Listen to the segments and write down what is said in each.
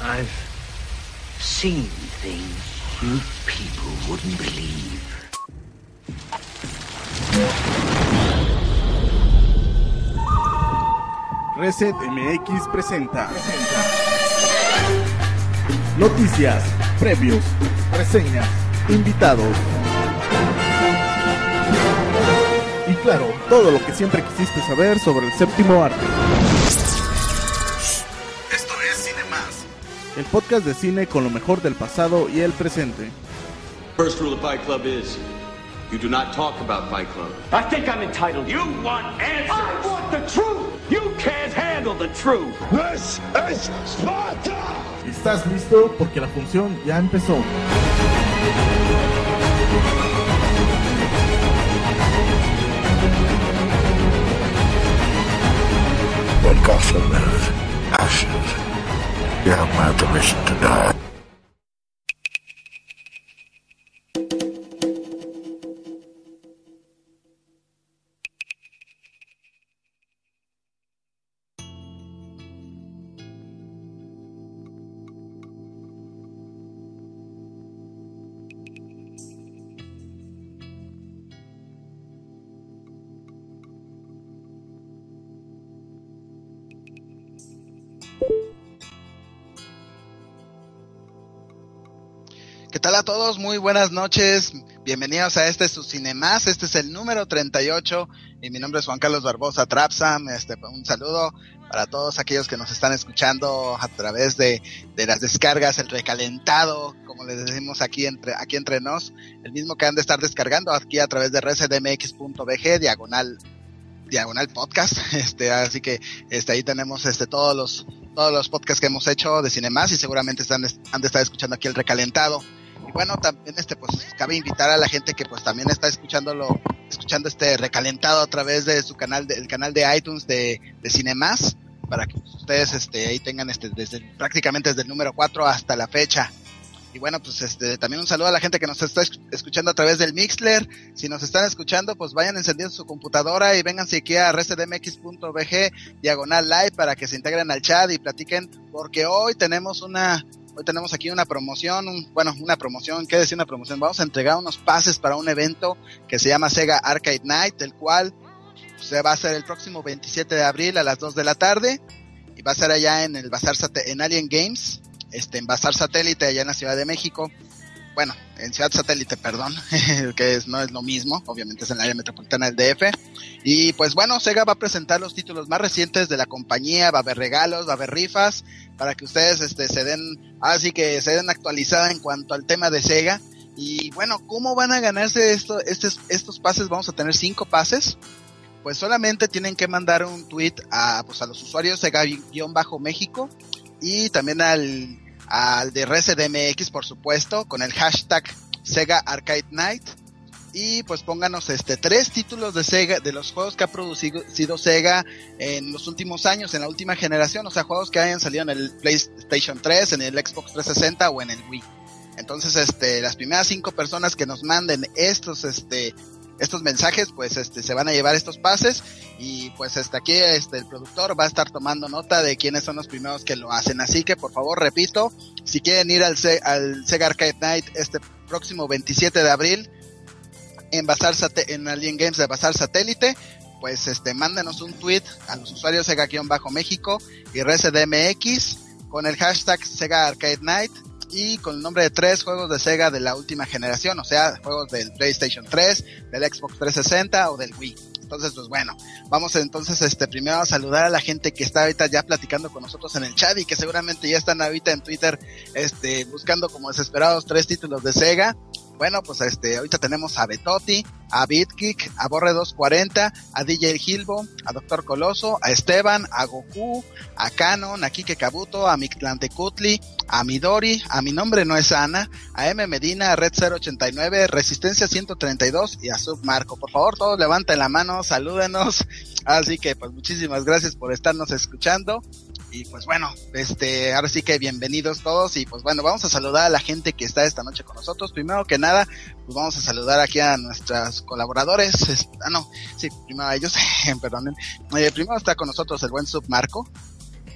I've seen things you people wouldn't believe. Reset MX presenta noticias, previos, reseñas, invitados y claro, todo lo que siempre quisiste saber sobre el séptimo arte. Esto es Cine Más, el podcast de cine con lo mejor del pasado y el presente. First rule of Fight Club is you do not talk about Fight Club. I think I'm entitled. You want answers. I want the truth. You can't handle the truth. This is Sparta. ¿Estás listo? Porque la función ya empezó. When Gotham is ashes, you have my permission to die. ¿Qué tal a todos? Muy buenas noches, bienvenidos a su Cine Más, este es el número 38 y mi nombre es Juan Carlos Barbosa Trapsam. Un saludo para todos aquellos que nos están escuchando a través de las descargas, el recalentado, como les decimos aquí entre nos, el mismo que han de estar descargando aquí a través de resetmx.bg diagonal podcast, así que ahí tenemos todos los podcasts que hemos hecho de Cine Más y seguramente han de estar escuchando aquí el recalentado. Y bueno, también pues cabe invitar a la gente que pues también está escuchando este recalentado a través de su canal, el canal de iTunes de Cine Más, para que ustedes ahí tengan prácticamente desde el número 4 hasta la fecha. Y bueno, pues también un saludo a la gente que nos está escuchando a través del Mixler. Si nos están escuchando, pues vayan encendiendo su computadora y vénganse aquí a resetmx.bg /live para que se integren al chat y platiquen, porque hoy tenemos aquí una promoción, ¿qué decir una promoción? Vamos a entregar unos pases para un evento que se llama Sega Arcade Night, el cual se va a hacer el próximo 27 de abril a las 2 de la tarde y va a ser allá en el Bazar en Alien Games, en Bazar Satélite allá en la Ciudad de México. Bueno, en Ciudad Satélite, perdón, que no es lo mismo, obviamente es en el área metropolitana del DF. Y pues bueno, Sega va a presentar los títulos más recientes de la compañía, va a haber regalos, va a haber rifas, para que ustedes se den actualizada en cuanto al tema de Sega. Y bueno, ¿cómo van a ganarse estos pases? Vamos a tener 5 pases. Pues solamente tienen que mandar un tweet a los usuarios Sega-México y también al de ResetMX, por supuesto, con el hashtag Sega Arcade Night, y pues pónganos 3 títulos de Sega, de los juegos que ha producido Sega en los últimos años, en la última generación, o sea, juegos que hayan salido en el PlayStation 3, en el Xbox 360 o en el Wii. Entonces, las primeras 5 personas que nos manden estos mensajes, pues se van a llevar estos pases. Y pues aquí el productor va a estar tomando nota de quiénes son los primeros que lo hacen, así que por favor, repito, si quieren ir al Sega Arcade Night este próximo 27 de abril en Alien Games de Bazar Satélite, pues mándenos un tweet a los usuarios Sega-México y ResetMX con el hashtag Sega Arcade Night y con el nombre de 3 juegos de Sega de la última generación, o sea, juegos del PlayStation 3, del Xbox 360 o del Wii. Entonces, pues bueno, vamos entonces primero a saludar a la gente que está ahorita ya platicando con nosotros en el chat y que seguramente ya están ahorita en Twitter buscando como desesperados 3 títulos de Sega. Bueno, pues ahorita tenemos a Betoti, a BitGeek, a Borre240, a DJ Gilbo, a Dr. Coloso, a Esteban, a Goku, a Canon, a Kike Kabuto, a Mictlantecutli, a Midori, a Mi Nombre No Es Ana, a M Medina, a Red 089, Resistencia 132 y a Submarco. Por favor, todos levanten la mano, salúdenos. Así que pues muchísimas gracias por estarnos escuchando. Y pues bueno, ahora sí que bienvenidos todos y pues bueno, vamos a saludar a la gente que está esta noche con nosotros. Primero que nada, pues vamos a saludar aquí a nuestros colaboradores. Primero a ellos, perdonen. Primero está con nosotros el buen Submarco.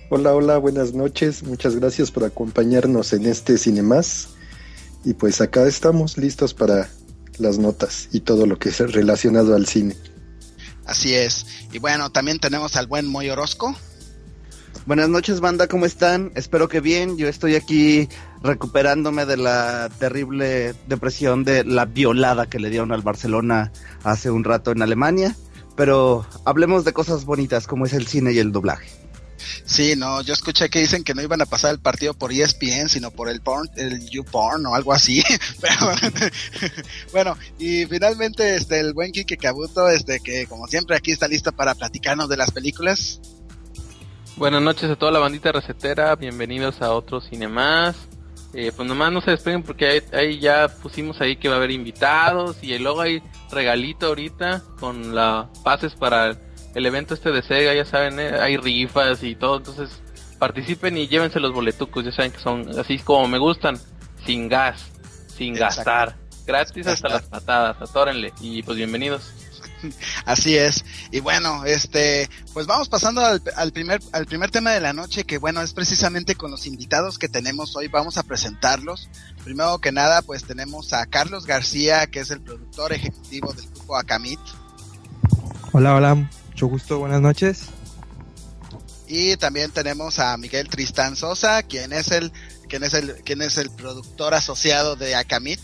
Hola, buenas noches. Muchas gracias por acompañarnos en este Cinemás. Y pues acá estamos listos para las notas y todo lo que es relacionado al cine. Así es. Y bueno, también tenemos al buen Moy Orozco. Buenas noches, banda, ¿cómo están? Espero que bien. Yo estoy aquí recuperándome de la terrible depresión de la violada que le dieron al Barcelona hace un rato en Alemania. Pero hablemos de cosas bonitas como es el cine y el doblaje. Sí, no, yo escuché que dicen que no iban a pasar el partido por ESPN, sino por el YouPorn o algo así. Pero bueno, y finalmente el buen Quique Cabuto, que como siempre aquí está listo para platicarnos de las películas. Buenas noches a toda la bandita recetera, bienvenidos a otro Cinemás. Pues nomás no se despeguen porque ahí ya pusimos ahí que va a haber invitados y luego hay regalito ahorita con pases para el evento de Sega, ya saben, hay rifas y todo, entonces participen y llévense los boletucos, ya saben que son así como me gustan, sin gas, sin gastar, gratis hasta las patadas, atórenle y pues bienvenidos. Así es. Y bueno, pues vamos pasando al primer tema de la noche, que bueno, es precisamente con los invitados que tenemos hoy. Vamos a presentarlos. Primero que nada, pues tenemos a Carlos García, que es el productor ejecutivo del grupo Akamit. Hola, mucho gusto, buenas noches. Y también tenemos a Miguel Tristán Sosa, quien es el productor asociado de Akamit.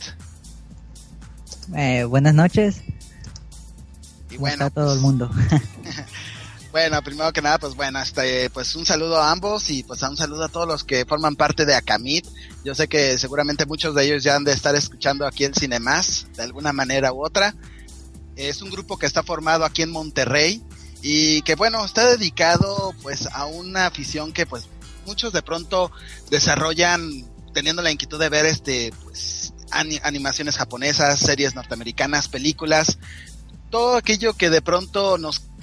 Buenas noches. Y bueno, está todo el mundo. Bueno, primero que nada, pues bueno, pues un saludo a ambos y pues un saludo a todos los que forman parte de Akamit. Yo sé que seguramente muchos de ellos ya han de estar escuchando aquí el Cinemás de alguna manera u otra. Es un grupo que está formado aquí en Monterrey y que bueno, está dedicado pues a una afición que pues muchos de pronto desarrollan teniendo la inquietud de ver pues animaciones japonesas, series norteamericanas, películas, todo aquello que de pronto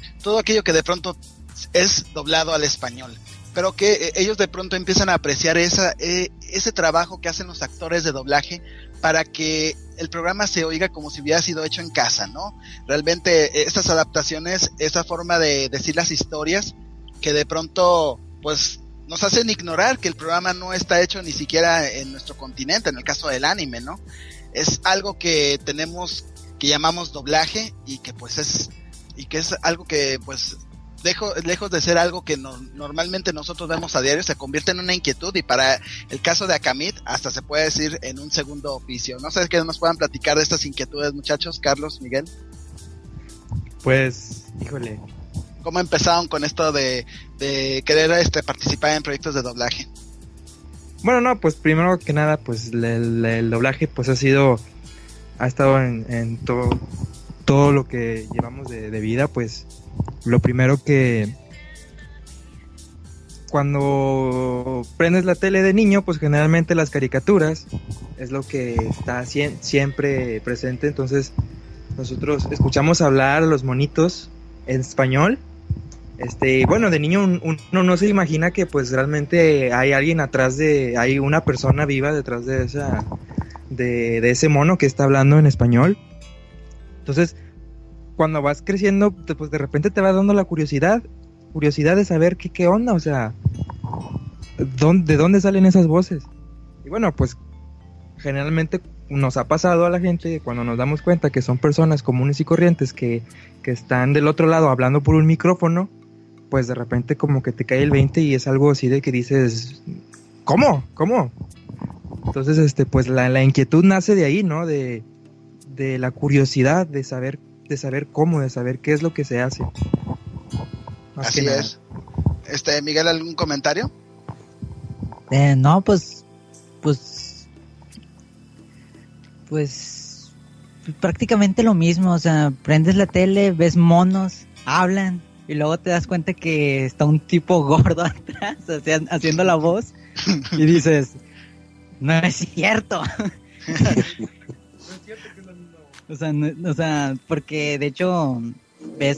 es doblado al español, pero que ellos de pronto empiezan a apreciar ese trabajo que hacen los actores de doblaje para que el programa se oiga como si hubiera sido hecho en casa, ¿no? Realmente estas adaptaciones, esa forma de decir las historias que de pronto pues nos hacen ignorar que el programa no está hecho ni siquiera en nuestro continente, en el caso del anime, ¿no? Es algo que tenemos, que llamamos doblaje y que es algo que pues lejos de ser algo que normalmente nosotros vemos a diario, se convierte en una inquietud y para el caso de Akamit hasta se puede decir en un segundo oficio. No sé qué nos puedan platicar de estas inquietudes, muchachos. Carlos, Miguel. Pues, híjole. ¿Cómo empezaron con esto de querer participar en proyectos de doblaje? Bueno, no, pues primero que nada, pues el doblaje pues ha estado en todo lo que llevamos de vida. Pues lo primero que cuando prendes la tele de niño, pues generalmente las caricaturas es lo que está siempre presente. Entonces nosotros escuchamos hablar a los monitos en español. Bueno, de niño uno no se imagina que pues realmente hay alguien hay una persona viva detrás de ese mono que está hablando en español. Entonces, cuando vas creciendo, pues de repente te va dando la curiosidad de saber qué onda, o sea, de dónde salen esas voces. Y bueno, pues generalmente nos ha pasado a la gente cuando nos damos cuenta que son personas comunes y corrientes que están del otro lado hablando por un micrófono, pues de repente como que te cae el 20 y es algo así de que dices, ¿cómo? Entonces, pues la inquietud nace de ahí, ¿no? De la curiosidad de saber cómo, de saber qué es lo que se hace. Así es. Miguel, ¿algún comentario? No, pues prácticamente lo mismo, o sea, prendes la tele, ves monos, hablan y luego te das cuenta que está un tipo gordo atrás haciendo la voz y dices, no es cierto. O sea, porque de hecho ves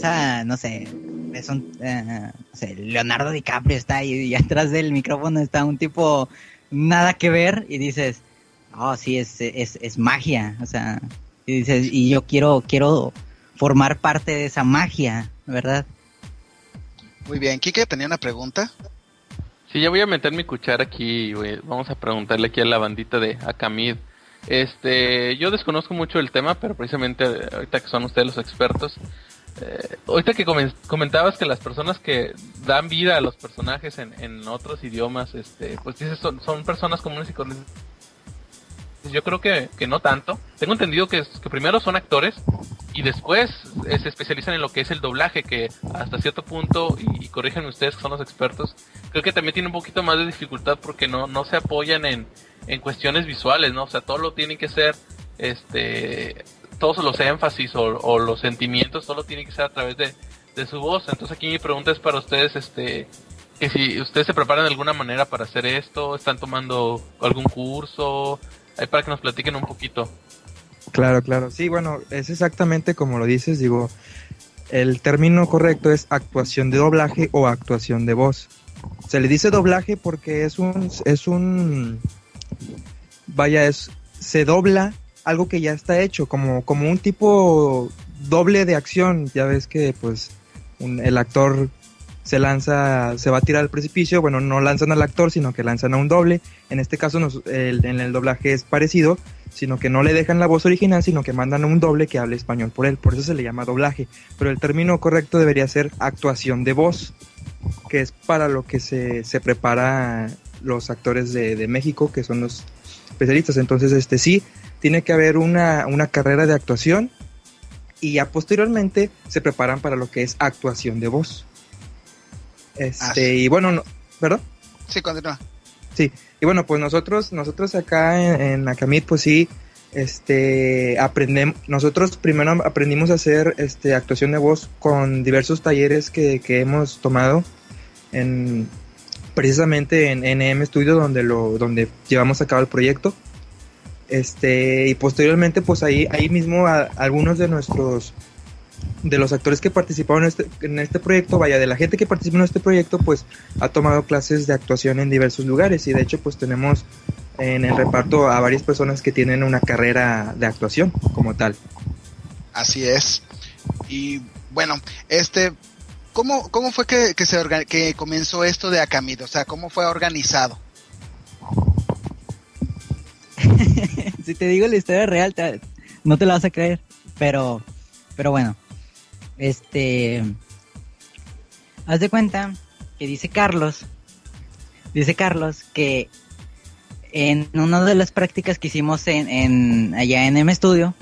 Leonardo DiCaprio está ahí y atrás del micrófono está un tipo nada que ver y dices, oh sí, es magia, o sea, y dices, y yo quiero formar parte de esa magia, ¿verdad? Muy bien, Quique tenía una pregunta. Sí, ya voy a meter mi cuchara aquí, güey. Vamos a preguntarle aquí a la bandita de Akamid. Yo desconozco mucho el tema, pero precisamente ahorita que son ustedes los expertos, ahorita que comentabas que las personas que dan vida a los personajes en otros idiomas, pues dices son personas comunes y corrientes. Yo creo que no tanto. Tengo entendido que primero son actores y después se especializan en lo que es el doblaje, que hasta cierto punto, y corríjanme ustedes que son los expertos, creo que también tiene un poquito más de dificultad porque no se apoyan en cuestiones visuales, ¿no? O sea, todo lo tiene que ser, todos los énfasis o los sentimientos, todo lo tiene que ser a través de su voz. Entonces aquí mi pregunta es para ustedes, que si ustedes se preparan de alguna manera para hacer esto, están tomando algún curso, ahí para que nos platiquen un poquito. Claro. Sí, bueno, es exactamente como lo dices, digo, el término correcto es actuación de doblaje o actuación de voz. Se le dice doblaje porque se dobla algo que ya está hecho, como un tipo doble de acción. Ya ves que pues el actor se va a tirar al precipicio, bueno, no lanzan al actor, sino que lanzan a un doble. En este caso en el doblaje es parecido, sino que no le dejan la voz original, sino que mandan a un doble que hable español por él, por eso se le llama doblaje. Pero el término correcto debería ser actuación de voz, que es para lo que se prepara los actores de México, que son los especialistas. Entonces, sí, tiene que haber una carrera de actuación y ya posteriormente se preparan para lo que es actuación de voz. Y bueno, ¿verdad? Sí, continúa. Sí, y bueno, pues nosotros acá en Akamid, pues sí, nosotros primero aprendimos a hacer actuación de voz con diversos talleres que hemos tomado precisamente en NM Studio, donde llevamos a cabo el proyecto. Y posteriormente, pues ahí mismo algunos de los actores que participaron en este proyecto, de la gente que participó en este proyecto, pues ha tomado clases de actuación en diversos lugares, y de hecho pues tenemos en el reparto a varias personas que tienen una carrera de actuación como tal. Así es. Y bueno, ¿cómo fue que comenzó esto de Akamid? O sea, ¿cómo fue organizado? Si te digo la historia real, no te la vas a creer, pero bueno, haz de cuenta que dice Carlos que en una de las prácticas que hicimos allá en M Studio,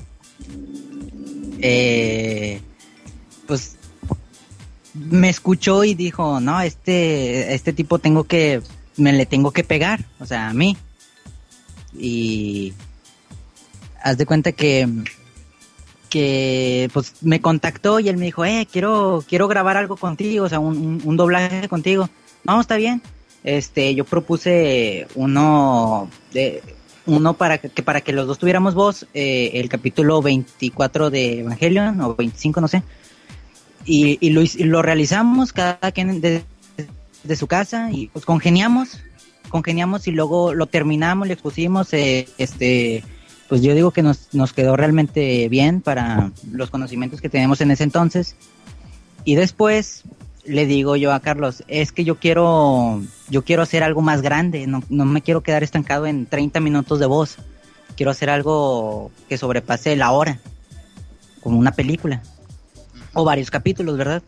pues me escuchó y dijo, no, este tipo me le tengo que pegar, o sea, a mí. Y haz de cuenta que pues me contactó y él me dijo, quiero grabar algo contigo, o sea, un doblaje contigo. No, está bien. Yo propuse uno para que los dos tuviéramos voz, el capítulo 24 de Evangelion, o 25, no sé. Y lo realizamos cada quien de su casa, y pues congeniamos y luego lo terminamos, le expusimos, pues yo digo que nos quedó realmente bien para los conocimientos que tenemos en ese entonces. Y después le digo yo a Carlos, es que yo quiero hacer algo más grande, no me quiero quedar estancado en 30 minutos de voz, quiero hacer algo que sobrepase la hora, como una película, o varios capítulos, ¿verdad?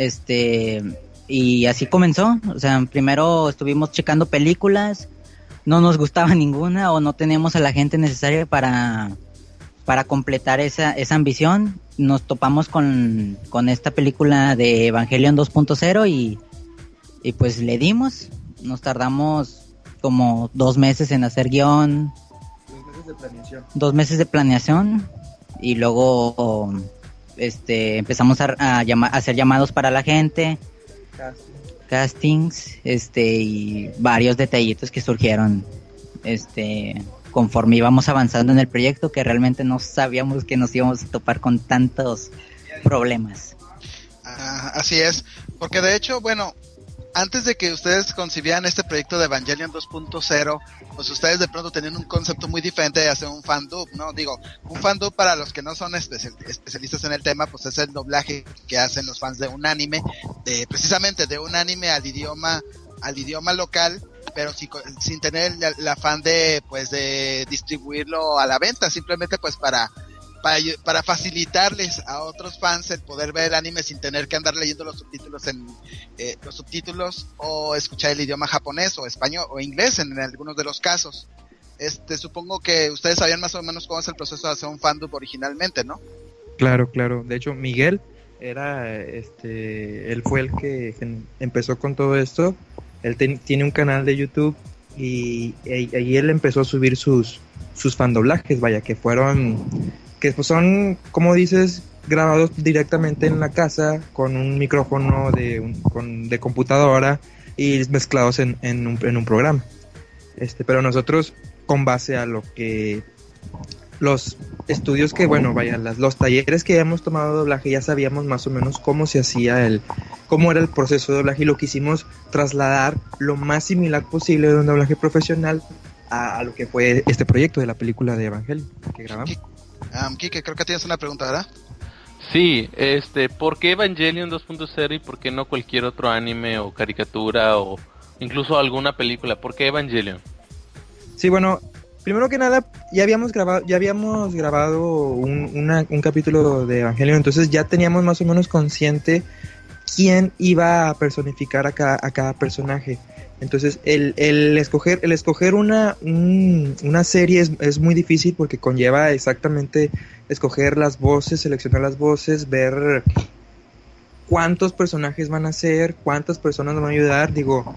Y así comenzó. O sea, primero estuvimos checando películas, no nos gustaba ninguna o no teníamos a la gente necesaria para completar esa ambición. Nos topamos con esta película de Evangelion 2.0 y pues le dimos. Nos tardamos como 2 meses en hacer guión. 2 meses de planeación y luego empezamos a hacer llamados para la gente. Castings, y varios detallitos que surgieron, conforme íbamos avanzando en el proyecto, que realmente no sabíamos que nos íbamos a topar con tantos problemas. Así es, porque de hecho, bueno, antes de que ustedes concibieran este proyecto de Evangelion 2.0, pues ustedes de pronto tenían un concepto muy diferente de hacer un fandub, ¿no? Digo, un fandub, para los que no son especialistas en el tema, pues es el doblaje que hacen los fans de un anime, precisamente de un anime al idioma al idioma local, pero sin tener el afán de pues de distribuirlo a la venta, simplemente pues para facilitarles a otros fans el poder ver el anime sin tener que andar leyendo los subtítulos o escuchar el idioma japonés o español o inglés en algunos de los casos. Supongo que ustedes sabían más o menos cómo es el proceso de hacer un fandub originalmente, ¿no? Claro. De hecho, Miguel él fue el que empezó con todo esto. Él tiene un canal de YouTube y él empezó a subir sus fandoblajes, que son, como dices, grabados directamente en la casa con un micrófono de computadora y mezclados en un programa. Pero nosotros, con base a lo que los estudios los talleres que habíamos tomado de doblaje, ya sabíamos más o menos cómo se hacía cómo era el proceso de doblaje, y lo quisimos trasladar lo más similar posible de un doblaje profesional a lo que fue este proyecto de la película de Evangelion que grabamos. Kike, creo que tienes una pregunta, ¿verdad? Sí, ¿por qué Evangelion 2.0 y por qué no cualquier otro anime o caricatura o incluso alguna película? ¿Por qué Evangelion? Sí, bueno, primero que nada, ya habíamos grabado un capítulo de Evangelion, entonces ya teníamos más o menos consciente quién iba a personificar a cada personaje. Entonces, el escoger una serie es muy difícil porque conlleva exactamente escoger las voces, seleccionar las voces, ver cuántos personajes van a ser, cuántas personas nos van a ayudar. Digo,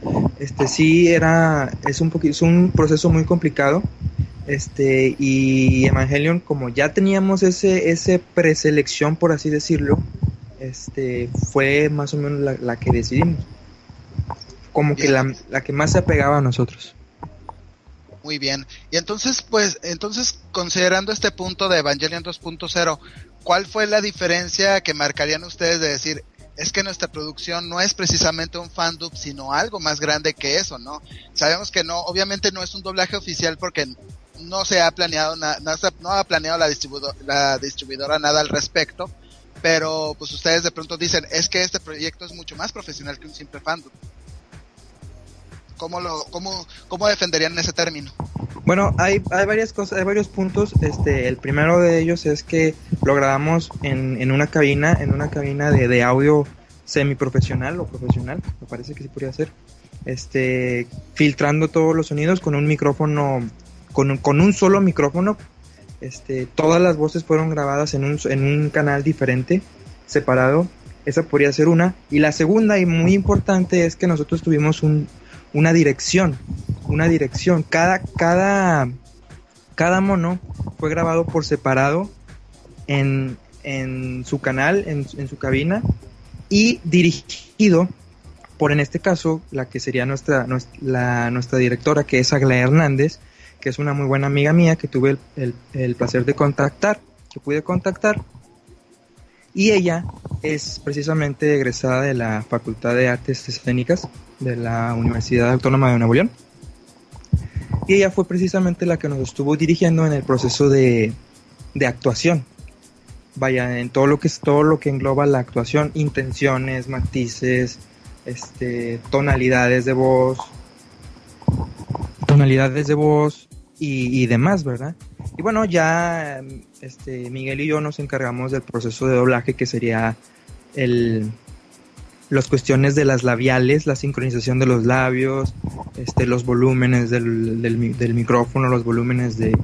es un proceso muy complicado. Y Evangelion, como ya teníamos ese preselección, por así decirlo, fue más o menos la que decidimos. Como que la que más se apegaba a nosotros. Muy bien. Y entonces, considerando este punto de Evangelion 2.0, ¿cuál fue la diferencia que marcarían ustedes de decir, es que nuestra producción no es precisamente un fandub, sino algo más grande que eso, ¿no? Sabemos que no, obviamente no es un doblaje oficial porque no se ha planeado no ha planeado la distribuidora nada al respecto, pero pues ustedes de pronto dicen, es que este proyecto es mucho más profesional que un simple fandub. ¿Cómo defenderían ese término? Bueno, hay varias cosas, hay varios puntos. El primero de ellos es que lo grabamos en una cabina de audio semiprofesional o profesional, me parece que sí podría ser. Filtrando todos los sonidos con un micrófono, con un solo micrófono. Todas las voces fueron grabadas en un canal diferente, separado. Esa podría ser una. Y la segunda y muy importante es que nosotros tuvimos una dirección. Cada mono fue grabado por separado en su canal, en su cabina, y dirigido por, en este caso, la que sería nuestra directora, que es Aglaé Hernández, que es una muy buena amiga mía que tuve el placer de pude contactar. Y ella es precisamente egresada de la Facultad de Artes Escénicas de la Universidad Autónoma de Nuevo León. Y ella fue precisamente la que nos estuvo dirigiendo en el proceso de actuación. En todo lo que engloba la actuación, intenciones, matices, tonalidades de voz y demás, ¿verdad? Y bueno, ya Miguel y yo nos encargamos del proceso de doblaje, que sería las cuestiones de las labiales, la sincronización de los labios, los volúmenes del micrófono, los volúmenes de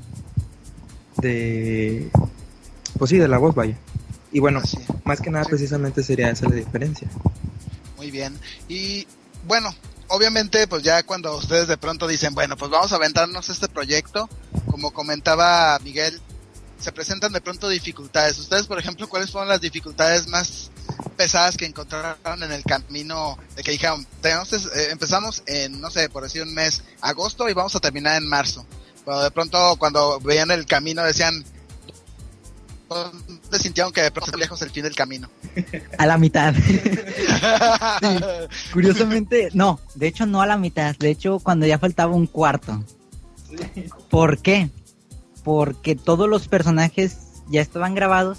la voz, vaya. Y bueno, más que nada precisamente sería esa la diferencia. Muy bien. Y bueno, obviamente pues ya cuando ustedes de pronto dicen, bueno, pues vamos a aventarnos este proyecto, como comentaba Miguel, se presentan de pronto dificultades. Ustedes, por ejemplo, ¿cuáles fueron las dificultades más pesadas que encontraron en el camino de que dijeron, empezamos en, no sé, por decir un mes, agosto, y vamos a terminar en marzo? Pero de pronto cuando veían el camino decían, ¿dónde sintieron que de pronto lejos el fin del camino? A la mitad. Sí, curiosamente, no, de hecho no a la mitad, de hecho cuando ya faltaba un cuarto. ¿Por qué? Porque todos los personajes ya estaban grabados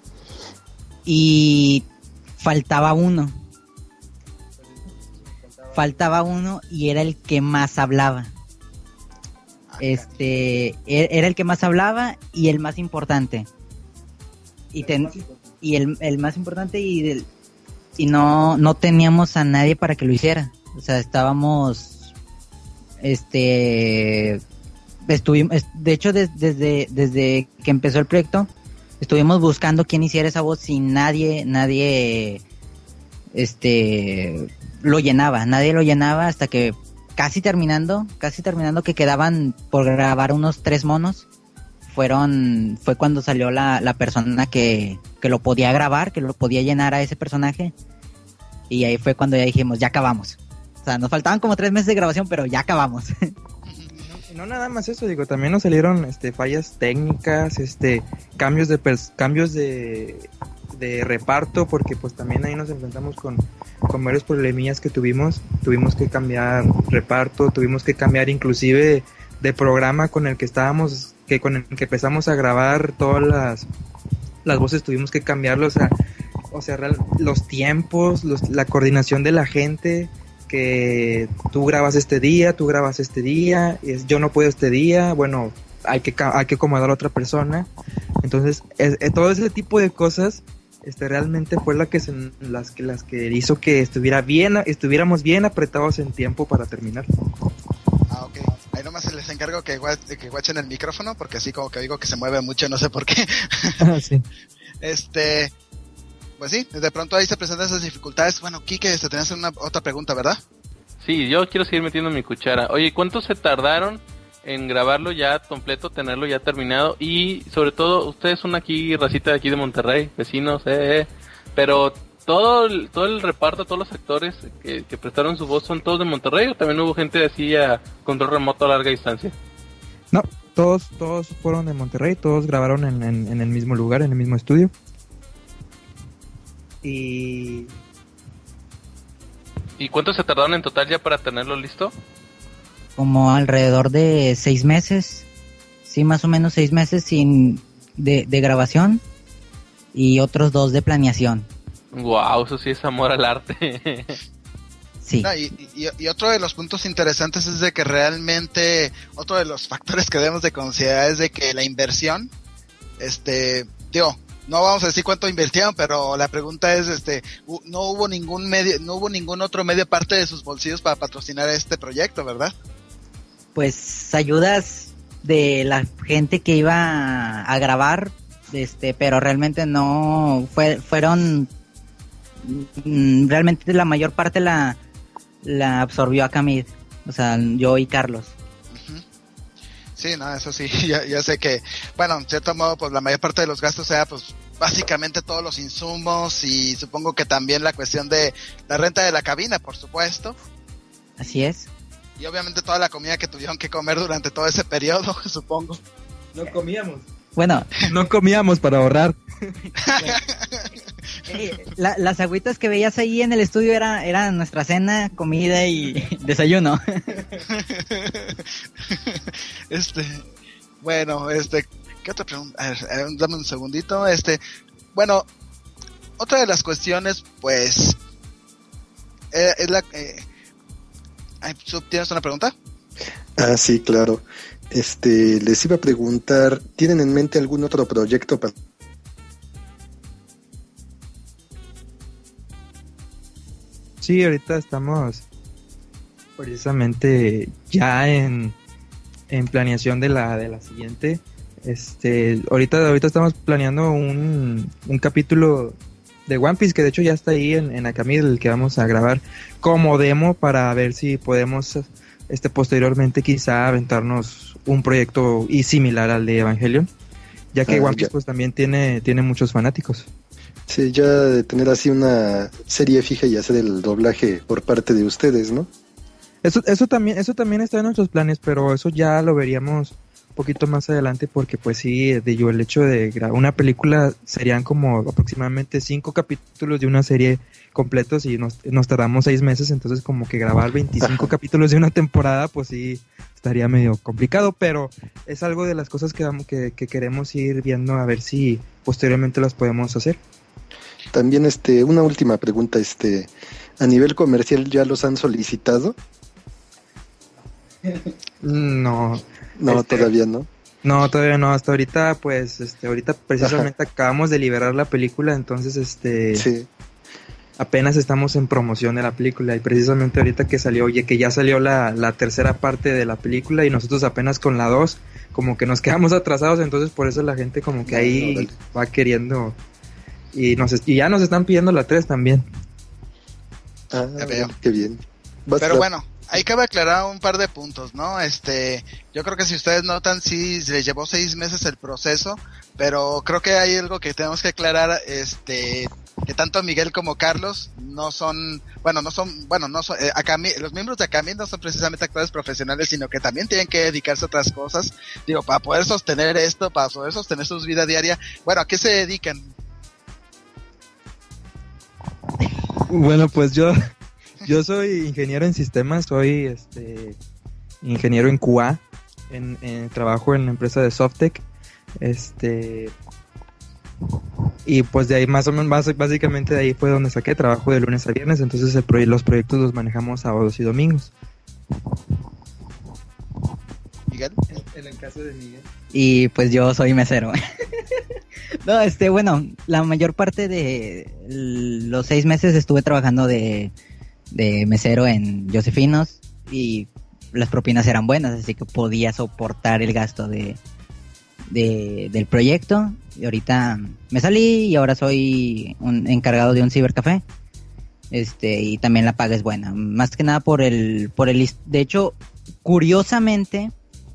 y faltaba uno. faltaba uno y era el que más hablaba. Era el que más hablaba y el más importante. Y el más importante y no teníamos a nadie para que lo hiciera. O sea, estábamos estuvimos, de hecho desde que empezó el proyecto estuvimos buscando quién hiciera esa voz y nadie lo llenaba hasta que casi terminando que quedaban por grabar unos 3 monos, fue cuando salió la persona que lo podía grabar, que lo podía llenar a ese personaje, y ahí fue cuando ya dijimos, ya acabamos. O sea, nos faltaban como 3 meses de grabación, pero ya acabamos. Y no nada más eso, digo, también nos salieron fallas técnicas, cambios de reparto, porque pues también ahí nos enfrentamos con varios problemillas que tuvimos que cambiar reparto, tuvimos que cambiar inclusive de programa con el que estábamos, con el que empezamos a grabar todas las voces, tuvimos que cambiarlo, o sea los tiempos, la coordinación de la gente, que tú grabas este día, yo no puedo este día, bueno, hay que acomodar a otra persona. Entonces todo ese tipo de cosas realmente fue las que hizo que estuviéramos bien apretados en tiempo para terminar. Ok. Ahí nomás les encargo que guachen el micrófono, porque así como que digo que se mueve mucho, no sé por qué. Sí. Pues sí, de pronto ahí se presentan esas dificultades. Bueno, Quique, tenías otra pregunta, ¿verdad? Sí, yo quiero seguir metiendo mi cuchara. Oye, ¿cuánto se tardaron en grabarlo ya completo, tenerlo ya terminado? Y sobre todo, ustedes son aquí, racita de aquí de Monterrey, vecinos, pero todo el reparto, todos los actores que prestaron su voz, ¿son todos de Monterrey o también hubo gente así a control remoto a larga distancia? No, todos fueron de Monterrey, todos grabaron en el mismo lugar, en el mismo estudio. ¿Y cuánto se tardaron en total ya para tenerlo listo? Como alrededor de 6 meses, sí, más o menos 6 meses de grabación y otros 2 de planeación. Wow, eso sí es amor al arte. Sí. No, y otro de los puntos interesantes es de que realmente otro de los factores que debemos de considerar es de que la inversión, no vamos a decir cuánto invirtieron, pero la pregunta es, no hubo ningún otro medio aparte de sus bolsillos para patrocinar este proyecto, ¿verdad? Pues ayudas de la gente que iba a grabar, pero realmente no fueron, realmente la mayor parte la absorbió Akamid, o sea, yo y Carlos. Sí, no, eso sí, ya sé que, bueno, en cierto modo, pues la mayor parte de los gastos sea, pues, básicamente todos los insumos y supongo que también la cuestión de la renta de la cabina, por supuesto. Así es. Y obviamente toda la comida que tuvieron que comer durante todo ese periodo, supongo. No comíamos. Bueno. No comíamos para ahorrar. Las agüitas que veías ahí en el estudio era nuestra cena, comida y desayuno. Bueno, ¿qué otra pregunta? A ver, dame un segundito. Bueno, otra de las cuestiones, pues, es la... ¿Tienes una pregunta? Ah, sí, claro. Les iba a preguntar, ¿tienen en mente algún otro proyecto para... Sí, ahorita estamos precisamente ya en planeación de la siguiente. Ahorita estamos planeando un capítulo de One Piece, que de hecho ya está ahí en Akamid, el que vamos a grabar como demo para ver si podemos posteriormente quizá aventarnos un proyecto similar al de Evangelion, ya que One Piece pues también tiene muchos fanáticos. Sí, ya de tener así una serie fija y hacer el doblaje por parte de ustedes, ¿no? Eso también está en nuestros planes, pero eso ya lo veríamos un poquito más adelante, porque pues sí, el hecho de grabar una película serían como aproximadamente 5 capítulos de una serie completos y nos tardamos 6 meses, entonces como que grabar 25 capítulos de una temporada pues sí estaría medio complicado, pero es algo de las cosas que queremos ir viendo a ver si posteriormente las podemos hacer. También una última pregunta, ¿A nivel comercial ya los han solicitado? No. No, todavía no. No, todavía no. Hasta ahorita, pues, ahorita precisamente acabamos de liberar la película, entonces, sí. Apenas estamos en promoción de la película y precisamente ahorita que salió, oye, que ya salió la tercera parte de la película y nosotros apenas con la 2, como que nos quedamos atrasados, entonces por eso la gente como que ahí va queriendo y ya nos están pidiendo la 3 también. Ah, qué bien. Pero bueno, ahí cabe aclarar un par de puntos, ¿no? Yo creo que si ustedes notan, sí les llevó 6 meses el proceso, pero creo que hay algo que tenemos que aclarar, que tanto Miguel como Carlos los miembros de Akami no son precisamente actores profesionales, sino que también tienen que dedicarse a otras cosas, digo, para poder sostener esto, para poder sostener su vida diaria. Bueno, ¿a qué se dedican? Bueno, pues yo soy ingeniero en sistemas, soy ingeniero en QA, trabajo en la empresa de Softec, y pues de ahí más o menos, básicamente de ahí fue donde saqué trabajo de lunes a viernes, entonces los proyectos los manejamos sábados y domingos. ¿Miguel? En el caso de Miguel. Y pues yo soy mesero. No, bueno, la mayor parte de los 6 meses estuve trabajando de mesero en Josefinos y las propinas eran buenas, así que podía soportar el gasto del proyecto. Y ahorita me salí y ahora soy un encargado de un cibercafé. Y también la paga es buena, más que nada por el de hecho, curiosamente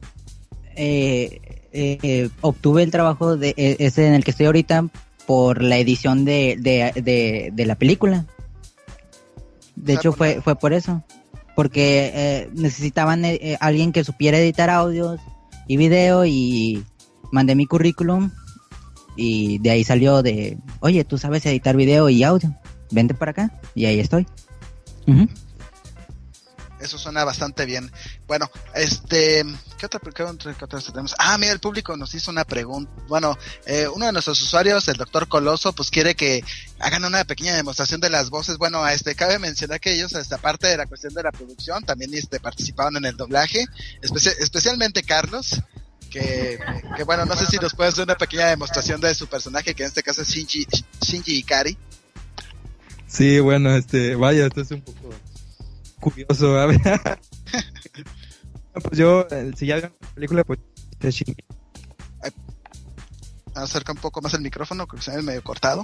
obtuve el trabajo ese en el que estoy ahorita por la edición de la película. De hecho fue por eso, porque necesitaban alguien que supiera editar audios y video, y mandé mi currículum y de ahí salió oye, tú sabes editar video y audio, vente para acá, y ahí estoy. Uh-huh. Eso suena bastante bien. Bueno, ¿qué otra tenemos? Ah, mira, el público nos hizo una pregunta. Bueno, uno de nuestros usuarios, el Dr. Coloso, pues quiere que hagan una pequeña demostración de las voces. Bueno, cabe mencionar que ellos, aparte de la cuestión de la producción, también participaron en el doblaje, especialmente Carlos, que bueno, no sé si nos puedes hacer una pequeña demostración de su personaje, que en este caso es Shinji Ikari. Sí, bueno, vaya, esto es un poco curioso, a ver. Pues yo, si ya vieron la película, pues Shinji. Acerca un poco más el micrófono, que se ve medio cortado.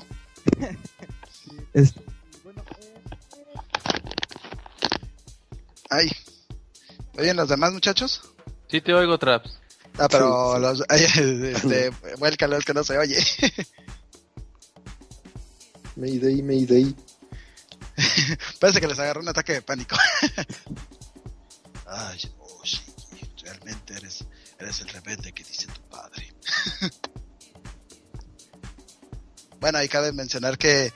Ay, ¿oyen los demás, muchachos? Sí, te oigo, Traps. Ah, pero vuélcalo, es que no se oye. Mayday. Parece que les agarró un ataque de pánico. Ay, Shinji, realmente eres el rebelde que dice tu padre. Bueno, y cabe mencionar que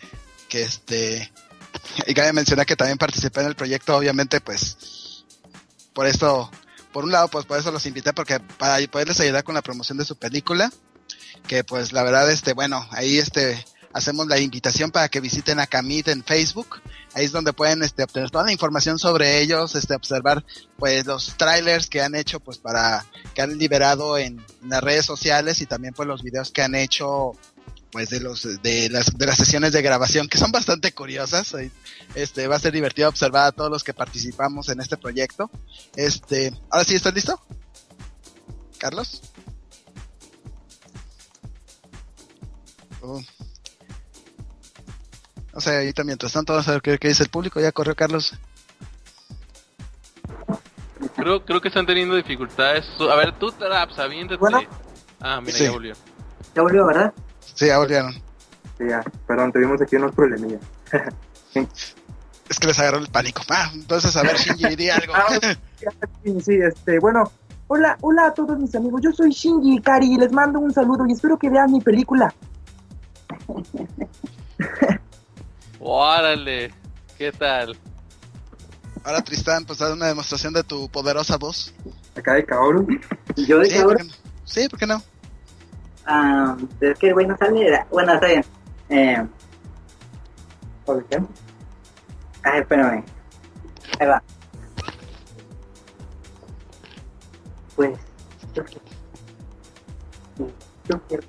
también participé en el proyecto, obviamente, pues, por esto, por un lado, pues por eso los invité, porque para poderles ayudar con la promoción de su película, que pues la verdad, bueno, ahí hacemos la invitación para que visiten Akami en Facebook. Ahí es donde pueden obtener toda la información sobre ellos, observar pues los trailers que han hecho, pues que han liberado en las redes sociales, y también pues los videos que han hecho pues de las sesiones de grabación, que son bastante curiosas. Va a ser divertido observar a todos los que participamos en este proyecto. Ahora sí, ¿estás listo, Carlos? No sé, ahorita mientras tanto vamos a ver qué dice el público. Ya corrió Carlos. Creo que están teniendo dificultades. A ver, tú, Traps, aviéntate. Bueno. Ah, mira, sí. Ya volvió. ¿Ya volvió, verdad? Sí, ya volvieron. Sí, ya. Perdón, tuvimos aquí unos problemillas. Es que les agarró el pánico. Entonces, a ver, Shinji, di algo. Sí, bueno. Hola a todos mis amigos. Yo soy Shinji Ikari y les mando un saludo y espero que vean mi película. Órale, ¿qué tal? Ahora, Tristán, pues haz una demostración de tu poderosa voz. Acá de Kaoru. ¿Y yo de Kaoru? Sí, ¿por qué no? Es que bueno, sale. Bueno, está bien. ¿Por qué? Ay, espérame. Ahí va. Pues, yo quiero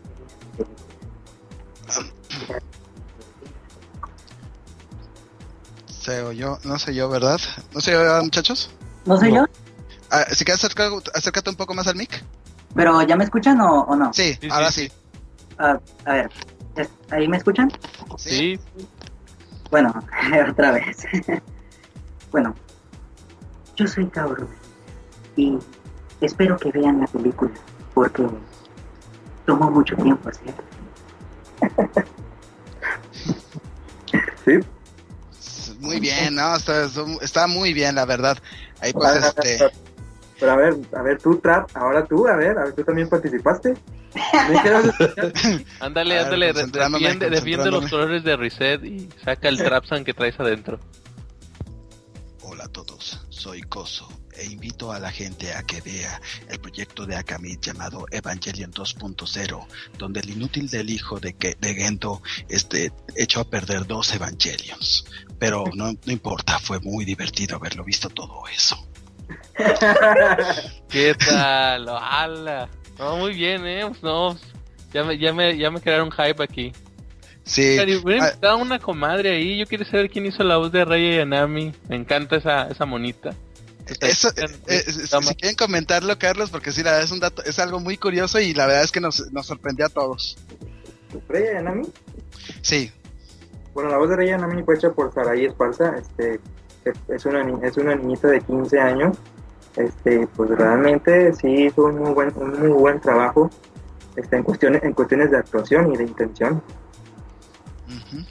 Se oyó, no sé yo, ¿verdad? ¿No se oyó, muchachos? ¿No soy yo? Si quieres acércate un poco más al mic. ¿Pero ya me escuchan o no? Sí, ahora sí. A ver, ¿ahí me escuchan? Sí. Bueno, otra vez. Bueno, yo soy Tauro y espero que vean la película porque tomó mucho tiempo hacer. Sí. Muy bien, ¿no? Está muy bien, la verdad. Ahí pues Pero a ver, tú, Trap, ahora tú, a ver, tú también participaste. Ándale, defiende los colores de Reset y saca el Trapsan que traes adentro. Hola a todos, soy Koso e invito a la gente a que vea el proyecto de Akamid llamado Evangelion 2.0, donde el inútil del hijo de Gendo echó a perder 2 Evangelions. Pero no importa, fue muy divertido haberlo visto todo eso. ¿Qué tal? ¡Hala! No, muy bien, pues no, ya me crearon hype aquí. Sí. Está una comadre ahí, yo quiero saber quién hizo la voz de Rey Ayanami. Me encanta esa monita. Si quieren comentarlo, Carlos, porque sí, la verdad es algo muy curioso y la verdad es que nos sorprendió a todos. ¿Rey Ayanami? Sí. Bueno, la voz de Rey Ayanami fue hecha por Saraí Esparza, es una niñita de 15 años. Pues realmente sí hizo un muy buen trabajo en cuestiones de actuación y de intención. Uh-huh.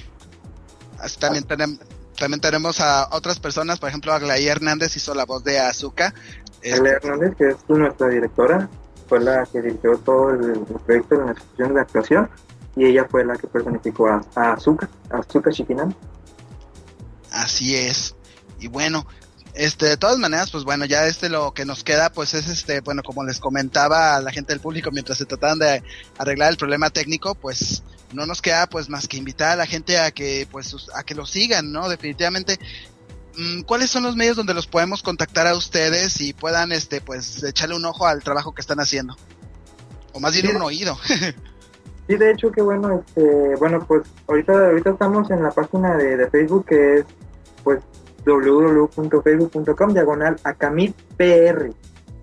También tenemos a otras personas, por ejemplo, Aglaí Hernández hizo la voz de Asuka. Aglaí Hernández, que es nuestra directora, fue la que dirigió todo el proyecto de las cuestiones de actuación, y ella fue la que personificó a Asuka Shikinan. Así es. Y bueno, de todas maneras, pues bueno, ya lo que nos queda, pues es bueno, como les comentaba a la gente del público mientras se trataban de arreglar el problema técnico, pues no nos queda pues más que invitar a la gente a que lo sigan, ¿no? Definitivamente. ¿Cuáles son los medios donde los podemos contactar a ustedes y puedan pues echarle un ojo al trabajo que están haciendo? O más bien un oído. Sí, de hecho, que bueno, bueno, pues ahorita estamos en la página de Facebook, que es pues www.facebook.com/AkamidPR.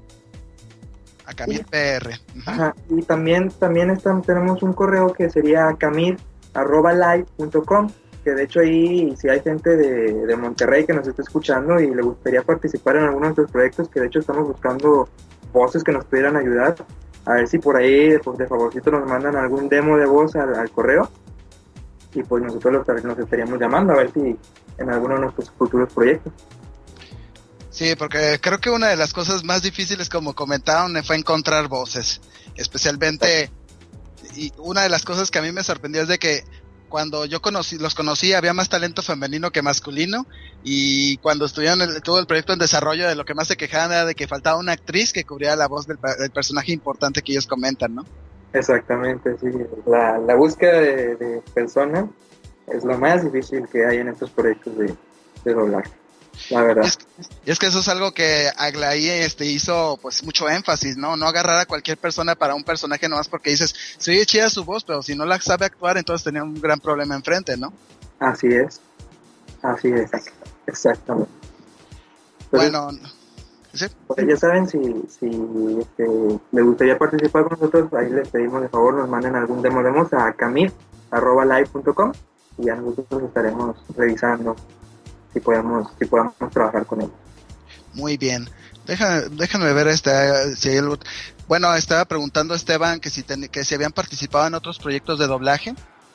AkamidPR. Ajá, y también tenemos un correo que sería akamid@live.com, que de hecho ahí, si hay gente de Monterrey que nos está escuchando y le gustaría participar en alguno de nuestros proyectos, que de hecho estamos buscando voces que nos pudieran ayudar, a ver si por ahí pues de favorcito nos mandan algún demo de voz al correo, y pues nosotros nos estaríamos llamando a ver si en alguno de nuestros futuros proyectos. Sí, porque creo que una de las cosas más difíciles, como comentaron, fue encontrar voces, especialmente, y una de las cosas que a mí me sorprendió es de que cuando yo los conocí había más talento femenino que masculino, y cuando estuvieron todo el proyecto en desarrollo, de lo que más se quejaban era de que faltaba una actriz que cubriera la voz del personaje importante que ellos comentan, ¿no? Exactamente, sí. La búsqueda de personas es lo más difícil que hay en estos proyectos de doblaje, la verdad. Y es que eso es algo que Aglaí hizo pues mucho énfasis, ¿no? No agarrar a cualquier persona para un personaje nomás porque dices, se oye chida su voz, pero si no la sabe actuar, entonces tenía un gran problema enfrente, ¿no? Así es, exactamente. Entonces, bueno, ¿sí? Pues ya saben, si les gustaría participar con nosotros, ahí les pedimos de favor nos manden algún demo a akamid@live.com, y ya nosotros estaremos revisando si podemos trabajar con ellos. Muy bien. Déjame ver si hay algo. Bueno, estaba preguntando Esteban que si habían participado en otros proyectos de doblaje.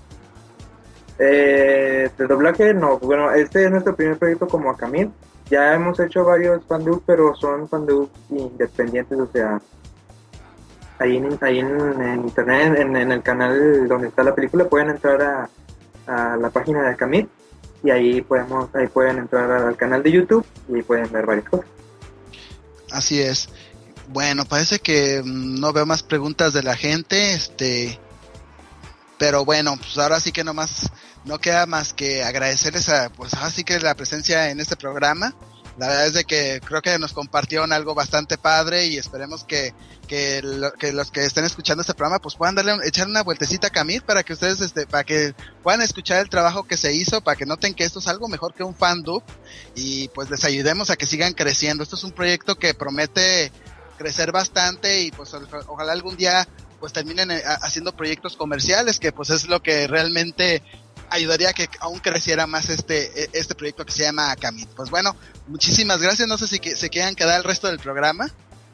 De doblaje no, bueno, este es nuestro primer proyecto como Akamid. Ya hemos hecho varios fandubs, pero son fandubs independientes, o sea, ahí en internet, en el canal donde está la película, pueden entrar a la página de Akamid, y ahí pueden entrar al canal de YouTube y pueden ver varias cosas. Así es. Bueno, parece que no veo más preguntas de la gente, pero bueno, pues ahora sí que nomás no queda más que agradecerles pues así que la presencia en este programa. La verdad es de que creo que nos compartieron algo bastante padre y esperemos que los que estén escuchando este programa pues puedan echar una vueltecita a Camit para que ustedes para que puedan escuchar el trabajo que se hizo, para que noten que esto es algo mejor que un fandub y pues les ayudemos a que sigan creciendo. Esto es un proyecto que promete crecer bastante y pues ojalá algún día pues terminen haciendo proyectos comerciales, que pues es lo que realmente ayudaría a que aún creciera más este proyecto que se llama Camit. Pues bueno, muchísimas gracias. No sé si se quieran quedar el resto del programa.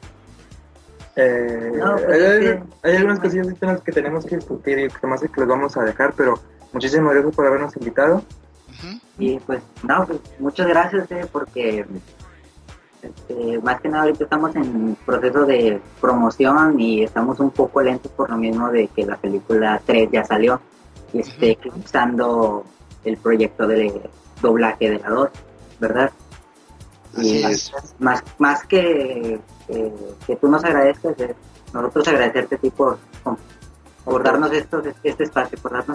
Hay algunas cosillas que tenemos que discutir y que más que los vamos a dejar, pero muchísimas gracias por habernos invitado. Y pues muchas gracias porque más que nada ahorita estamos en proceso de promoción y estamos un poco lentos por lo mismo de que la película 3 ya salió y esté eclipsando el proyecto de doblaje de la 2, ¿verdad? Así y es. Más que tú nos agradezcas, nosotros agradecerte a ti por darnos este espacio,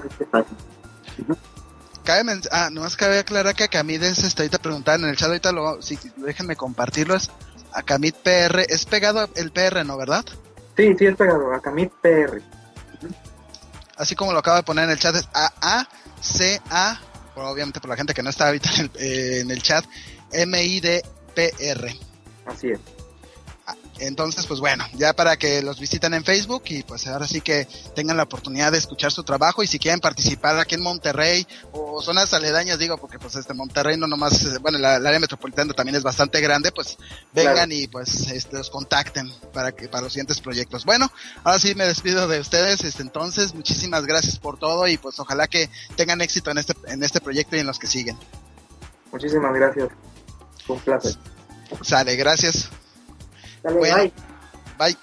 Nomás cabe aclarar que a Camit ahorita preguntaban en el chat, ahorita déjenme compartirlo, es a Camit PR, es pegado el PR, ¿no, verdad? Sí, es pegado, a Camit PR. Así como lo acabo de poner en el chat, es AACA, obviamente por la gente que no está ahorita en el chat, MIDPR. Así es. Entonces, pues bueno, ya para que los visiten en Facebook y pues ahora sí que tengan la oportunidad de escuchar su trabajo y si quieren participar aquí en Monterrey o zonas aledañas, digo, porque pues Monterrey no nomás, bueno, la área metropolitana también es bastante grande, pues vengan claro. Y pues los contacten para los siguientes proyectos. Bueno, ahora sí me despido de ustedes, entonces muchísimas gracias por todo y pues ojalá que tengan éxito en este proyecto y en los que siguen. Muchísimas gracias. Un placer. Sale, gracias. Dale, bueno, bye.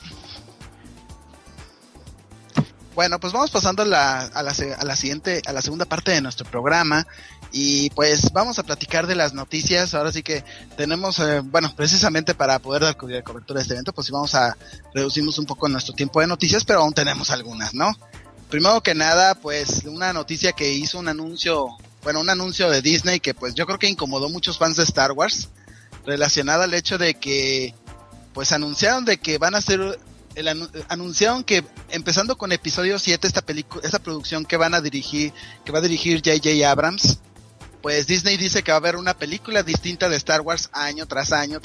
Bueno, pues vamos pasando a la segunda parte de nuestro programa y pues vamos a platicar de las noticias. Ahora sí que tenemos, precisamente para poder dar cobertura de este evento, pues sí vamos a reducirnos un poco nuestro tiempo de noticias, pero aún tenemos algunas, ¿no? Primero que nada, pues una noticia que hizo un anuncio de Disney que pues yo creo que incomodó a muchos fans de Star Wars, relacionado al hecho de que pues anunciaron de que van a hacer anunciaron que empezando con episodio 7, esta producción que va a dirigir J.J. Abrams, pues Disney dice que va a haber una película distinta de Star Wars año tras año.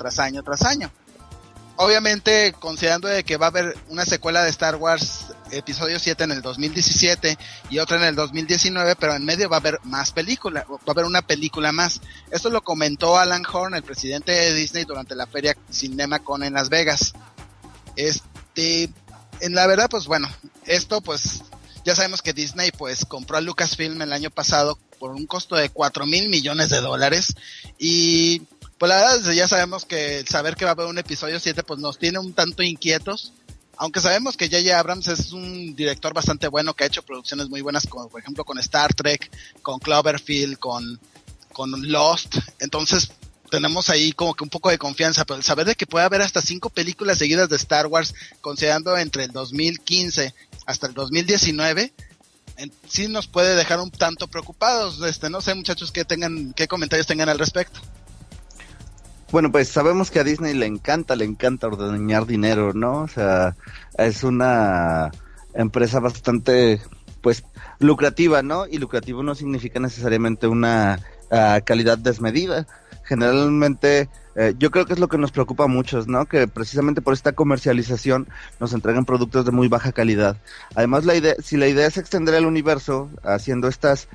Obviamente considerando de que va a haber una secuela de Star Wars episodio 7 en el 2017 y otra en el 2019, pero en medio va a haber más película, va a haber una película más. Esto lo comentó Alan Horn, el presidente de Disney, durante la feria CinemaCon en Las Vegas. En la verdad, pues bueno, esto pues ya sabemos que Disney pues compró a Lucasfilm el año pasado por un costo de $4,000 millones y pues la verdad ya sabemos que el saber que va a haber un episodio 7 pues nos tiene un tanto inquietos, aunque sabemos que J.J. Abrams es un director bastante bueno que ha hecho producciones muy buenas, como por ejemplo con Star Trek, con Cloverfield, con Lost. Entonces tenemos ahí como que un poco de confianza, pero el saber de que puede haber hasta 5 películas seguidas de Star Wars, considerando entre el 2015 hasta el 2019, sí nos puede dejar un tanto preocupados. No sé, muchachos, qué comentarios tengan al respecto. Bueno, pues sabemos que a Disney le encanta ordeñar dinero, ¿no? O sea, es una empresa bastante, pues, lucrativa, ¿no? Y lucrativo no significa necesariamente una calidad desmedida. Generalmente, yo creo que es lo que nos preocupa a muchos, ¿no? Que precisamente por esta comercialización nos entregan productos de muy baja calidad. Además, si la idea es extender el universo haciendo estas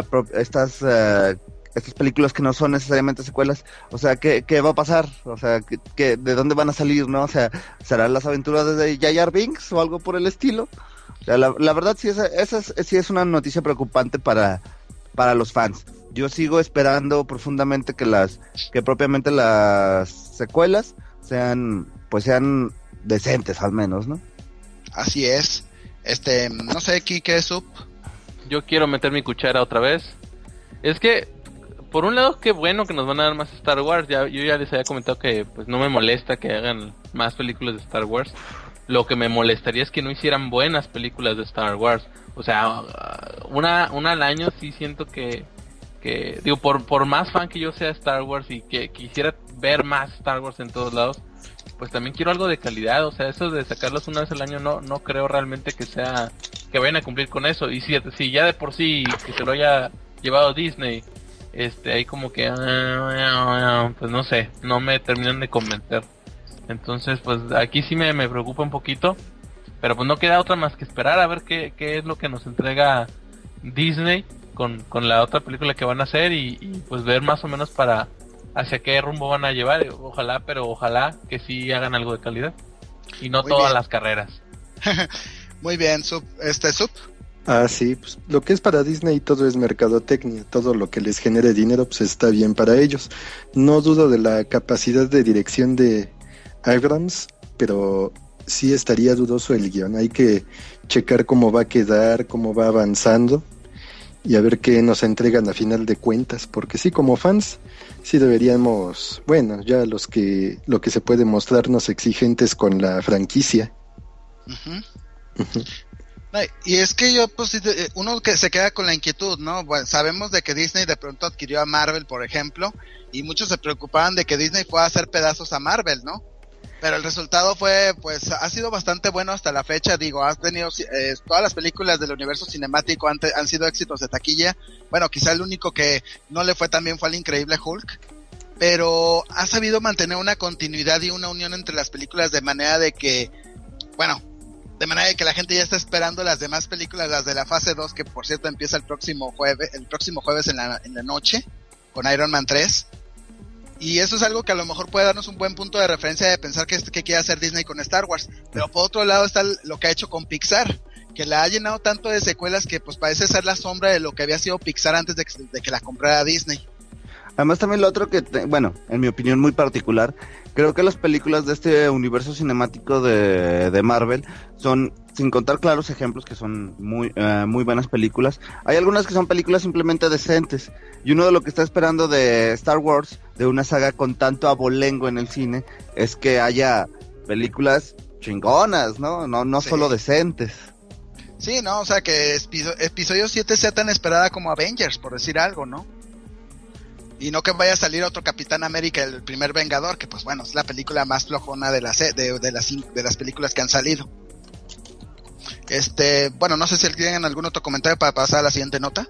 películas que no son necesariamente secuelas, o sea, ¿qué va a pasar? O sea, ¿de dónde van a salir, no? O sea, ¿serán las aventuras de Jar Jar Binks o algo por el estilo? O sea, la verdad sí es una noticia preocupante para los fans. Yo sigo esperando profundamente que propiamente las secuelas sean decentes al menos, ¿no? Así es. No sé, Kike, Sup. Yo quiero meter mi cuchara otra vez. Es que por un lado, qué bueno que nos van a dar más Star Wars. Yo ya les había comentado que pues no me molesta que hagan más películas de Star Wars. Lo que me molestaría es que no hicieran buenas películas de Star Wars. O sea, una al año sí siento que digo, por más fan que yo sea de Star Wars y que quisiera ver más Star Wars en todos lados, pues también quiero algo de calidad. O sea, eso de sacarlos una vez al año no creo realmente que vayan a cumplir con eso. Y si ya de por sí que se lo haya llevado Disney, ahí como que pues no sé, no me terminan de convencer. Entonces pues aquí sí me preocupa un poquito, pero pues no queda otra más que esperar a ver qué es lo que nos entrega Disney con la otra película que van a hacer y pues ver más o menos hacia qué rumbo van a llevar. Ojalá que sí hagan algo de calidad y no todas las carreras. Muy bien, Sup. Sí, pues lo que es para Disney todo es mercadotecnia, todo lo que les genere dinero pues está bien para ellos. No dudo de la capacidad de dirección de Abrams, pero sí estaría dudoso el guión. Hay que checar cómo va a quedar, cómo va avanzando y a ver qué nos entregan a final de cuentas, porque sí, como fans sí deberíamos, bueno, ya lo que se puede mostrarnos exigentes con la franquicia. Y es que yo, pues, uno que se queda con la inquietud, ¿no? Bueno, sabemos de que Disney de pronto adquirió a Marvel, por ejemplo, y muchos se preocupaban de que Disney fuera a hacer pedazos a Marvel, ¿no? Pero el resultado pues, ha sido bastante bueno hasta la fecha. Digo, has tenido, todas las películas del universo cinemático han sido éxitos de taquilla. Bueno, quizá el único que no le fue tan bien fue el Increíble Hulk, pero ha sabido mantener una continuidad y una unión entre las películas de manera de que la gente ya está esperando las demás películas, las de la fase 2, que por cierto empieza el próximo jueves en la noche, con Iron Man 3. Y eso es algo que a lo mejor puede darnos un buen punto de referencia de pensar que quiere hacer Disney con Star Wars. Pero por otro lado está lo que ha hecho con Pixar, que la ha llenado tanto de secuelas que pues parece ser la sombra de lo que había sido Pixar antes de que la comprara Disney. Además también lo otro que, en mi opinión muy particular, creo que las películas de este universo cinemático de Marvel son, sin contar claros ejemplos que son muy buenas películas, hay algunas que son películas simplemente decentes, y uno de lo que está esperando de Star Wars, de una saga con tanto abolengo en el cine, es que haya películas chingonas, no Sí. solo decentes. Sí, no, o sea que episodio 7 sea tan esperada como Avengers, por decir algo, ¿no? Y no que vaya a salir otro Capitán América, el primer Vengador, que pues bueno, es la película más flojona de las películas que han salido. Bueno, no sé si tienen algún otro comentario para pasar a la siguiente nota.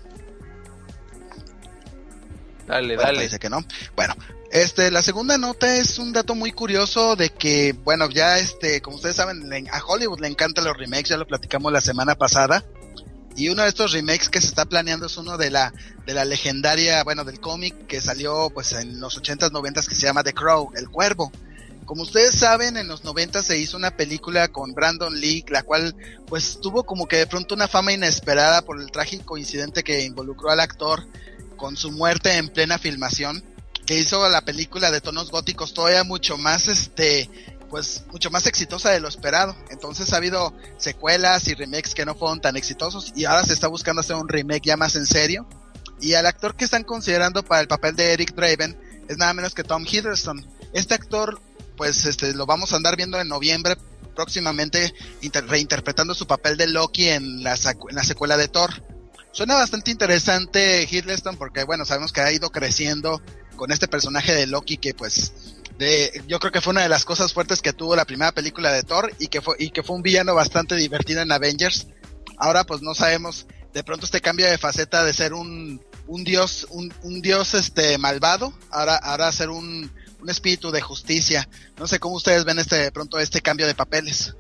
Dale. Dice que no. Bueno, la segunda nota es un dato muy curioso de que, bueno, ya como ustedes saben, a Hollywood le encantan los remakes, ya lo platicamos la semana pasada. Y uno de estos remakes que se está planeando es uno de la legendaria, bueno, del cómic que salió pues en los 80s, 90s, que se llama The Crow, El Cuervo. Como ustedes saben, en los 90 se hizo una película con Brandon Lee, la cual pues tuvo como que de pronto una fama inesperada por el trágico incidente que involucró al actor con su muerte en plena filmación, que hizo la película de tonos góticos todavía mucho más mucho más exitosa de lo esperado. Entonces ha habido secuelas y remakes que no fueron tan exitosos y ahora se está buscando hacer un remake ya más en serio. Y al actor que están considerando para el papel de Eric Draven es nada menos que Tom Hiddleston. Este actor pues lo vamos a andar viendo en noviembre próximamente reinterpretando su papel de Loki en la secuela de Thor. Suena bastante interesante Hiddleston porque bueno, sabemos que ha ido creciendo con este personaje de Loki que pues yo creo que fue una de las cosas fuertes que tuvo la primera película de Thor y que fue un villano bastante divertido en Avengers. Ahora pues no sabemos, de pronto este cambio de faceta de ser un dios malvado, ahora ser un espíritu de justicia. No sé cómo ustedes ven de pronto este cambio de papeles.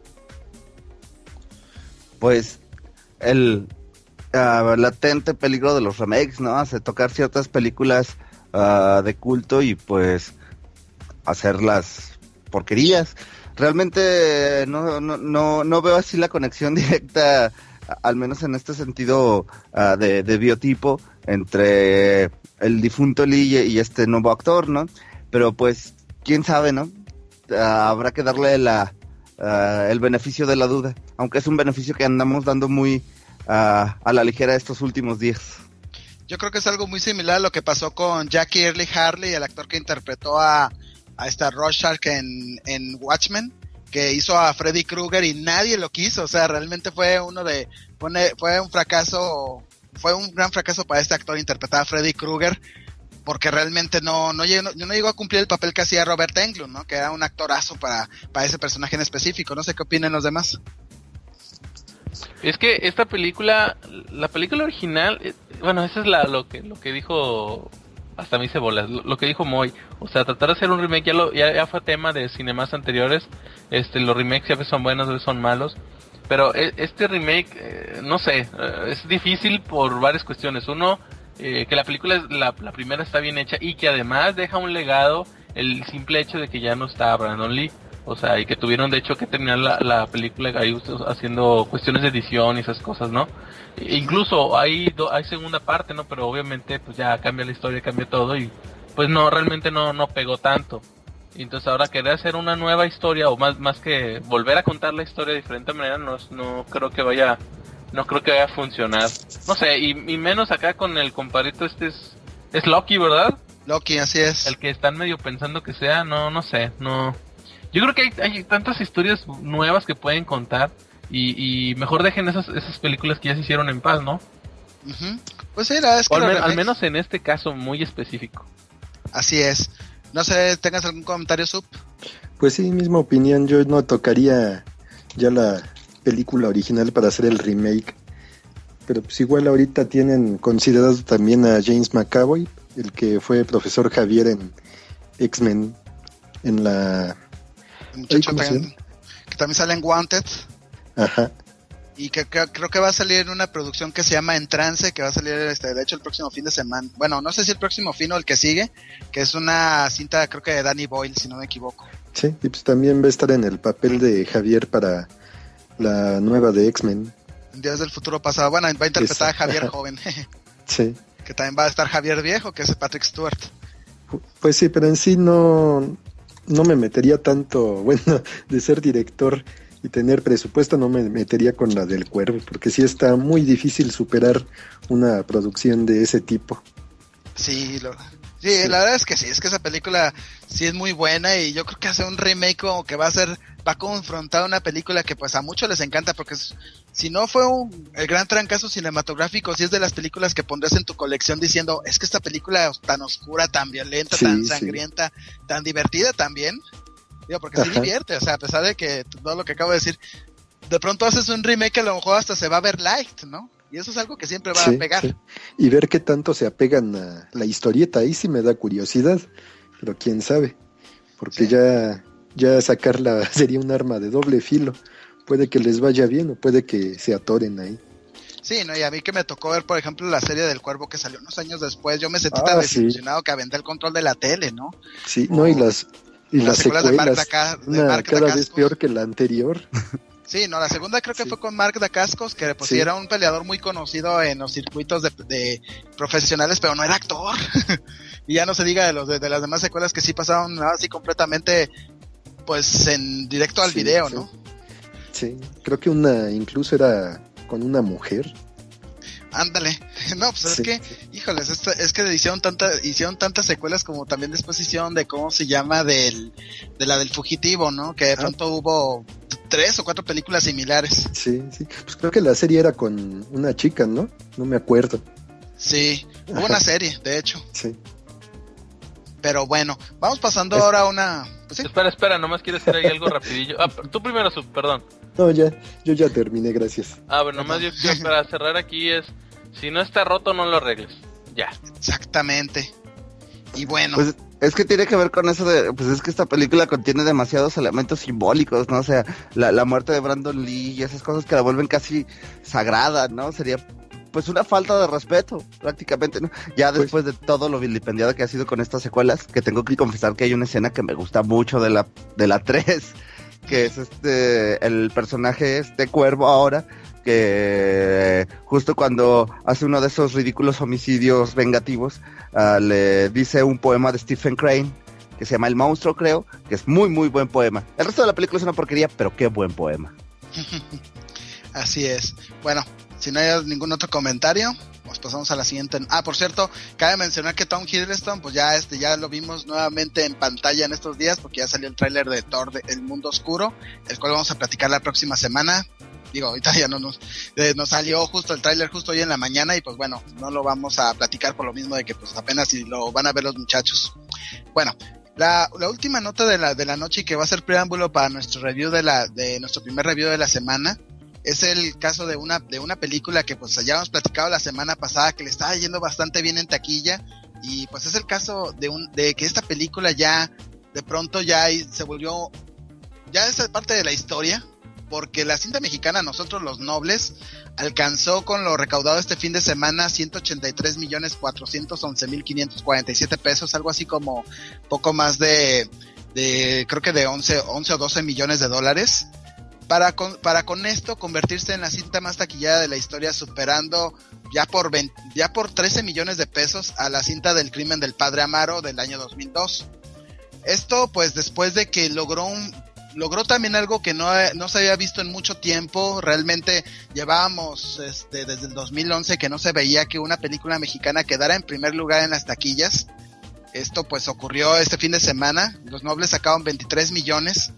Pues el latente peligro de los remakes, ¿no? Hace tocar ciertas películas de culto y pues hacer las porquerías. Realmente no veo así la conexión directa, al menos en este sentido de biotipo, entre el difunto Lee y este nuevo actor, ¿no? Pero pues, quién sabe, ¿no? Habrá que darle el beneficio de la duda, aunque es un beneficio que andamos dando muy a la ligera estos últimos días. Yo creo que es algo muy similar a lo que pasó con Jackie Earle Haley, el actor que interpretó a esta Rorschach en Watchmen, que hizo a Freddy Krueger y nadie lo quiso, o sea, realmente fue un fracaso, fue un gran fracaso para este actor interpretar a Freddy Krueger, porque realmente no llegó a cumplir el papel que hacía Robert Englund, ¿no? Que era un actorazo para ese personaje en específico. No sé qué opinan los demás. Es que esta película, la película original, bueno, eso es lo que dijo, hasta me hice bolas, lo que dijo Moy, o sea, tratar de hacer un remake ya fue tema de cinemas anteriores. Los remakes a veces son buenos, a veces son malos, pero este remake, no sé, es difícil por varias cuestiones. Uno, que la película, la primera está bien hecha y que además deja un legado, el simple hecho de que ya no está Brandon Lee. O sea, y que tuvieron de hecho que terminar la película ahí haciendo cuestiones de edición y esas cosas, ¿no? E incluso hay segunda parte, ¿no? Pero obviamente pues ya cambia la historia, cambia todo y pues no, realmente no pegó tanto. Y entonces ahora querer hacer una nueva historia o más que volver a contar la historia de diferente manera no creo que vaya a funcionar. No sé, y menos acá con el compadrito es Loki, ¿verdad? Loki, así es. El que están medio pensando que sea, no sé. Yo creo que hay tantas historias nuevas que pueden contar y mejor dejen esas películas que ya se hicieron en paz, ¿no? Uh-huh. Pues sí, es que al menos en este caso muy específico. Así es. No sé, ¿tengas algún comentario, Sup? Pues sí, misma opinión. Yo no tocaría ya la película original para hacer el remake. Pero pues igual ahorita tienen considerado también a James McAvoy, el que fue profesor Javier en X-Men, en la... El muchacho que también sale en Wanted. Ajá. Y que creo que va a salir en una producción que se llama En Trance, que va a salir de hecho el próximo fin de semana. Bueno, no sé si el próximo fin o el que sigue, que es una cinta creo que de Danny Boyle, si no me equivoco. Sí, y pues también va a estar en el papel de Javier para la nueva de X-Men. Dios del futuro pasado. Bueno, va a interpretar a Javier joven. Sí. Que también va a estar Javier viejo, que es Patrick Stewart. Pues sí, pero en sí no me metería tanto, bueno, de ser director y tener presupuesto, no me metería con la del Cuervo, porque sí está muy difícil superar una producción de ese tipo. Sí, la verdad es que sí, es que esa película sí es muy buena y yo creo que hace un remake como que va a confrontar una película que pues a muchos les encanta, porque si no fue el gran trancazo cinematográfico, sí es de las películas que pondrás en tu colección diciendo, es que esta película tan oscura, tan violenta, tan sangrienta, tan divertida también, digo, porque sí divierte, o sea, a pesar de que todo lo que acabo de decir, de pronto haces un remake que a lo mejor hasta se va a ver light, ¿no? Y eso es algo que siempre va a pegar. Sí. Y ver qué tanto se apegan a la historieta, ahí sí me da curiosidad, pero quién sabe, porque ya sacarla sería un arma de doble filo. Puede que les vaya bien o puede que se atoren ahí. Sí, no, y a mí que me tocó ver, por ejemplo, la serie del Cuervo que salió unos años después, yo me sentí tan desilusionado que aventé el control de la tele, ¿no? Sí, no, y las secuelas de Mark cada vez peor que la anterior. Sí, no, la segunda creo que fue con Mark Dacascos, que pues era un peleador muy conocido en los circuitos de profesionales, pero no era actor. Y ya no se diga de las demás secuelas que sí pasaron así completamente, pues en directo al video, ¿no? Sí, creo que una incluso era con una mujer. Ándale, no, pues es que, híjoles, es que hicieron tantas secuelas como también después hicieron de cómo se llama de la del fugitivo, ¿no? Que de pronto hubo 3 o 4 películas similares. Sí, pues creo que la serie era con una chica, ¿no? No me acuerdo. Sí, hubo una serie, de hecho. Sí. Pero bueno, vamos pasando ahora a una... ¿Pues sí? Espera, nomás quiero decir ahí algo rapidillo. Tú primero, perdón. No, yo ya terminé, gracias. Bueno, nomás yo quiero para cerrar aquí es, si no está roto no lo arregles, ya. Exactamente. Y bueno. Pues es que tiene que ver con eso de, pues es que esta película contiene demasiados elementos simbólicos, ¿no? O sea, la muerte de Brandon Lee y esas cosas que la vuelven casi sagrada, ¿no? Sería pues una falta de respeto, prácticamente, ¿no? Ya después de todo lo vilipendiado que ha sido con estas secuelas, que tengo que confesar que hay una escena que me gusta mucho de la 3, que es el personaje Cuervo ahora, que justo cuando hace uno de esos ridículos homicidios vengativos, le dice un poema de Stephen Crane, que se llama El Monstruo, creo, que es muy, muy buen poema. El resto de la película es una porquería, pero qué buen poema. Así es. Bueno, si no hay ningún otro comentario, pues pasamos a la siguiente. Por cierto, cabe mencionar que Tom Hiddleston, pues ya lo vimos nuevamente en pantalla en estos días, porque ya salió el tráiler de Thor, El Mundo Oscuro, el cual vamos a platicar la próxima semana. Digo, ahorita ya no nos salió justo el tráiler justo hoy en la mañana, y pues bueno, no lo vamos a platicar por lo mismo de que pues apenas si lo van a ver los muchachos. Bueno, la última nota de la noche, y que va a ser preámbulo para nuestro review de nuestro primer review de la semana, es el caso de una película que pues ya hemos platicado la semana pasada, que le estaba yendo bastante bien en taquilla, y pues es el caso de que esta película ya de pronto ya se volvió, ya es parte de la historia, porque la cinta mexicana Nosotros los Nobles alcanzó con lo recaudado este fin de semana 183,411,547 pesos, algo así como poco más de creo que de 11 o 12 millones de dólares, para con esto convertirse en la cinta más taquillada de la historia, superando ya por 13 millones de pesos a la cinta del Crimen del Padre Amaro del año 2002. Esto pues después de que logró también algo que no se había visto en mucho tiempo. Realmente llevábamos desde el 2011 que no se veía que una película mexicana quedara en primer lugar en las taquillas. Esto pues ocurrió este fin de semana. Los Nobles sacaron 23 millones.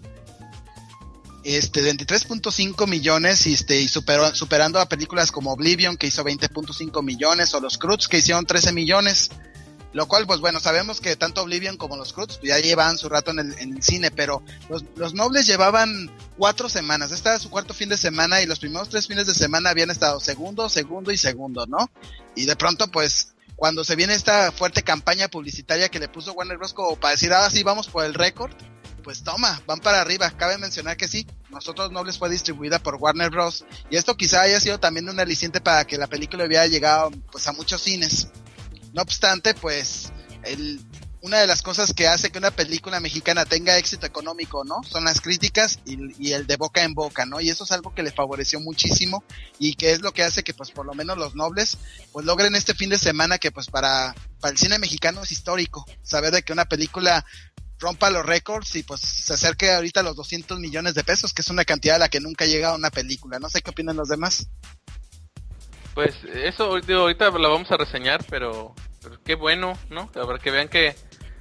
23.5 millones y superando a películas como Oblivion, que hizo 20.5 millones, o Los Croods, que hicieron 13 millones. Lo cual, pues bueno, sabemos que tanto Oblivion como Los Croods ya llevaban su rato en el cine, pero los Nobles llevaban 4 semanas. Este era su cuarto fin de semana, y los primeros 3 fines de semana habían estado segundo, ¿no? Y de pronto, pues, cuando se viene esta fuerte campaña publicitaria que le puso Warner Bros. Como para decir, sí, vamos por el récord, pues toma, van para arriba. Cabe mencionar que sí, Nosotros Nobles fue distribuida por Warner Bros. Y esto quizá haya sido también un aliciente para que la película hubiera llegado pues a muchos cines. No obstante, pues una de las cosas que hace que una película mexicana tenga éxito económico, ¿no? Son las críticas y el de boca en boca, ¿no? Y eso es algo que le favoreció muchísimo, y que es lo que hace que pues por lo menos Los Nobles pues logren este fin de semana, que pues para el cine mexicano es histórico saber de que una película rompa los récords y pues se acerque ahorita a los 200 millones de pesos, que es una cantidad a la que nunca ha llegado una película. No sé qué opinan los demás. Pues eso ahorita lo vamos a reseñar, pero qué bueno, ¿no? A ver, que vean que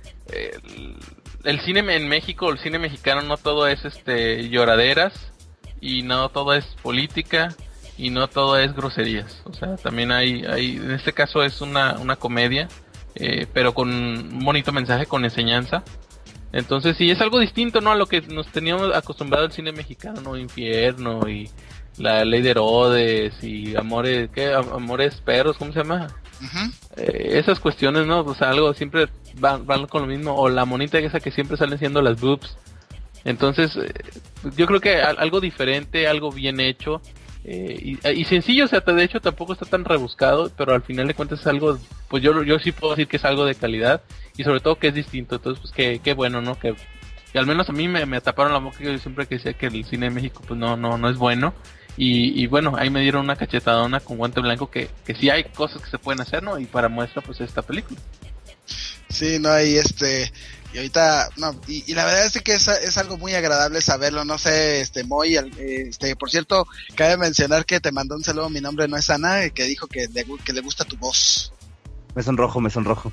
el cine en México, el cine mexicano, no todo es lloraderas, y no todo es política, y no todo es groserías. O sea, también hay en este caso es una comedia, pero con un bonito mensaje, con enseñanza. Entonces sí, es algo distinto, ¿no? A lo que nos teníamos acostumbrado el cine mexicano, ¿no? Infierno y La Ley de Herodes y Amores Perros, ¿cómo se llama? Uh-huh. Esas cuestiones, ¿no? O sea, algo siempre van con lo mismo, o la monita esa que siempre salen siendo las boobs. Entonces, yo creo que algo diferente, algo bien hecho, y sencillo. O sea, de hecho tampoco está tan rebuscado, pero al final de cuentas es algo, pues yo sí puedo decir que es algo de calidad, y sobre todo que es distinto. Entonces, pues qué bueno, ¿no? Que al menos a mí me taparon la boca. Yo siempre que decía que el cine de México pues no es bueno. Y bueno, ahí me dieron una cachetadona con guante blanco que sí hay cosas que se pueden hacer, ¿no? Y para muestra pues esta película. Sí, no hay y ahorita no, y la verdad es que es algo muy agradable saberlo. No sé, Moy, por cierto, cabe mencionar que te mandó un saludo. Mi nombre no es Ana, que dijo que le gusta tu voz. Me sonrojo.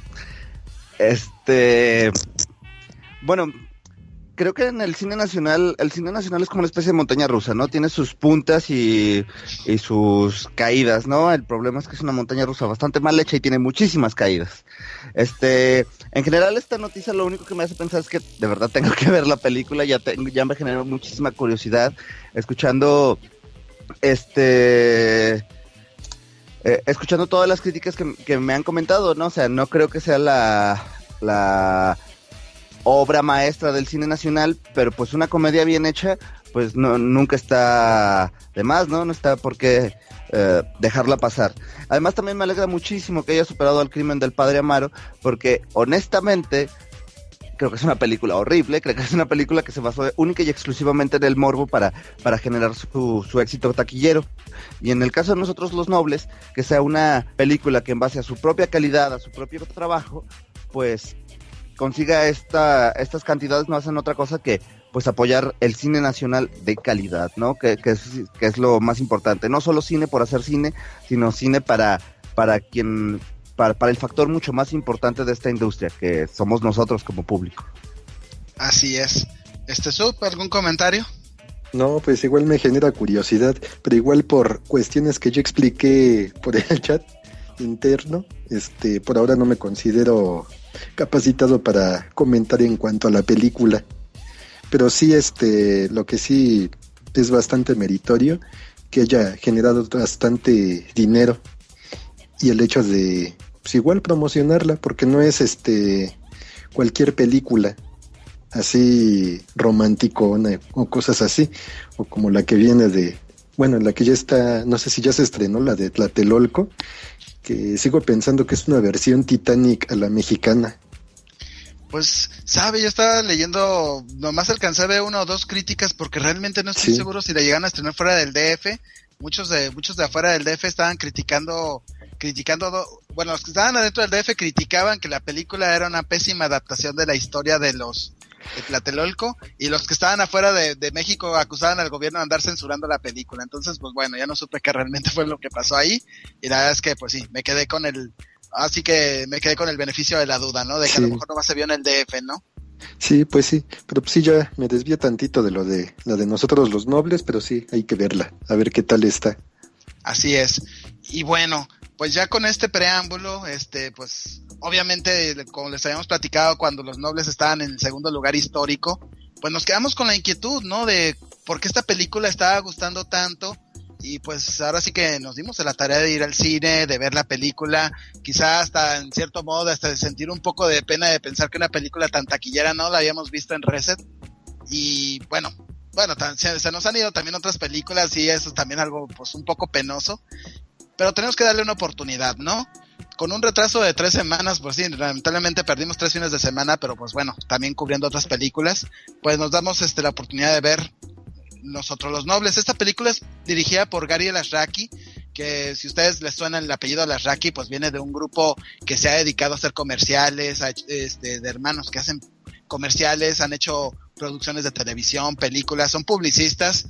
Bueno, creo que en el cine nacional es como una especie de montaña rusa, ¿no? Tiene sus puntas y sus caídas, ¿no? El problema es que es una montaña rusa bastante mal hecha y tiene muchísimas caídas. En general, esta noticia lo único que me hace pensar es que de verdad tengo que ver la película. Ya me generó muchísima curiosidad escuchando escuchando todas las críticas que me han comentado, ¿no? O sea, no creo que sea la obra maestra del cine nacional, pero pues una comedia bien hecha, pues nunca está de más, ¿no? No está por qué dejarla pasar. Además, también me alegra muchísimo que haya superado al Crimen del Padre Amaro, porque honestamente creo que es una película horrible. Creo que es una película que se basó única y exclusivamente en el morbo para generar su éxito taquillero. Y en el caso de Nosotros los Nobles, que sea una película que en base a su propia calidad, a su propio trabajo, pues consiga estas cantidades, no hacen otra cosa que pues apoyar el cine nacional de calidad, ¿no? Que es lo más importante. No solo cine por hacer cine, sino cine para el factor mucho más importante de esta industria, que somos nosotros como público. Así es. Sup, ¿algún comentario? No, pues igual me genera curiosidad, pero igual por cuestiones que yo expliqué por el chat interno, por ahora no me considero capacitado para comentar en cuanto a la película. Pero sí, lo que sí es bastante meritorio, que haya generado bastante dinero, y el hecho de, pues igual promocionarla, porque no es cualquier película así romanticona o cosas así, o como la que viene la que ya está, no sé si ya se estrenó, la de Tlatelolco, que sigo pensando que es una versión Titanic a la mexicana. Pues, sabe, yo estaba leyendo, nomás alcancé a ver 1 o 2 críticas, porque realmente no estoy seguro si la llegan a estrenar fuera del DF. Muchos de afuera del DF estaban criticando, bueno, los que estaban adentro del DF criticaban que la película era una pésima adaptación de la historia de Tlatelolco, y los que estaban afuera de México acusaban al gobierno de andar censurando la película. Entonces, pues bueno, ya no supe qué realmente fue lo que pasó ahí, y la verdad es que, pues sí, me quedé con el beneficio de la duda, ¿no? De que a lo mejor no se vio en el DF, ¿no? Sí, pues sí, pero pues sí, ya me desvié tantito de la de Nosotros los Nobles, pero sí, hay que verla, a ver qué tal está. Así es. Y bueno, pues ya con este preámbulo, pues obviamente, como les habíamos platicado cuando los Nobles estaban en el segundo lugar histórico, pues nos quedamos con la inquietud, ¿no? De por qué esta película estaba gustando tanto. Y pues ahora sí que nos dimos a la tarea de ir al cine, de ver la película, quizá hasta en cierto modo hasta de sentir un poco de pena de pensar que una película tan taquillera no la habíamos visto en Reset. Y bueno, se nos han ido también otras películas y eso es también algo pues un poco penoso, pero tenemos que darle una oportunidad, ¿no? Con un retraso de 3 semanas, pues sí, lamentablemente perdimos 3 fines de semana, pero pues bueno, también cubriendo otras películas, pues nos damos la oportunidad de ver Nosotros los Nobles. Esta película es dirigida por Gary El-Ashraki, que si ustedes les suena el apellido El-Ashraki, pues viene de un grupo que se ha dedicado a hacer comerciales, de hermanos que hacen comerciales, han hecho producciones de televisión, películas, son publicistas,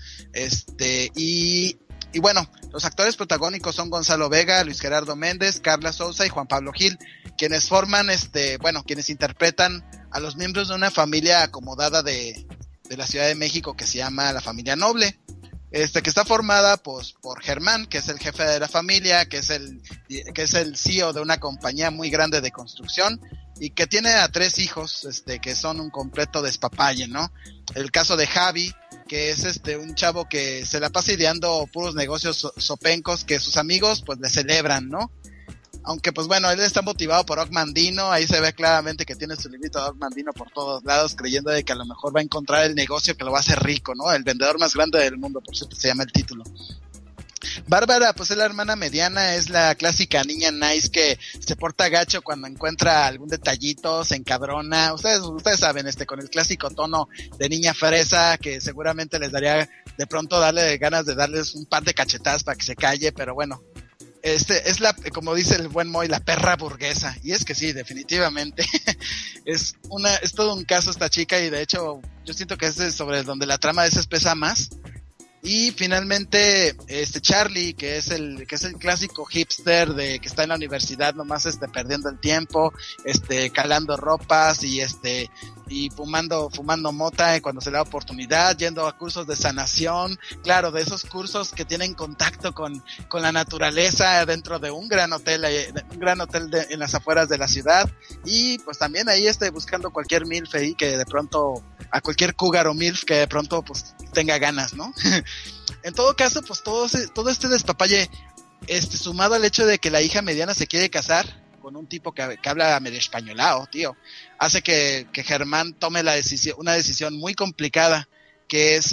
y bueno, los actores protagónicos son Gonzalo Vega, Luis Gerardo Méndez, Carla Souza y Juan Pablo Gil, quienes forman, quienes interpretan a los miembros de una familia acomodada de la Ciudad de México que se llama la familia Noble, que está formada pues por Germán, que es el jefe de la familia, que es el CEO de una compañía muy grande de construcción y que tiene a 3 hijos, que son un completo despapalle, ¿no? El caso de Javi, que es un chavo que se la pasa ideando puros negocios sopencos que sus amigos pues le celebran, ¿no? Aunque pues bueno, él está motivado por Og Mandino, ahí se ve claramente que tiene su librito de Og Mandino por todos lados, creyendo de que a lo mejor va a encontrar el negocio que lo va a hacer rico, ¿no? El vendedor más grande del mundo, por cierto, se llama el título. Bárbara, pues es la hermana mediana, es la clásica niña nice que se porta gacho cuando encuentra algún detallito, se encabrona, ustedes saben, con el clásico tono de niña fresa que seguramente les daría de pronto ganas de darles un par de cachetadas para que se calle, pero bueno. Es como dice el buen Moy, la perra burguesa, y es que sí, definitivamente es todo un caso esta chica, y de hecho yo siento que es sobre donde la trama se espesa más. Y finalmente Charlie, que es el clásico hipster de que está en la universidad nomás perdiendo el tiempo, calando ropas y fumando mota cuando se le da oportunidad, yendo a cursos de sanación, claro, de esos cursos que tienen contacto con la naturaleza dentro de un gran hotel en las afueras de la ciudad, y pues también ahí buscando cualquier milf ahí que de pronto, a cualquier cougar o milf que de pronto pues tenga ganas, ¿no? En todo caso, pues todo este despapalle, sumado al hecho de que la hija mediana se quiere casar con un tipo que habla medio españolao, tío, hace que Germán tome una decisión muy complicada, que es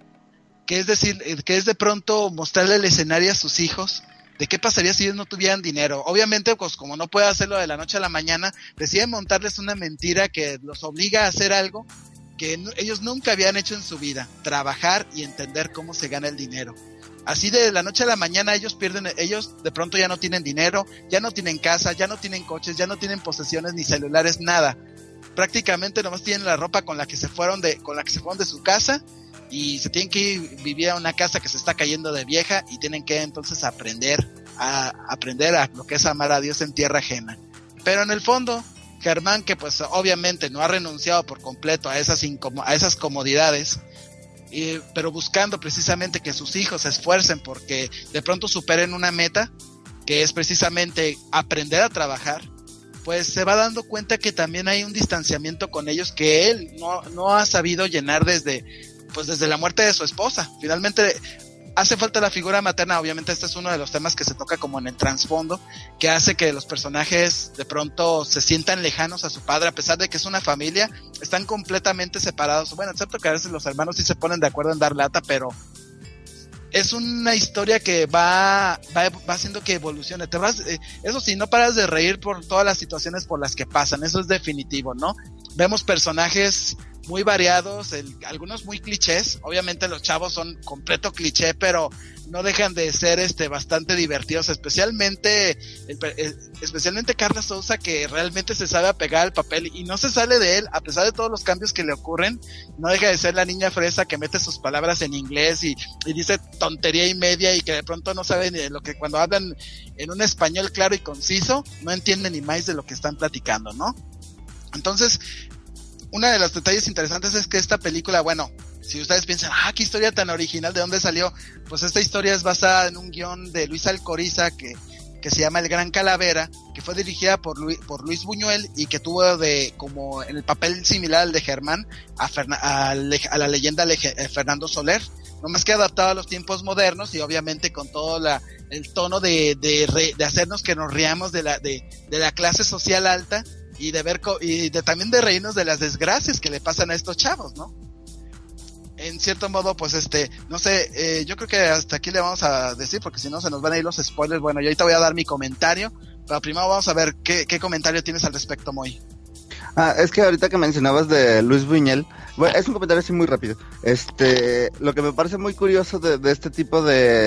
de pronto mostrarle el escenario a sus hijos de qué pasaría si ellos no tuvieran dinero. Obviamente, pues como no puede hacerlo de la noche a la mañana, decide montarles una mentira que los obliga a hacer algo que ellos nunca habían hecho en su vida: trabajar y entender cómo se gana el dinero. Así de la noche a la mañana ellos de pronto ya no tienen dinero, ya no tienen casa, ya no tienen coches, ya no tienen posesiones ni celulares, nada. prácticamente nomás tienen la ropa con la que se fueron de su casa y se tienen que ir vivir a una casa que se está cayendo de vieja y tienen que entonces aprender a lo que es amar a Dios en tierra ajena. Pero en el fondo, Germán, que pues obviamente no ha renunciado por completo a esas comodidades, pero buscando precisamente que sus hijos se esfuercen porque de pronto superen una meta, que es precisamente aprender a trabajar, pues se va dando cuenta que también hay un distanciamiento con ellos que él no ha sabido llenar desde la muerte de su esposa. Finalmente hace falta la figura materna. Obviamente este es uno de los temas que se toca como en el trasfondo, que hace que los personajes de pronto se sientan lejanos a su padre, a pesar de que es una familia, están completamente separados. Bueno, excepto que a veces los hermanos sí se ponen de acuerdo en dar lata, pero es una historia que va haciendo que evolucione. Eso sí, no paras de reír por todas las situaciones por las que pasan, eso es definitivo, ¿no? Vemos personajes muy variados, algunos muy clichés. Obviamente los chavos son completo cliché, pero no dejan de ser bastante divertidos, especialmente Carla Souza, que realmente se sabe apegar al papel y no se sale de él, a pesar de todos los cambios que le ocurren. No deja de ser la niña fresa que mete sus palabras en inglés y dice tontería y media, y que de pronto no sabe ni de lo que, cuando hablan en un español claro y conciso, no entienden ni más de lo que están platicando, ¿no? Entonces, uno de los detalles interesantes es que esta película, bueno, si ustedes piensan, qué historia tan original, ¿de dónde salió? Pues esta historia es basada en un guión de Luis Alcoriza que se llama El Gran Calavera, que fue dirigida por Luis Buñuel y que tuvo como en el papel similar al de Germán a la leyenda Fernando Soler, no más que adaptado a los tiempos modernos y obviamente con todo el tono de hacernos que nos riamos de la clase social alta y también de reírnos de las desgracias que le pasan a estos chavos, ¿no? En cierto modo, pues no sé, yo creo que hasta aquí le vamos a decir, porque si no se nos van a ir los spoilers. Bueno, yo ahorita voy a dar mi comentario, pero primero vamos a ver qué comentario tienes al respecto, Moy. Es que ahorita que mencionabas de Luis Buñuel, bueno, es un comentario así muy rápido. Lo que me parece muy curioso de este tipo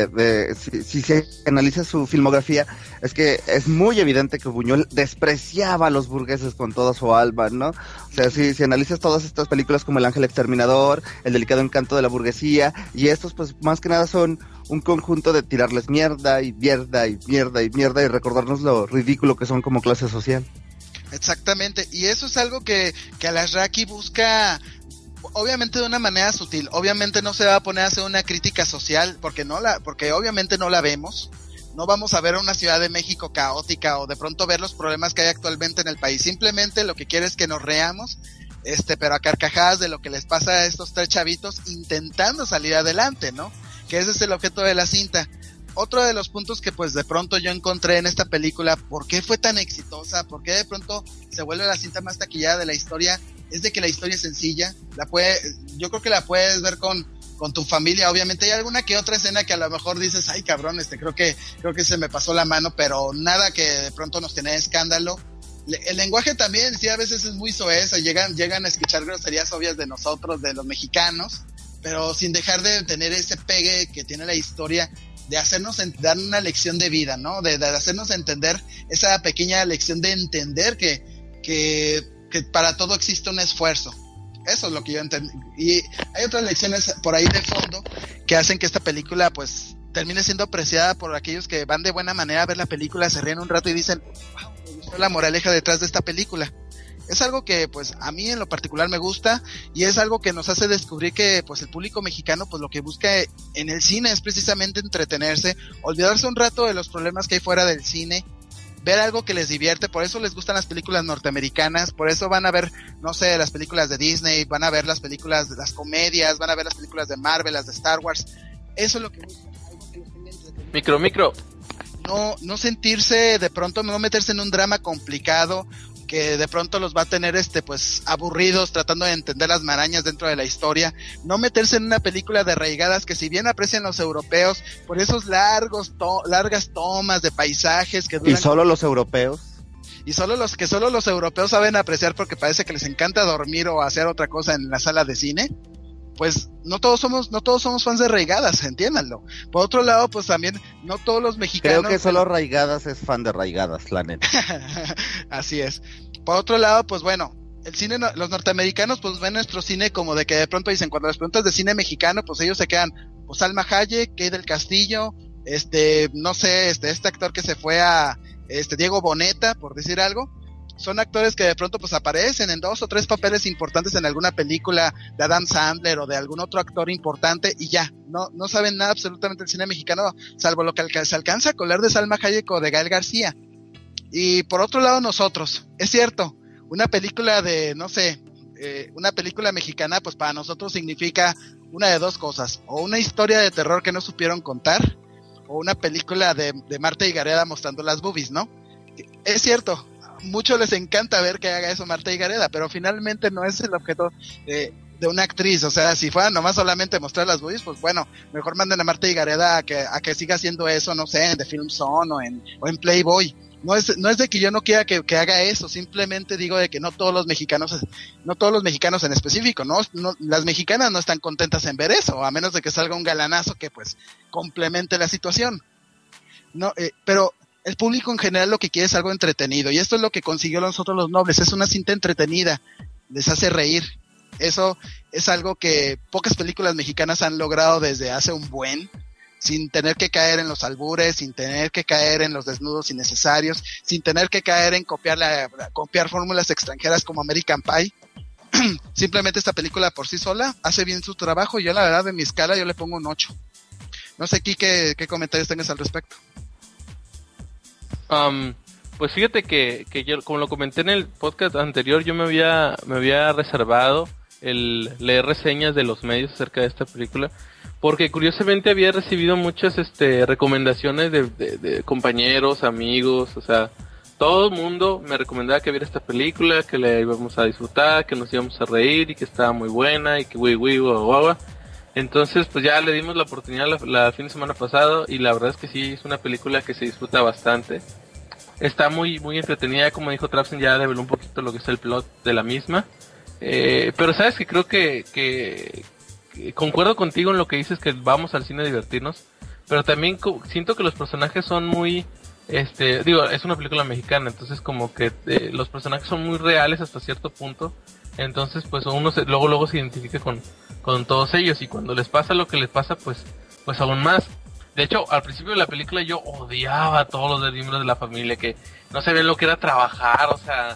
si se analiza su filmografía, es que es muy evidente que Buñuel despreciaba a los burgueses con toda su alma, ¿no? O sea, si analizas todas estas películas como El Ángel Exterminador, El Delicado Encanto de la Burguesía, y estos pues más que nada son un conjunto de tirarles mierda y mierda y mierda y mierda y recordarnos lo ridículo que son como clase social. Exactamente, y eso es algo que Alasraqui busca, obviamente de una manera sutil. Obviamente no se va a poner a hacer una crítica social, porque obviamente no la vemos. No vamos a ver una Ciudad de México caótica o de pronto ver los problemas que hay actualmente en el país. Simplemente lo que quiere es que nos reamos, pero a carcajadas, de lo que les pasa a estos tres chavitos intentando salir adelante, ¿no? Que ese es el objeto de la cinta. Otro de los puntos que pues de pronto yo encontré en esta película, ¿por qué fue tan exitosa? ¿Por qué de pronto se vuelve la cinta más taquillada de la historia? Es de que la historia es sencilla, yo creo que la puedes ver con tu familia. Obviamente hay alguna que otra escena que a lo mejor dices, ay cabrón, creo que se me pasó la mano, pero nada que de pronto nos genere escándalo. El lenguaje también, sí, a veces es muy soez, llegan a escuchar groserías obvias de nosotros, de los mexicanos, pero sin dejar de tener ese pegue que tiene la historia, de hacernos dar una lección de vida, ¿no? De hacernos entender esa pequeña lección de entender que para todo existe un esfuerzo. Eso es lo que yo entendí. Y hay otras lecciones por ahí de fondo que hacen que esta película pues termine siendo apreciada por aquellos que van de buena manera a ver la película, se ríen un rato y dicen, wow, me gustó la moraleja detrás de esta película. Es algo que pues a mí en lo particular me gusta, y es algo que nos hace descubrir que pues el público mexicano pues lo que busca en el cine es precisamente entretenerse, olvidarse un rato de los problemas que hay fuera del cine, ver algo que les divierte. Por eso les gustan las películas norteamericanas, por eso van a ver, no sé, las películas de Disney, van a ver las películas de las comedias, van a ver las películas de Marvel, las de Star Wars. Eso es lo que buscan, algo que los tenga entretenidos. Micro. No sentirse de pronto, no meterse en un drama complicado que de pronto los va a tener pues aburridos tratando de entender las marañas dentro de la historia. No meterse en una película de arraigadas que, si bien aprecian los europeos por esos largas tomas de paisajes que duran, ¿y solo los europeos? Y solo los europeos saben apreciar, porque parece que les encanta dormir o hacer otra cosa en la sala de cine. Pues no todos somos fans de Raigadas, entiéndanlo. Por otro lado, pues también no todos los mexicanos... Creo que solo Raigadas es fan de Raigadas, la neta. Así es. Por otro lado, pues bueno, el cine, los norteamericanos pues ven nuestro cine como de que de pronto dicen, cuando les preguntas de cine mexicano, pues ellos se quedan, pues Salma Hayek, Kay del Castillo, no sé, este actor que se fue a, Diego Boneta, por decir algo. Son actores que de pronto pues aparecen en 2 o 3 papeles importantes en alguna película de Adam Sandler o de algún otro actor importante y ya, no saben nada absolutamente del cine mexicano, salvo lo que se alcanza a colar de Salma Hayek o de Gael García. Y por otro lado nosotros, es cierto, una película de, no sé, una película mexicana pues para nosotros significa una de 2 cosas, o una historia de terror que no supieron contar, o una película de Marta y Gareda mostrando las boobies, ¿no? Es cierto, muchos les encanta ver que haga eso Marta y Gareda, pero finalmente no es el objeto de una actriz. O sea, si fuera nomás solamente mostrar las boobies, pues bueno, mejor manden a Marta y Gareda a que siga haciendo eso, no sé, en The Film Zone o en Playboy. No es de que yo no quiera que haga eso, simplemente digo de que no todos los mexicanos en específico, no las mexicanas no están contentas en ver eso, a menos de que salga un galanazo que pues complemente la situación. No, pero el público en general lo que quiere es algo entretenido, y esto es lo que consiguió nosotros los Nobles, es una cinta entretenida, les hace reír. Eso es algo que pocas películas mexicanas han logrado desde hace un buen, sin tener que caer en los albures, sin tener que caer en los desnudos innecesarios, sin tener que caer en copiar fórmulas extranjeras como American Pie. Simplemente esta película por sí sola hace bien su trabajo, y yo la verdad de mi escala yo le pongo un 8. No sé, Kike, ¿qué comentarios tengas al respecto? Pues fíjate que yo, como lo comenté en el podcast anterior, yo me había reservado el leer reseñas de los medios acerca de esta película, porque curiosamente había recibido muchas recomendaciones de compañeros, amigos, o sea, todo el mundo me recomendaba que viera esta película, que la íbamos a disfrutar, que nos íbamos a reír y que estaba muy buena y que guau. Entonces pues ya le dimos la oportunidad la fin de semana pasado, y la verdad es que sí, es una película que se disfruta bastante. Está muy muy entretenida, como dijo Trapsen, ya develó un poquito lo que es el plot de la misma. Pero sabes que creo que concuerdo contigo en lo que dices, que vamos al cine a divertirnos, pero también siento que los personajes son muy, es una película mexicana, entonces como que los personajes son muy reales hasta cierto punto, entonces pues uno luego se identifica con todos ellos, y cuando les pasa lo que les pasa, pues aún más. De hecho, al principio de la película yo odiaba a todos los miembros de la familia que no sabían lo que era trabajar, o sea,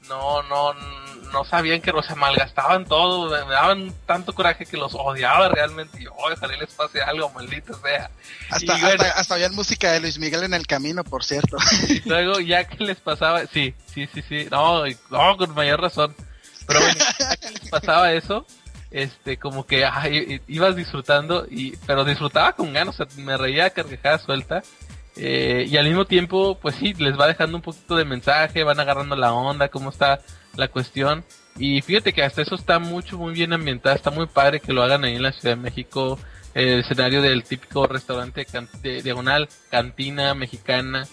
no sabían que, o sea, malgastaban todo, me daban tanto coraje que los odiaba realmente, y ojalá les pase algo, maldito sea. Hasta había música de Luis Miguel en el camino, por cierto. Y luego ya que les pasaba, sí, no, con mayor razón, pero bueno, ya que les pasaba eso, como que ibas disfrutando, pero disfrutaba con ganas, o sea, me reía a carcajada suelta. Y al mismo tiempo, pues sí, les va dejando un poquito de mensaje, van agarrando la onda, cómo está la cuestión. Y fíjate que hasta eso está muy bien ambientada, está muy padre que lo hagan ahí en la Ciudad de México, el escenario del típico restaurante de diagonal, cantina mexicana,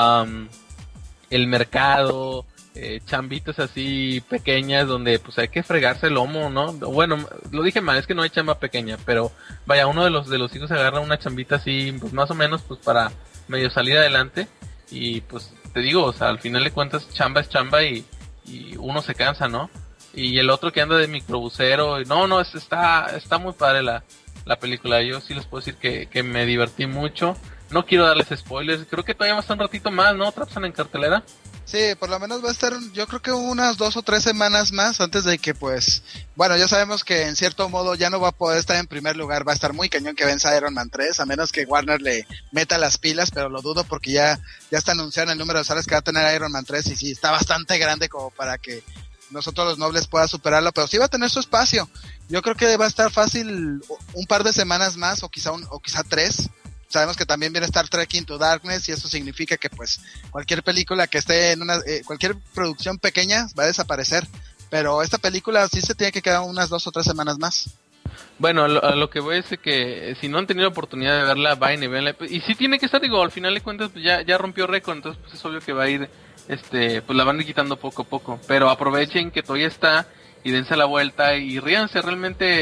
el mercado, chambitas así pequeñas donde pues hay que fregarse el lomo, ¿no? Bueno, lo dije mal, es que no hay chamba pequeña, pero vaya, uno de los hijos agarra una chambita así, pues más o menos, pues para medio salir adelante, y pues te digo, o sea, al final de cuentas chamba es chamba, y uno se cansa, ¿no? Y el otro que anda de microbusero, está muy padre la película. Yo sí les puedo decir que me divertí mucho. No quiero darles spoilers, creo que todavía va a estar un ratito más, ¿no? Trapsan en cartelera. Sí, por lo menos va a estar, yo creo que unas 2 o 3 semanas más antes de que, pues, bueno, ya sabemos que en cierto modo ya no va a poder estar en primer lugar, va a estar muy cañón que venza Iron Man 3, a menos que Warner le meta las pilas, pero lo dudo porque ya está anunciando el número de salas que va a tener Iron Man 3, y sí, está bastante grande como para que nosotros los Nobles pueda superarlo, pero sí va a tener su espacio. Yo creo que va a estar fácil un par de semanas más, o quizá 3. Sabemos que también viene Star Trek Into Darkness, y eso significa que pues cualquier película que esté en cualquier producción pequeña va a desaparecer, pero esta película sí se tiene que quedar unas 2 o 3 semanas más. Bueno, a lo que voy es que si no han tenido oportunidad de verla, vayan y véanla, y sí tiene que estar, digo, al final de cuentas pues ya rompió récord, entonces pues es obvio que va a ir, pues la van a ir quitando poco a poco, pero aprovechen que todavía está y dense la vuelta y ríanse, realmente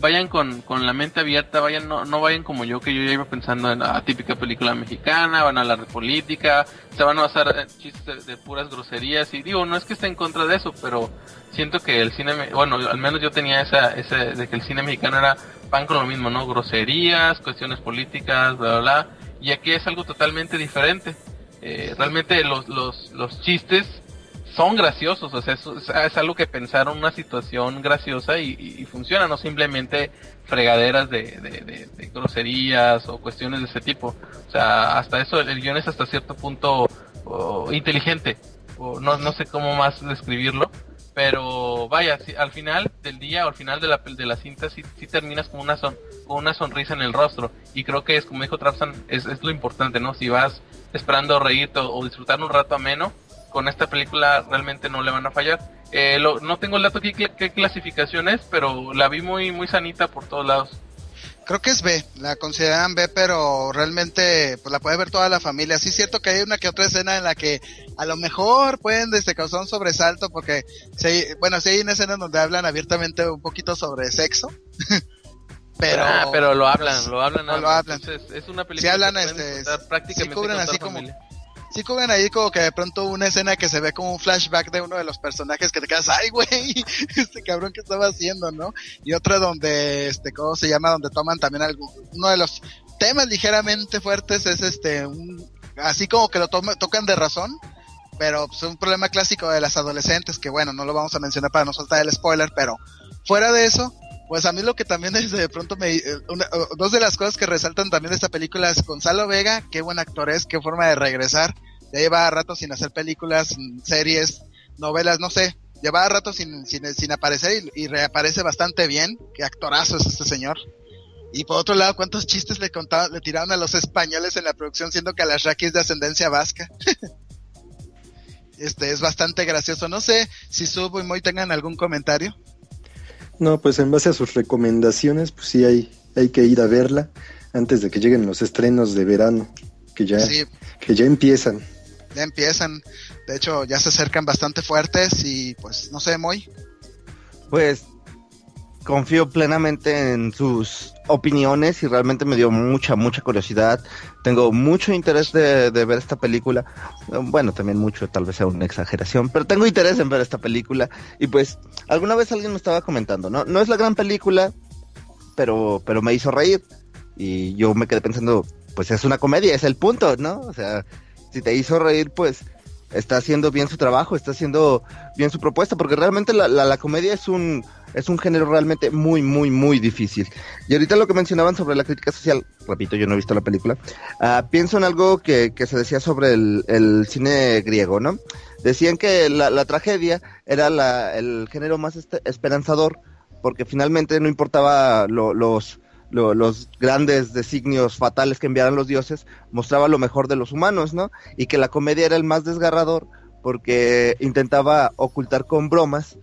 vayan con la mente abierta, vayan no vayan como yo, que yo ya iba pensando en la típica película mexicana, van a hablar de política, se van a basar en chistes de puras groserías, y digo, no es que esté en contra de eso, pero siento que el cine, bueno, al menos yo tenía ese de que el cine mexicano era pan con lo mismo, ¿no? Groserías, cuestiones políticas, bla, bla, bla, y aquí es algo totalmente diferente. Realmente los chistes son graciosos, o sea, es algo que pensaron una situación graciosa y funciona, no simplemente fregaderas de groserías o cuestiones de ese tipo. O sea, hasta eso, el guión es hasta cierto punto inteligente, o no sé cómo más describirlo, pero vaya, al final del día o al final de la cinta sí terminas con una sonrisa en el rostro, y creo que es, como dijo Trapsan, es lo importante, ¿no? Si vas esperando reírte o disfrutar un rato ameno, con esta película realmente no le van a fallar. No tengo el dato aquí qué clasificación es, pero la vi muy muy sanita por todos lados. Creo que es B, la consideran B, pero realmente pues la puede ver toda la familia. Sí es cierto que hay una que otra escena en la que a lo mejor pueden causar un sobresalto, porque sí hay una escena donde hablan abiertamente un poquito sobre sexo. pero lo hablan. Entonces, es una película sí hablan, prácticamente sí cubren así como familia. Sí cubren ahí como que de pronto una escena que se ve como un flashback de uno de los personajes que te quedas, ay güey, este cabrón que estaba haciendo, ¿no? Y otra donde, ¿cómo se llama? Donde toman también uno de los temas ligeramente fuertes es así como que lo tocan de razón, pero pues, un problema clásico de las adolescentes, que bueno, no lo vamos a mencionar para no soltar el spoiler, pero fuera de eso, pues a mí lo que también es de pronto dos de las cosas que resaltan también de esta película es Gonzalo Vega, qué buen actor es, qué forma de regresar, ya lleva rato sin hacer películas, series, novelas, no sé, lleva rato sin aparecer y reaparece bastante bien, qué actorazo es este señor. Y por otro lado, cuántos chistes le tiraron a los españoles en la producción, siendo que Alasraqui es de ascendencia vasca. Es bastante gracioso, no sé si Subo y Moy tengan algún comentario. No, pues en base a sus recomendaciones, pues sí hay que ir a verla antes de que lleguen los estrenos de verano, que ya empiezan. Ya empiezan, de hecho ya se acercan bastante fuertes y pues no sé, Moy. Pues confío plenamente en sus opiniones y realmente me dio mucha curiosidad. Tengo mucho interés de ver esta película. Bueno, también mucho, tal vez sea una exageración, pero tengo interés en ver esta película. Y pues, alguna vez alguien me estaba comentando, no es la gran película, pero me hizo reír. Y yo me quedé pensando, pues es una comedia, es el punto, ¿no? O sea, si te hizo reír, pues está haciendo bien su trabajo, está haciendo bien su propuesta, porque realmente la comedia es un género realmente muy difícil. Y ahorita lo que mencionaban sobre la crítica social, repito, yo no he visto la película, pienso en algo que se decía sobre el cine griego, ¿no? Decían que la tragedia era el género más esperanzador, porque finalmente no importaba los grandes designios fatales que enviaran los dioses, mostraba lo mejor de los humanos, ¿no? Y que la comedia era el más desgarrador, porque intentaba ocultar con bromas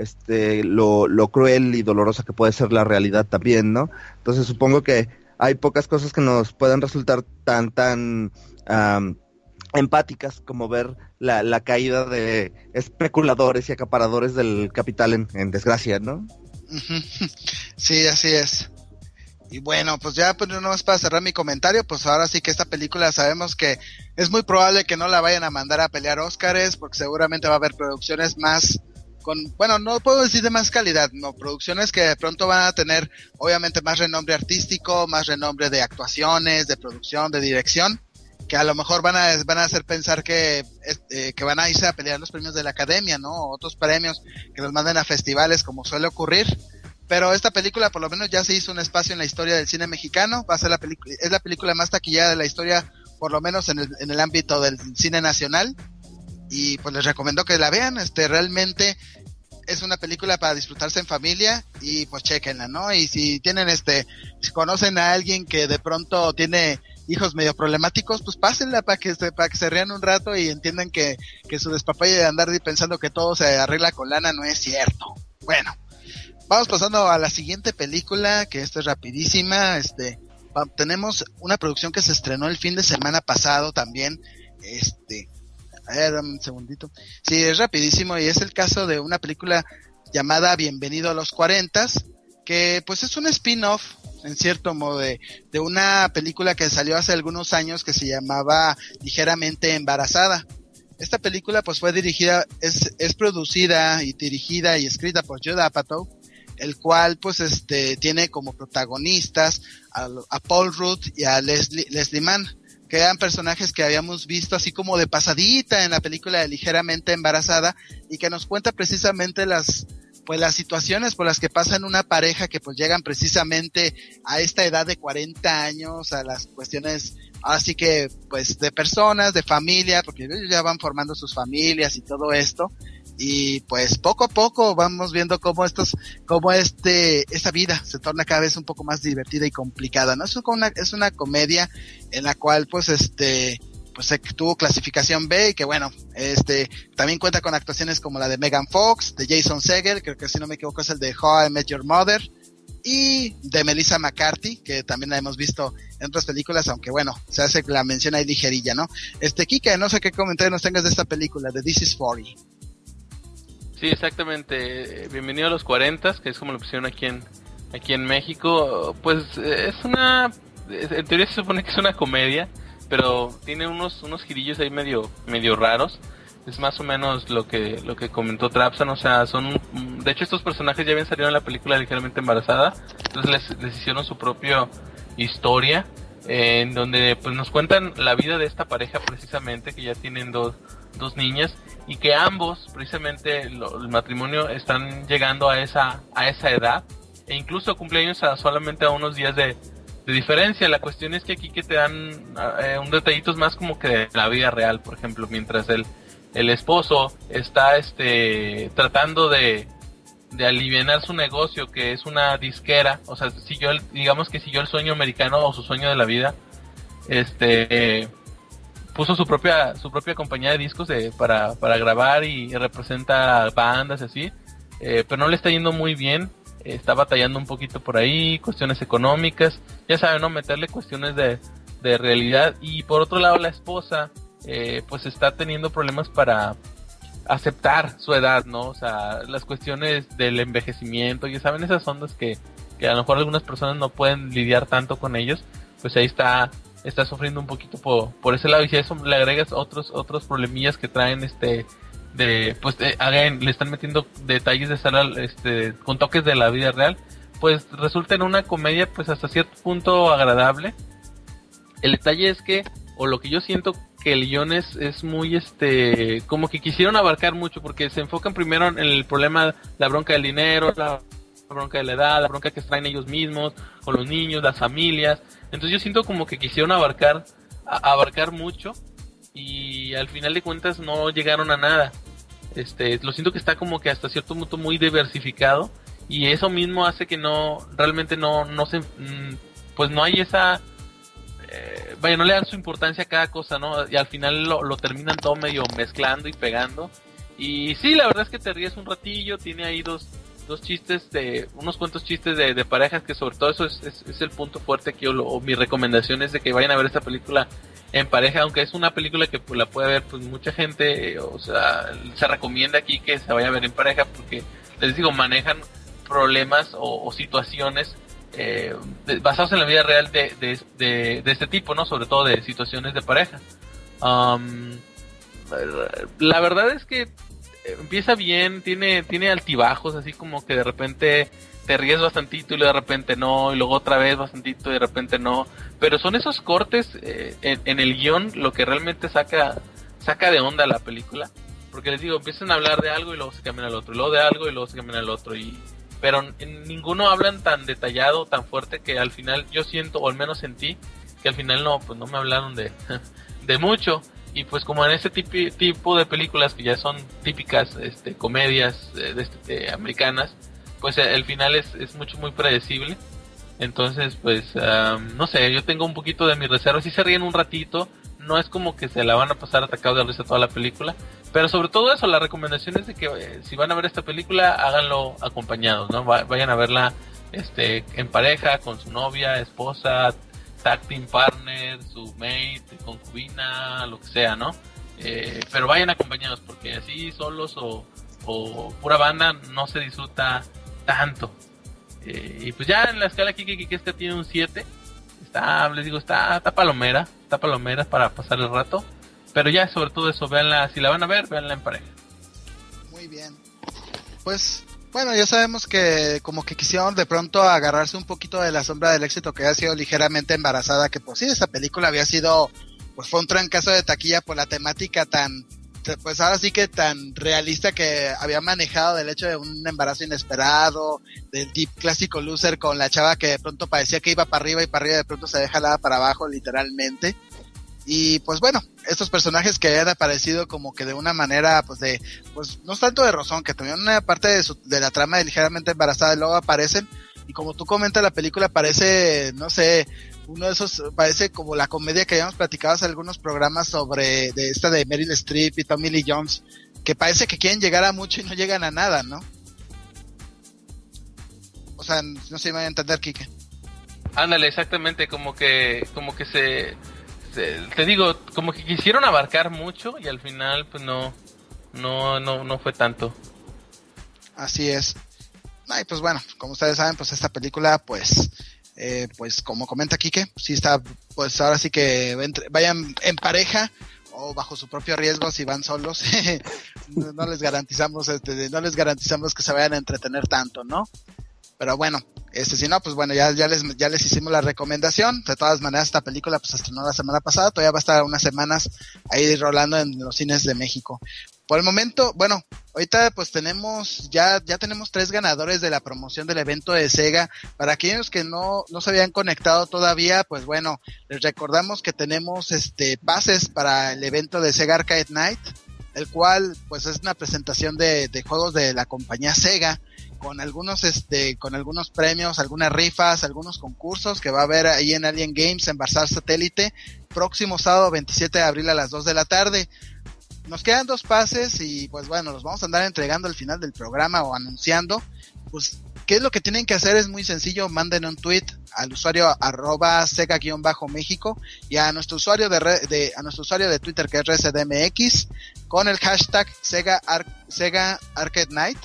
lo cruel y dolorosa que puede ser la realidad también, ¿no? Entonces supongo que hay pocas cosas que nos puedan resultar tan empáticas como ver la caída de especuladores y acaparadores del capital en desgracia, ¿no? Sí, así es. Y bueno, pues ya pues no más para cerrar mi comentario, pues ahora sí que esta película sabemos que es muy probable que no la vayan a mandar a pelear Óscares, porque seguramente va a haber producciones más bueno, no puedo decir de más calidad, no, producciones que de pronto van a tener obviamente más renombre artístico, más renombre de actuaciones, de producción, de dirección, que a lo mejor van a hacer pensar que van a irse a pelear los premios de la Academia, ¿no? Otros premios que los manden a festivales, como suele ocurrir. Pero esta película por lo menos ya se hizo un espacio en la historia del cine mexicano, va a ser es la película más taquillada de la historia, por lo menos en el ámbito del cine nacional. Y pues les recomiendo que la vean, realmente es una película para disfrutarse en familia y pues chéquenla, ¿no? Y si tienen si conocen a alguien que de pronto tiene hijos medio problemáticos, pues pásenla para que se rían un rato y entiendan que su despapalle de andar pensando que todo se arregla con lana no es cierto. Bueno, vamos pasando a la siguiente película, que esta es rapidísima. Tenemos una producción que se estrenó el fin de semana pasado también, a ver, dame un segundito. Sí, es rapidísimo y es el caso de una película llamada Bienvenido a los 40, que pues es un spin-off, en cierto modo, de una película que salió hace algunos años que se llamaba Ligeramente Embarazada. Esta película pues fue dirigida, es producida y dirigida y escrita por Judd Apatow, el cual pues tiene como protagonistas a Paul Rudd y a Leslie Mann, que eran personajes que habíamos visto así como de pasadita en la película de Ligeramente Embarazada, y que nos cuenta precisamente las situaciones por las que pasan una pareja que pues llegan precisamente a esta edad de 40 años, a las cuestiones así que pues de personas, de familia, porque ellos ya van formando sus familias y todo esto, y pues poco a poco vamos viendo cómo esta vida se torna cada vez un poco más divertida y complicada, ¿no? Es una comedia en la cual pues pues tuvo clasificación B, y que bueno, también cuenta con actuaciones como la de Megan Fox, de Jason Segel, creo que si no me equivoco es el de How I Met Your Mother, y de Melissa McCarthy, que también la hemos visto en otras películas, aunque bueno, se hace la mención ahí ligerilla, ¿no? Kike, no sé qué comentario nos tengas de esta película, de This is 40. Sí, exactamente. Bienvenido a los 40, que es como lo pusieron aquí en México. Pues en teoría se supone que es una comedia, pero tiene unos girillos ahí medio raros. Es más o menos lo que comentó Trapsan, o sea, de hecho estos personajes ya habían salido en la película Ligeramente Embarazada, entonces les hicieron su propia historia, en donde pues nos cuentan la vida de esta pareja precisamente, que ya tienen dos niñas, y que ambos, precisamente el matrimonio, están llegando a esa edad, e incluso cumpleaños solamente a unos días de diferencia. La cuestión es que aquí que te dan un detallitos más como que de la vida real, por ejemplo, mientras el esposo está tratando de alivianar su negocio, que es una disquera, o sea, siguió el sueño americano o su sueño de la vida, puso su propia compañía de discos para grabar y representa bandas así, pero no le está yendo muy bien, está batallando un poquito por ahí, cuestiones económicas, ya saben, ¿no? Meterle cuestiones de realidad. Y por otro lado la esposa pues está teniendo problemas para aceptar su edad, ¿no? O sea, las cuestiones del envejecimiento, ya saben, esas ondas que a lo mejor algunas personas no pueden lidiar tanto con ellos, pues ahí está sufriendo un poquito por ese lado. Y si a eso le agregas otros problemillas que traen le están metiendo detalles de estar con toques de la vida real, pues resulta en una comedia pues hasta cierto punto agradable. El detalle es que, o lo que yo siento, que el guión es muy como que quisieron abarcar mucho, porque se enfocan primero en el problema, la bronca del dinero, la bronca de la edad, la bronca que traen ellos mismos, con los niños, las familias. Entonces yo siento como que quisieron abarcar mucho, y al final de cuentas no llegaron a nada. Lo siento que está como que hasta cierto punto muy diversificado, y eso mismo hace que realmente no hay esa no le dan su importancia a cada cosa, ¿no? Y al final lo terminan todo medio mezclando y pegando. Y sí, la verdad es que te ríes un ratillo, tiene ahí dos chistes, unos cuantos chistes de parejas, que sobre todo eso es el punto fuerte aquí, o mi recomendación es de que vayan a ver esta película en pareja, aunque es una película que pues la puede ver pues mucha gente, o sea, se recomienda aquí que se vaya a ver en pareja, porque les digo, manejan problemas o situaciones basados en la vida real de este tipo, ¿no? Sobre todo de situaciones de pareja. La verdad es que empieza bien, tiene altibajos, así como que de repente te ríes bastantito y luego de repente no, y luego otra vez bastantito y de repente no, pero son esos cortes en el guión lo que realmente saca de onda la película, porque les digo, empiezan a hablar de algo y luego se cambian al otro, y luego de algo y luego se cambian al otro, pero en ninguno hablan tan detallado, tan fuerte, que al final yo siento, o al menos sentí, que al final no me hablaron de mucho. Y pues como en este tipo de películas que ya son típicas comedias americanas, pues el final es muy predecible. Entonces pues no sé, yo tengo un poquito de mi reserva. Si se ríen un ratito, no es como que se la van a pasar atacados de risa toda la película, pero sobre todo eso, la recomendación es de que si van a ver esta película, háganlo acompañados, ¿no? Vayan a verla en pareja, con su novia, esposa, tag team partner, su mate, concubina, lo que sea, ¿no? Pero vayan acompañados, porque así solos o pura banda no se disfruta tanto. Y pues ya en la escala aquí que esta tiene un 7. Les digo, está palomera para pasar el rato. Pero ya sobre todo eso, véanla, si la van a ver, véanla en pareja. Muy bien. Pues bueno, ya sabemos que como que quisieron de pronto agarrarse un poquito de la sombra del éxito que había sido Ligeramente Embarazada, que pues sí, esa película había sido, pues fue un trancazo de taquilla por la temática tan, pues ahora sí que tan realista que había manejado del hecho de un embarazo inesperado, del deep clásico loser con la chava que de pronto parecía que iba para arriba y de pronto se deja jalada para abajo literalmente. Y pues bueno, estos personajes que habían aparecido como que de una manera pues no es tanto de rozón, que también una parte de la trama de Ligeramente Embarazada y luego aparecen, y como tú comentas, la película parece, no sé, uno de esos, parece como la comedia que habíamos platicado hace algunos programas sobre de esta de Meryl Streep y Tommy Lee Jones, que parece que quieren llegar a mucho y no llegan a nada, ¿no? O sea, no sé si me voy a entender, Quique. Ándale, exactamente, como que te digo, como que quisieron abarcar mucho y al final pues no fue tanto. Así es. Y pues bueno, como ustedes saben, pues esta película pues como comenta Quique, sí está, pues ahora sí que vayan en pareja o bajo su propio riesgo. Si van solos no les garantizamos que se vayan a entretener tanto, ¿no? Pero bueno, si no, pues bueno, ya les hicimos la recomendación. De todas maneras, esta película pues se estrenó la semana pasada, todavía va a estar unas semanas ahí rolando en los cines de México. Por el momento, bueno, ahorita pues ya tenemos 3 ganadores de la promoción del evento de Sega. Para aquellos que no se habían conectado todavía, pues bueno, les recordamos que tenemos pases para el evento de Sega Arcade Night, el cual pues es una presentación de juegos de la compañía Sega, con algunos premios, algunas rifas, algunos concursos que va a haber ahí en Alien Games en Barzar Satélite, próximo sábado 27 de abril a las 2 de la tarde. Nos quedan 2 pases y pues bueno, los vamos a andar entregando al final del programa o anunciando. Pues, ¿qué es lo que tienen que hacer? Es muy sencillo, manden un tweet al usuario @Sega_México y a nuestro usuario de Twitter, que es RCDMX, con el hashtag Sega Arcade Night,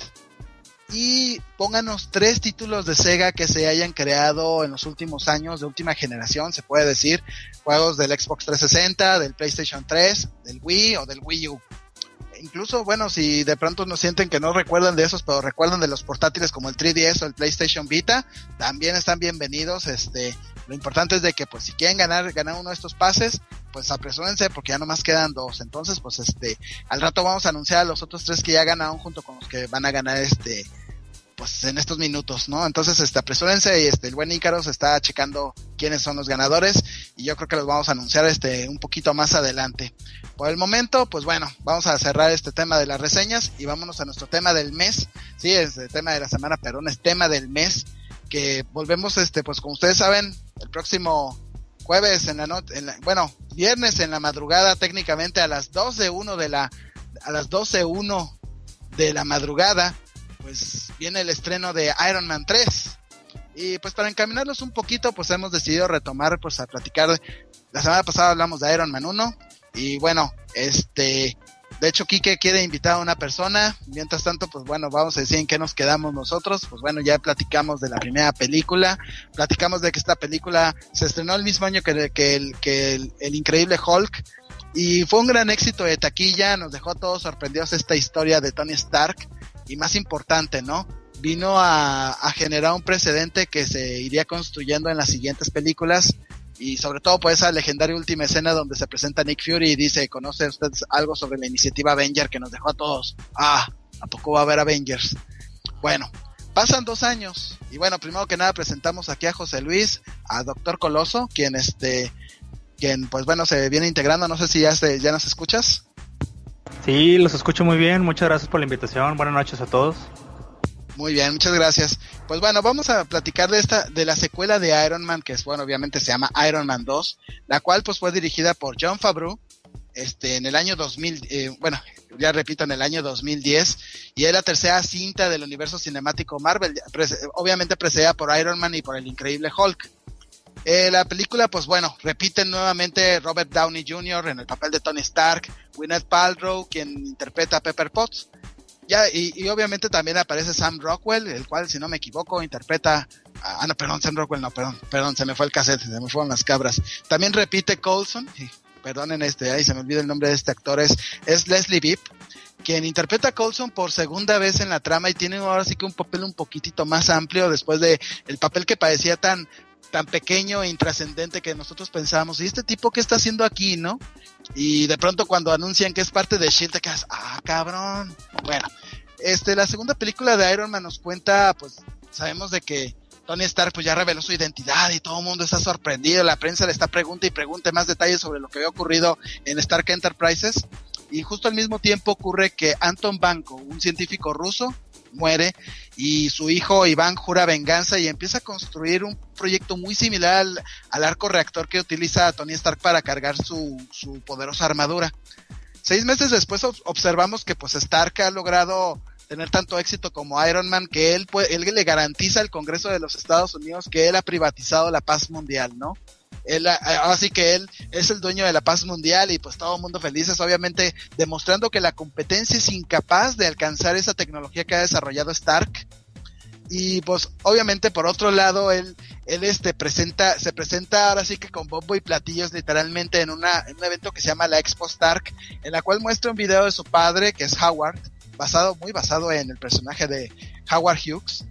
y pónganos 3 títulos de Sega que se hayan creado en los últimos años, de última generación, se puede decir, juegos del Xbox 360, del PlayStation 3, del Wii o del Wii U. Incluso, bueno, si de pronto nos sienten que no recuerdan de esos, pero recuerdan de los portátiles como el 3DS o el PlayStation Vita, también están bienvenidos. Lo importante es de que, pues, si quieren ganar uno de estos pases, pues apresúrense porque ya nomás quedan 2. Entonces, pues, al rato vamos a anunciar a los otros 3 que ya ganaron junto con los que van a ganar pues en estos minutos, ¿no? Entonces, apresúrense y el buen Ícaros está checando quiénes son los ganadores y yo creo que los vamos a anunciar un poquito más adelante. Por el momento, pues bueno, vamos a cerrar este tema de las reseñas y vámonos a nuestro tema del mes. Sí, es el tema de la semana, perdón, es tema del mes, que volvemos, pues como ustedes saben, el próximo jueves viernes en la madrugada, técnicamente a las 12:01 de la madrugada, pues viene el estreno de Iron Man 3. Y pues para encaminarlos un poquito, pues hemos decidido retomar, pues a platicar. La semana pasada hablamos de Iron Man 1. Y bueno, de hecho Quique quiere invitar a una persona. Mientras tanto, pues bueno, vamos a decir en qué nos quedamos nosotros. Pues bueno, ya platicamos de la primera película. Platicamos de que esta película se estrenó el mismo año que el Increíble Hulk. Y fue un gran éxito de taquilla. Nos dejó a todos sorprendidos esta historia de Tony Stark. Y más importante, ¿no? Vino a generar un precedente que se iría construyendo en las siguientes películas, y sobre todo por esa legendaria última escena donde se presenta Nick Fury y dice: ¿conoce usted algo sobre la iniciativa Avenger? Que nos dejó a todos. ¿A poco va a haber Avengers? Bueno, pasan 2 años y bueno, primero que nada presentamos aquí a José Luis, a Doctor Coloso, quien pues bueno se viene integrando. No sé si ya nos escuchas. Sí, los escucho muy bien, muchas gracias por la invitación, buenas noches a todos. Muy bien, muchas gracias. Pues bueno, vamos a platicar de la secuela de Iron Man, que es, bueno, obviamente se llama Iron Man 2, la cual pues fue dirigida por Jon Favreau, en el año 2000, en el año 2010, y es la tercera cinta del universo cinemático Marvel, obviamente precedida por Iron Man y por el Increíble Hulk. La película, pues bueno, repiten nuevamente Robert Downey Jr. en el papel de Tony Stark, Gwyneth Paltrow, quien interpreta a Pepper Potts. y obviamente también aparece Sam Rockwell, el cual, si no me equivoco, interpreta... Sam Rockwell perdón, se me fue el cassette, se me fueron las cabras. También repite Coulson, perdonen ahí se me olvida el nombre de este actor, es Leslie Bibb, quien interpreta a Coulson por segunda vez en la trama y tiene ahora sí que un papel un poquitito más amplio después de el papel que parecía tan pequeño e intrascendente que nosotros pensábamos, ¿y este tipo qué está haciendo aquí, no? Y de pronto cuando anuncian que es parte de S.H.I.E.L.D. te quedas, cabrón. Bueno, la segunda película de Iron Man nos cuenta, pues, sabemos de que Tony Stark pues ya reveló su identidad y todo el mundo está sorprendido, la prensa le está pregunta y pregunta más detalles sobre lo que había ocurrido en Stark Enterprises, y justo al mismo tiempo ocurre que Anton Vanko, un científico ruso, muere y su hijo Iván jura venganza y empieza a construir un proyecto muy similar al arco reactor que utiliza Tony Stark para cargar su poderosa armadura. 6 meses después observamos que pues Stark ha logrado tener tanto éxito como Iron Man que él le garantiza al Congreso de los Estados Unidos que él ha privatizado la paz mundial, ¿no? Así que él es el dueño de la paz mundial y pues todo el mundo felices, obviamente demostrando que la competencia es incapaz de alcanzar esa tecnología que ha desarrollado Stark. Y pues obviamente por otro lado él se presenta ahora sí que con bombo y platillos literalmente en un evento que se llama la Expo Stark, en la cual muestra un video de su padre que es Howard, muy basado en el personaje de Howard Hughes.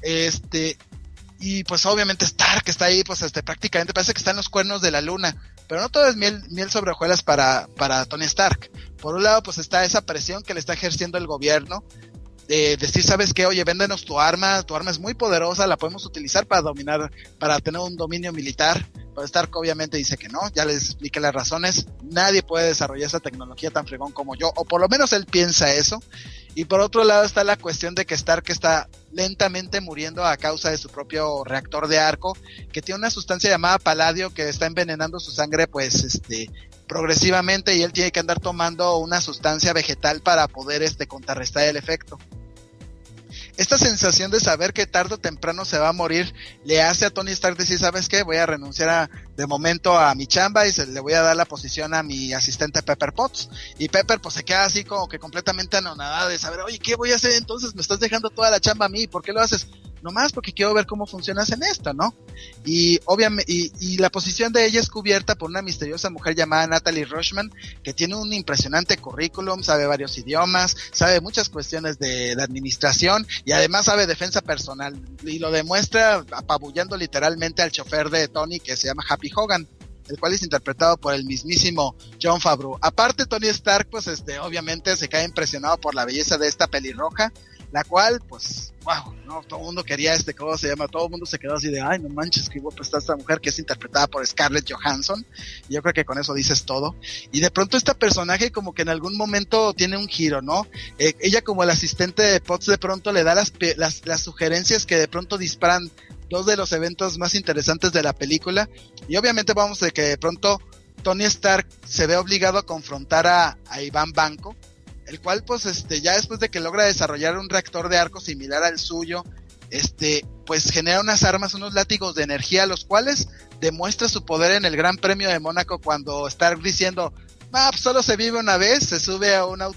Y pues obviamente Stark está ahí, pues prácticamente parece que está en los cuernos de la luna, pero no todo es miel sobre hojuelas para Tony Stark. Por un lado pues está esa presión que le está ejerciendo el gobierno, de decir, ¿sabes qué? Oye, véndenos tu arma es muy poderosa, la podemos utilizar para tener un dominio militar. Pero Stark obviamente dice que no, ya les expliqué las razones, nadie puede desarrollar esa tecnología tan fregón como yo, o por lo menos él piensa eso. Y por otro lado está la cuestión de que Stark está lentamente muriendo a causa de su propio reactor de arco, que tiene una sustancia llamada paladio que está envenenando su sangre pues progresivamente, y él tiene que andar tomando una sustancia vegetal para poder contrarrestar el efecto. Esta sensación de saber que tarde o temprano se va a morir le hace a Tony Stark decir, ¿sabes qué? Voy a renunciar de momento a mi chamba y le voy a dar la posición a mi asistente Pepper Potts. Y Pepper pues se queda así como que completamente anonadada de saber, oye, ¿qué voy a hacer entonces? Me estás dejando toda la chamba a mí, ¿por qué lo haces? Nomás porque quiero ver cómo funcionas en esto, ¿no? Y obviamente, y la posición de ella es cubierta por una misteriosa mujer llamada Natalie Rushman, que tiene un impresionante currículum, sabe varios idiomas, sabe muchas cuestiones de administración y además sabe defensa personal, y lo demuestra apabullando literalmente al chofer de Tony, que se llama Happy Hogan, el cual es interpretado por el mismísimo Jon Favreau. Aparte, Tony Stark pues obviamente se cae impresionado por la belleza de esta pelirroja, la cual pues wow, no, todo el mundo quería ¿cómo se llama? Todo el mundo se quedó así de, ay, no manches, qué guapa está esta mujer, que es interpretada por Scarlett Johansson. Y yo creo que con eso dices todo. Y de pronto este personaje como que en algún momento tiene un giro, ¿no? Ella como el asistente de Potts de pronto le da las sugerencias que de pronto disparan dos de los eventos más interesantes de la película. Y obviamente vamos de que de pronto Tony Stark se ve obligado a confrontar a Iván Vanko, el cual pues ya después de que logra desarrollar un reactor de arco similar al suyo, pues genera unas armas, unos látigos de energía, los cuales demuestra su poder en el Gran Premio de Mónaco, cuando Stark diciendo, pues solo se vive una vez, se sube a uno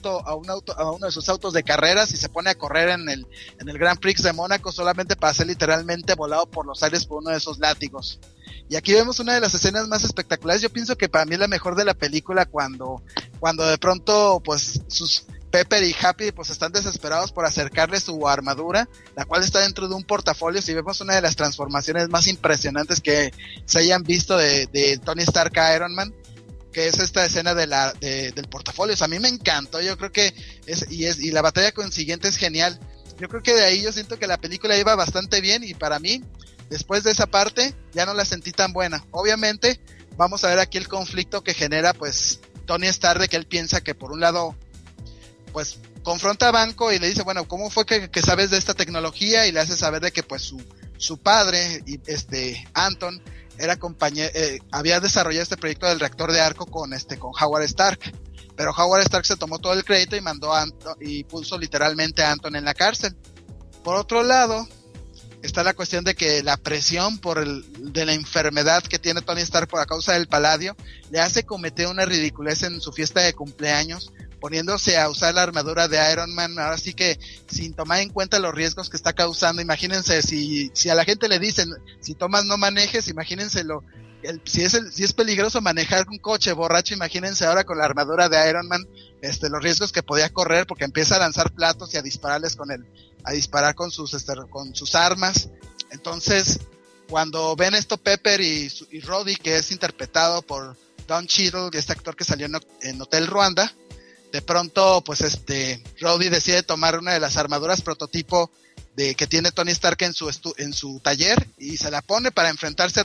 de sus autos de carreras y se pone a correr en el Grand Prix de Mónaco, solamente para ser literalmente volado por los aires por uno de esos látigos. Y aquí vemos una de las escenas más espectaculares. Yo pienso que para mí es la mejor de la película, cuando de pronto pues sus Pepper y Happy pues están desesperados por acercarle su armadura, la cual está dentro de un portafolio, y vemos una de las transformaciones más impresionantes que se hayan visto de Tony Stark a Iron Man, que es esta escena del portafolio. O sea, a mí me encantó, yo creo que y la batalla consiguiente es genial. Yo creo que de ahí yo siento que la película iba bastante bien, y para mí, después de esa parte, ya no la sentí tan buena. Obviamente, vamos a ver aquí el conflicto que genera, pues, Tony Stark, de que él piensa que por un lado, pues, confronta a Vanko y le dice, bueno, ¿cómo fue que sabes de esta tecnología? Y le hace saber de que, pues, su padre, y Anton, era había desarrollado este proyecto del reactor de arco con Howard Stark. Pero Howard Stark se tomó todo el crédito y mandó a Anton, y puso literalmente a Anton en la cárcel. Por otro lado, está la cuestión de que la presión de la enfermedad que tiene Tony Stark por causa del paladio le hace cometer una ridiculez en su fiesta de cumpleaños, poniéndose a usar la armadura de Iron Man, ahora sí que sin tomar en cuenta los riesgos que está causando. Imagínense si a la gente le dicen, si tomas no manejes, imagínense si es peligroso manejar un coche borracho, imagínense ahora con la armadura de Iron Man, los riesgos que podía correr, porque empieza a lanzar platos y a dispararles a disparar con sus armas. Entonces, cuando ven esto Pepper y Rhodey, que es interpretado por Don Cheadle, este actor que salió en Hotel Ruanda, de pronto, pues Rhodey decide tomar una de las armaduras prototipo que tiene Tony Stark en su taller, y se la pone para enfrentarse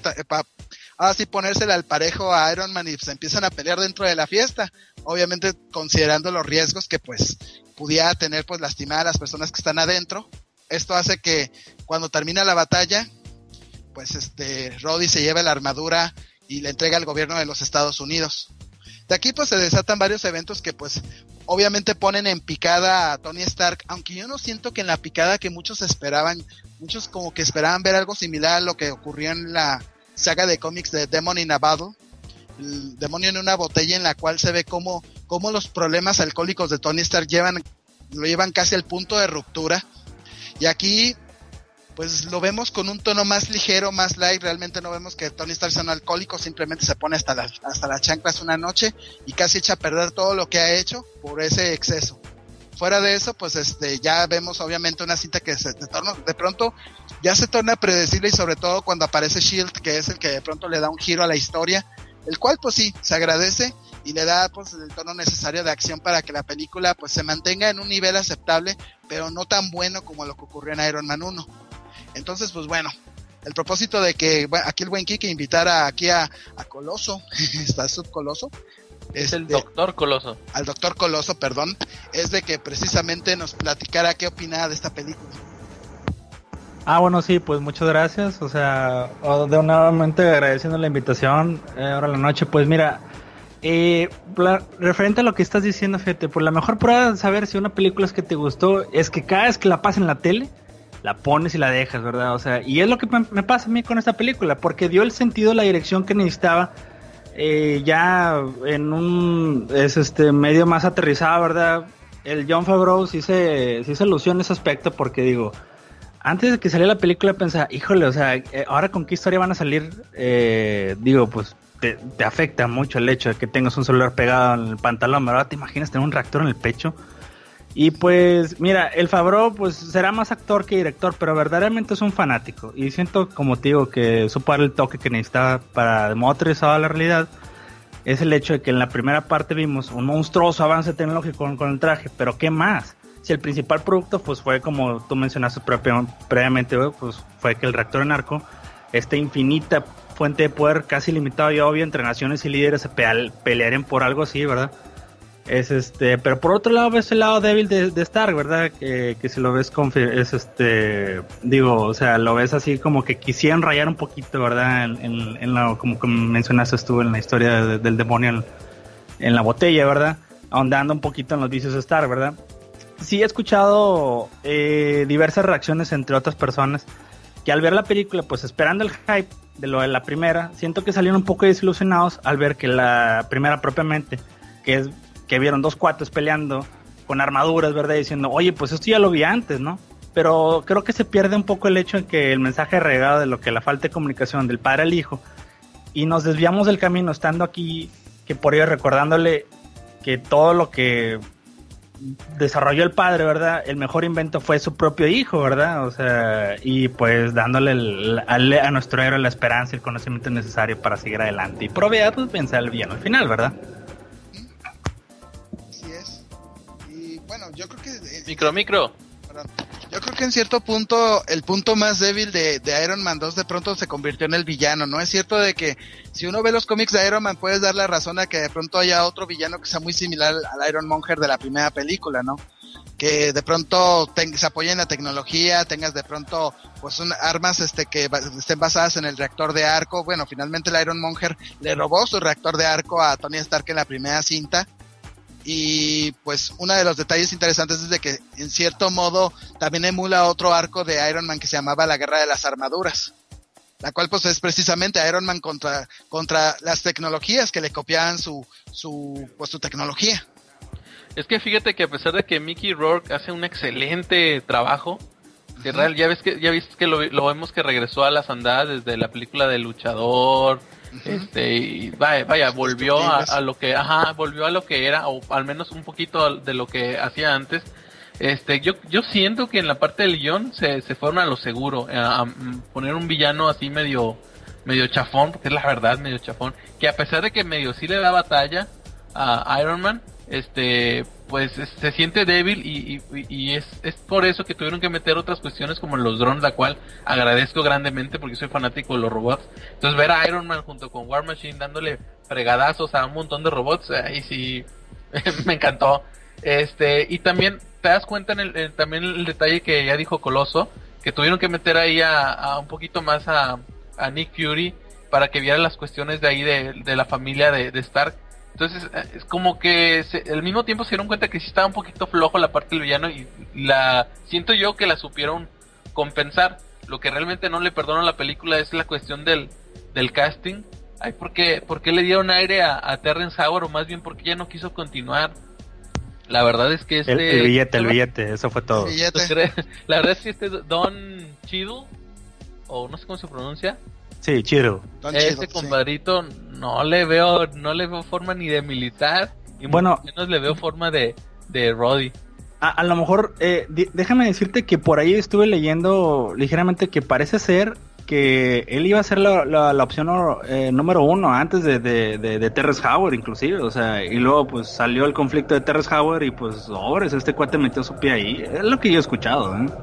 así ponérsela al parejo a Iron Man, y se empiezan a pelear dentro de la fiesta, obviamente considerando los riesgos que pues pudiera tener pues lastimar a las personas que están adentro. Esto hace que cuando termina la batalla, pues Rhodey se lleva la armadura y la entrega al gobierno de los Estados Unidos. De aquí pues se desatan varios eventos que pues obviamente ponen en picada a Tony Stark, aunque yo no siento que en la picada que muchos como que esperaban ver algo similar a lo que ocurrió en la saga de cómics de Demon in a Bottle, el demonio en una botella, en la cual se ve cómo los problemas alcohólicos de Tony Stark lo llevan casi al punto de ruptura. Y aquí pues lo vemos con un tono más ligero, más light. Realmente no vemos que Tony Stark sea un alcohólico, simplemente se pone hasta las chanclas una noche y casi echa a perder todo lo que ha hecho por ese exceso. Fuera de eso, pues ya vemos obviamente una cinta que de pronto ya se torna predecible, y sobre todo cuando aparece Shield, que es el que de pronto le da un giro a la historia, el cual pues sí, se agradece y le da pues el tono necesario de acción para que la película pues se mantenga en un nivel aceptable, pero no tan bueno como lo que ocurrió en Iron Man 1. Entonces pues bueno, el propósito de que aquí el buen Kike invitara aquí a Coloso, está Subcoloso, es el Doctor Coloso. Al Doctor Coloso, perdón, es de que precisamente nos platicara qué opina de esta película. Bueno, sí, pues muchas gracias, o sea, nuevamente agradeciendo la invitación, ahora la noche, pues mira, referente a lo que estás diciendo, fíjate, pues la mejor prueba de saber si una película es que te gustó es que cada vez que la pasas en la tele, la pones y la dejas, ¿verdad? O sea, y es lo que me pasa a mí con esta película, porque dio el sentido, la dirección que necesitaba, ya en un medio más aterrizado, ¿verdad? El Jon Favreau sí se lució en ese aspecto, porque digo, antes de que saliera la película pensaba, híjole, o sea, ahora con qué historia van a salir, digo, pues te afecta mucho el hecho de que tengas un celular pegado en el pantalón, ¿verdad? ¿Te imaginas tener un reactor en el pecho? Y pues, mira, el Favreau pues será más actor que director, pero verdaderamente es un fanático. Y siento, como te digo, que supo dar el toque que necesitaba para de modo aterrizado a la realidad. Es el hecho de que en la primera parte vimos un monstruoso avance tecnológico con el traje, pero ¿qué más? Si el principal producto pues fue, como tú mencionaste previamente, pues fue que el reactor en arco, esta infinita fuente de poder casi limitado y obvio entre naciones y líderes se pelearían por algo así, ¿verdad? Pero por otro lado ves el lado débil de Stark, ¿verdad? Que si lo ves digo, o sea, lo ves así como que quisieran rayar un poquito, ¿verdad? En lo, como mencionaste tú, en la historia del demonio en la botella, ¿verdad? Ahondando un poquito en los vicios de Stark, ¿verdad? Sí he escuchado diversas reacciones entre otras personas que al ver la película, pues esperando el hype de lo de la primera, siento que salieron un poco desilusionados al ver que la primera propiamente, que vieron dos cuates peleando con armaduras, ¿verdad? Diciendo, oye, pues esto ya lo vi antes, ¿no? Pero creo que se pierde un poco el hecho de que el mensaje regado de lo que la falta de comunicación del padre al hijo, y nos desviamos del camino estando aquí, que por ello recordándole que todo lo que desarrolló el padre, ¿verdad? El mejor invento fue su propio hijo, ¿verdad? O sea, y pues dándole a nuestro héroe la esperanza y el conocimiento necesario para seguir adelante. Y proveer, pues, pensar el bien al final, ¿verdad? Bueno, yo creo que... Micro. Perdón. Yo creo que en cierto punto, el punto más débil de Iron Man 2 de pronto se convirtió en el villano, ¿no? Es cierto de que si uno ve los cómics de Iron Man, puedes dar la razón a que de pronto haya otro villano que sea muy similar al Iron Monger de la primera película, ¿no? Que de pronto se apoye en la tecnología, tengas de pronto pues armas que estén basadas en el reactor de arco. Bueno, finalmente el Iron Monger le robó su reactor de arco a Tony Stark en la primera cinta. Y pues uno de los detalles interesantes es de que en cierto modo también emula otro arco de Iron Man que se llamaba la Guerra de las Armaduras, la cual pues es precisamente Iron Man contra las tecnologías que le copiaban su tecnología. Es que fíjate que a pesar de que Mickey Rourke hace un excelente trabajo, que real, ya viste que lo vemos que regresó a las andadas desde la película de Luchador, y vaya, volvió a lo que, volvió a lo que era, o al menos un poquito de lo que hacía antes. Yo siento que en la parte del guión se fueron a lo seguro, a poner un villano así medio chafón, porque es la verdad, medio chafón, que a pesar de que medio sí le da batalla a Iron Man, pues se siente débil y es por eso que tuvieron que meter otras cuestiones como los drones, la cual agradezco grandemente porque soy fanático de los robots. Entonces ver a Iron Man junto con War Machine dándole fregadazos a un montón de robots, ahí sí me encantó. Y también te das cuenta también el detalle que ya dijo Coloso, que tuvieron que meter ahí a un poquito más a Nick Fury para que viera las cuestiones de ahí de la familia de Stark. Entonces es como que al mismo tiempo se dieron cuenta que sí estaba un poquito flojo la parte del villano y siento yo que la supieron compensar. Lo que realmente no le perdono a la película es la cuestión del casting. Ay, ¿por qué le dieron aire a Terrence Howard? O más bien, ¿por qué ya no quiso continuar? La verdad es que el billete, eso fue todo. La verdad es que Don Cheadle, o no sé cómo se pronuncia. Sí, Cheadle. Ese compadrito no le veo forma ni de militar, y bueno, menos le veo forma de Roddy. A lo mejor, déjame decirte que por ahí estuve leyendo ligeramente que parece ser que él iba a ser la opción número uno antes de Terrence Howard, inclusive, o sea, y luego pues salió el conflicto de Terrence Howard y pues sobres, este cuate metió su pie ahí, es lo que yo he escuchado, ¿eh?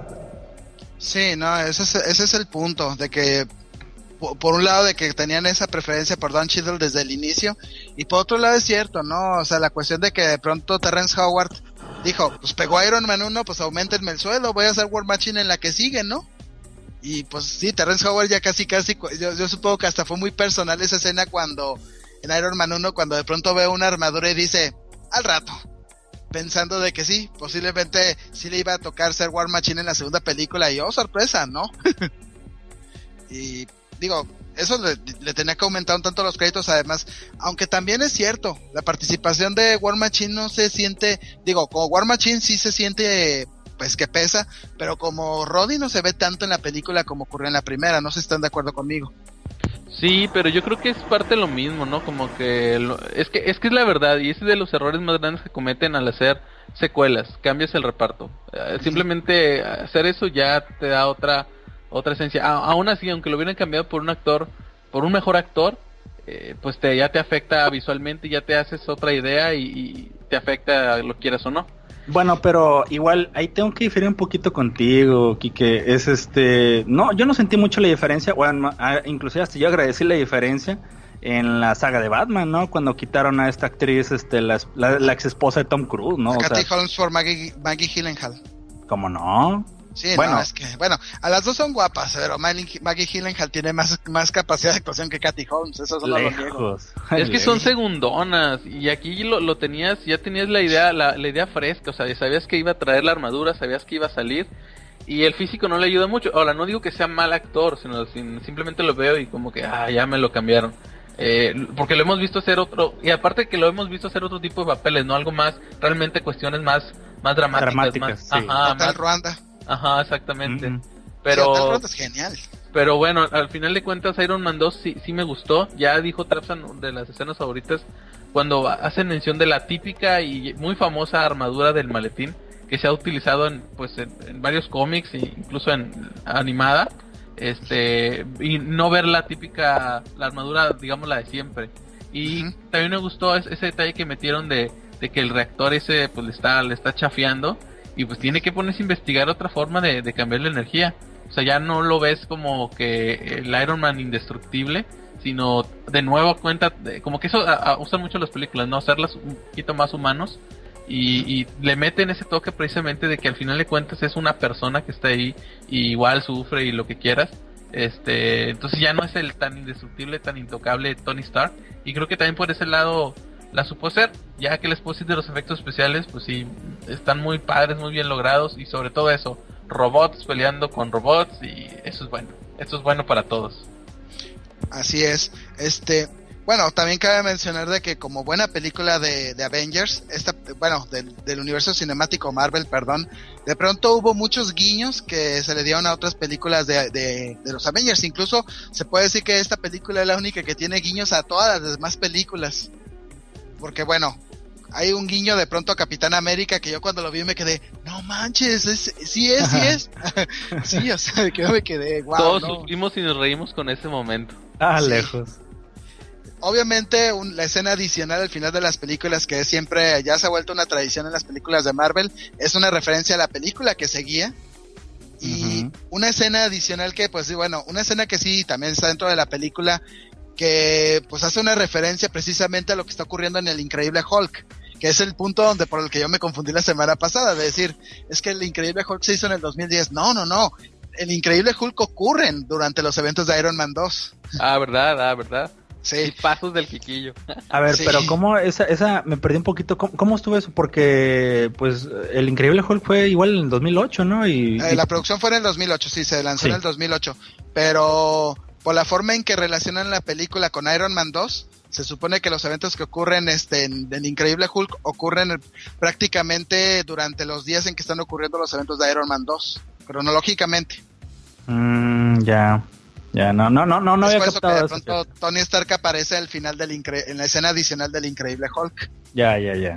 Sí, no, ese es el punto, de que por un lado de que tenían esa preferencia por Don Cheadle desde el inicio, y por otro lado es cierto, ¿no? O sea, la cuestión de que de pronto Terrence Howard dijo, pues pegó a Iron Man 1, pues aumentenme el sueldo, voy a hacer War Machine en la que sigue, ¿no? Y pues sí, Terrence Howard ya casi, yo supongo que hasta fue muy personal esa escena cuando, en Iron Man 1, cuando de pronto ve una armadura y dice, al rato, pensando de que sí, posiblemente sí le iba a tocar ser War Machine en la segunda película, y oh, sorpresa, ¿no? Y digo, eso le tenía que aumentar un tanto los créditos, además, aunque también es cierto, la participación de War Machine no se siente, digo, como War Machine sí se siente, pues que pesa, pero como Roddy no se ve tanto en la película como ocurrió en la primera, no sé si están de acuerdo conmigo. Sí, pero yo creo que es parte de lo mismo, ¿no? Como que es que es la verdad, y ese es de los errores más grandes que cometen al hacer secuelas, cambias el reparto. Simplemente hacer eso ya te da otra esencia. Aún así, aunque lo hubieran cambiado por un mejor actor, pues ya te afecta visualmente, ya te haces otra idea y te afecta, lo quieras o no. Bueno, pero igual ahí tengo que diferir un poquito contigo, Quique. No, yo no sentí mucho la diferencia, bueno, inclusive hasta yo agradecí la diferencia en la saga de Batman, ¿no? Cuando quitaron a esta actriz, la ex esposa de Tom Cruise, ¿no? Kathy Holmes por Maggie Gyllenhaal. ¿Cómo no? Sí, bueno, no, es que, bueno, a las dos son guapas, pero Maggie Gyllenhaal tiene más capacidad de actuación que Kathy Holmes, eso es lo niego. Es que son segundonas, y aquí lo tenías, ya tenías la idea fresca, o sea, sabías que iba a traer la armadura, sabías que iba a salir, y el físico no le ayuda mucho. Ahora, no digo que sea mal actor, sino simplemente lo veo y como que, ya me lo cambiaron. Porque lo hemos visto hacer y aparte que lo hemos visto hacer otro tipo de papeles, no algo más, realmente cuestiones más dramáticas, sí. Hotel Ruanda. Ajá, exactamente. Pero sí, es genial. Pero bueno, al final de cuentas Iron Man 2 sí me gustó. Ya dijo Trapsan de las escenas favoritas cuando hacen mención de la típica y muy famosa armadura del maletín que se ha utilizado en varios cómics e incluso en animada. Y no ver la armadura, digamos, la de siempre. Y también me gustó ese detalle que metieron de que el reactor ese pues le está chafeando. Y pues tiene que ponerse a investigar otra forma de cambiar la energía. O sea, ya no lo ves como que el Iron Man indestructible, sino de nuevo cuenta, como que eso usan mucho las películas, ¿no? Hacerlas un poquito más humanos. Y le meten ese toque precisamente de que al final de cuentas es una persona que está ahí y igual sufre y lo que quieras. Entonces ya no es el tan indestructible, tan intocable Tony Stark. Y creo que también por ese lado la supo hacer, ya que les puedo decir de los efectos especiales, pues sí, están muy padres, muy bien logrados, y sobre todo eso, robots peleando con robots, y eso es bueno para todos. Así es. Bueno, también cabe mencionar de que como buena película de Avengers, del universo cinemático Marvel, perdón, de pronto hubo muchos guiños que se le dieron a otras películas de los Avengers. Incluso se puede decir que esta película es la única que tiene guiños a todas las demás películas. Porque bueno, hay un guiño de pronto a Capitán América que yo cuando lo vi me quedé, no manches, sí es. Sí, o sea, que yo me quedé, wow. Todos sufrimos y nos reímos con ese momento. Sí. Lejos. Obviamente la escena adicional al final de las películas, que siempre ya se ha vuelto una tradición en las películas de Marvel, es una referencia a la película que seguía. Y una escena adicional que, pues sí, bueno, una escena que sí también está dentro de la película, que pues hace una referencia precisamente a lo que está ocurriendo en el Increíble Hulk, que es el punto por el que yo me confundí la semana pasada, de decir, es que el Increíble Hulk se hizo en el 2010. No. El Increíble Hulk ocurre durante los eventos de Iron Man 2. ¿Verdad? Sí. Y pasos del Quiquillo. A ver, Sí. pero ¿cómo esa me perdí un poquito? ¿Cómo estuvo eso? Porque, pues, el Increíble Hulk fue igual en el 2008, ¿no? La producción fue en el 2008, sí, se lanzó en el 2008. Pero por la forma en que relacionan la película con Iron Man 2, se supone que los eventos que ocurren en Increíble Hulk ocurren prácticamente durante los días en que están ocurriendo los eventos de Iron Man 2, cronológicamente. Ya, no había Después captado de eso. pronto Tony Stark aparece al final en la escena adicional del Increíble Hulk. Ya.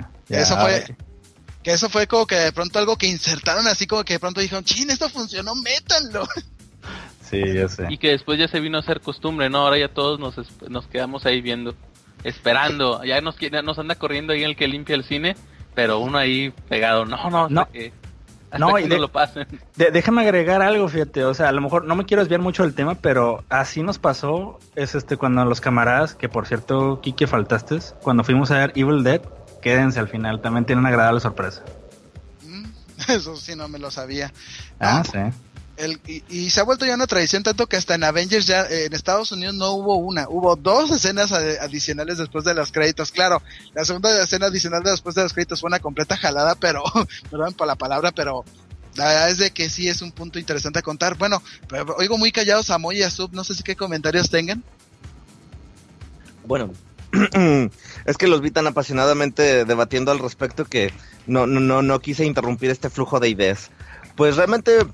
Eso fue como que de pronto algo que insertaron así como que de pronto dijeron, chin, esto funcionó, métanlo. Sí, ya sé. Y que después ya se vino a hacer costumbre, ¿no? Ahora ya todos nos quedamos ahí viendo, esperando. Ya nos anda corriendo ahí el que limpia el cine, pero uno ahí pegado. Hasta que lo pasen. Déjame agregar algo, fíjate, o sea, a lo mejor no me quiero desviar mucho del tema, pero así nos pasó, cuando los camaradas, que por cierto, Kike, faltaste, cuando fuimos a ver Evil Dead, quédense al final, también tiene una agradable sorpresa. Eso sí no me lo sabía. Sí. Y se ha vuelto ya una tradición tanto que hasta en Avengers ya en Estados Unidos no hubo 2 escenas adicionales después de los créditos. Claro, la segunda escena adicional después de los créditos fue una completa jalada, pero perdón por la palabra, pero la verdad es de que sí es un punto interesante a contar. Bueno, pero oigo muy callados a Moy y a Sub, no sé si qué comentarios tengan. Bueno, es que los vi tan apasionadamente debatiendo al respecto que no quise interrumpir este flujo de ideas. Pues realmente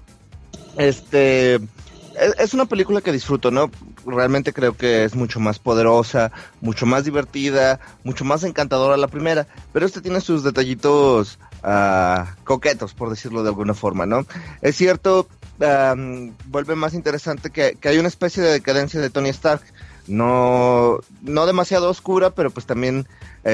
es una película que disfruto, ¿no? Realmente creo que es mucho más poderosa, mucho más divertida, mucho más encantadora la primera, pero tiene sus detallitos coquetos, por decirlo de alguna forma, ¿no? Es cierto, vuelve más interesante que hay una especie de decadencia de Tony Stark, no demasiado oscura, pero pues también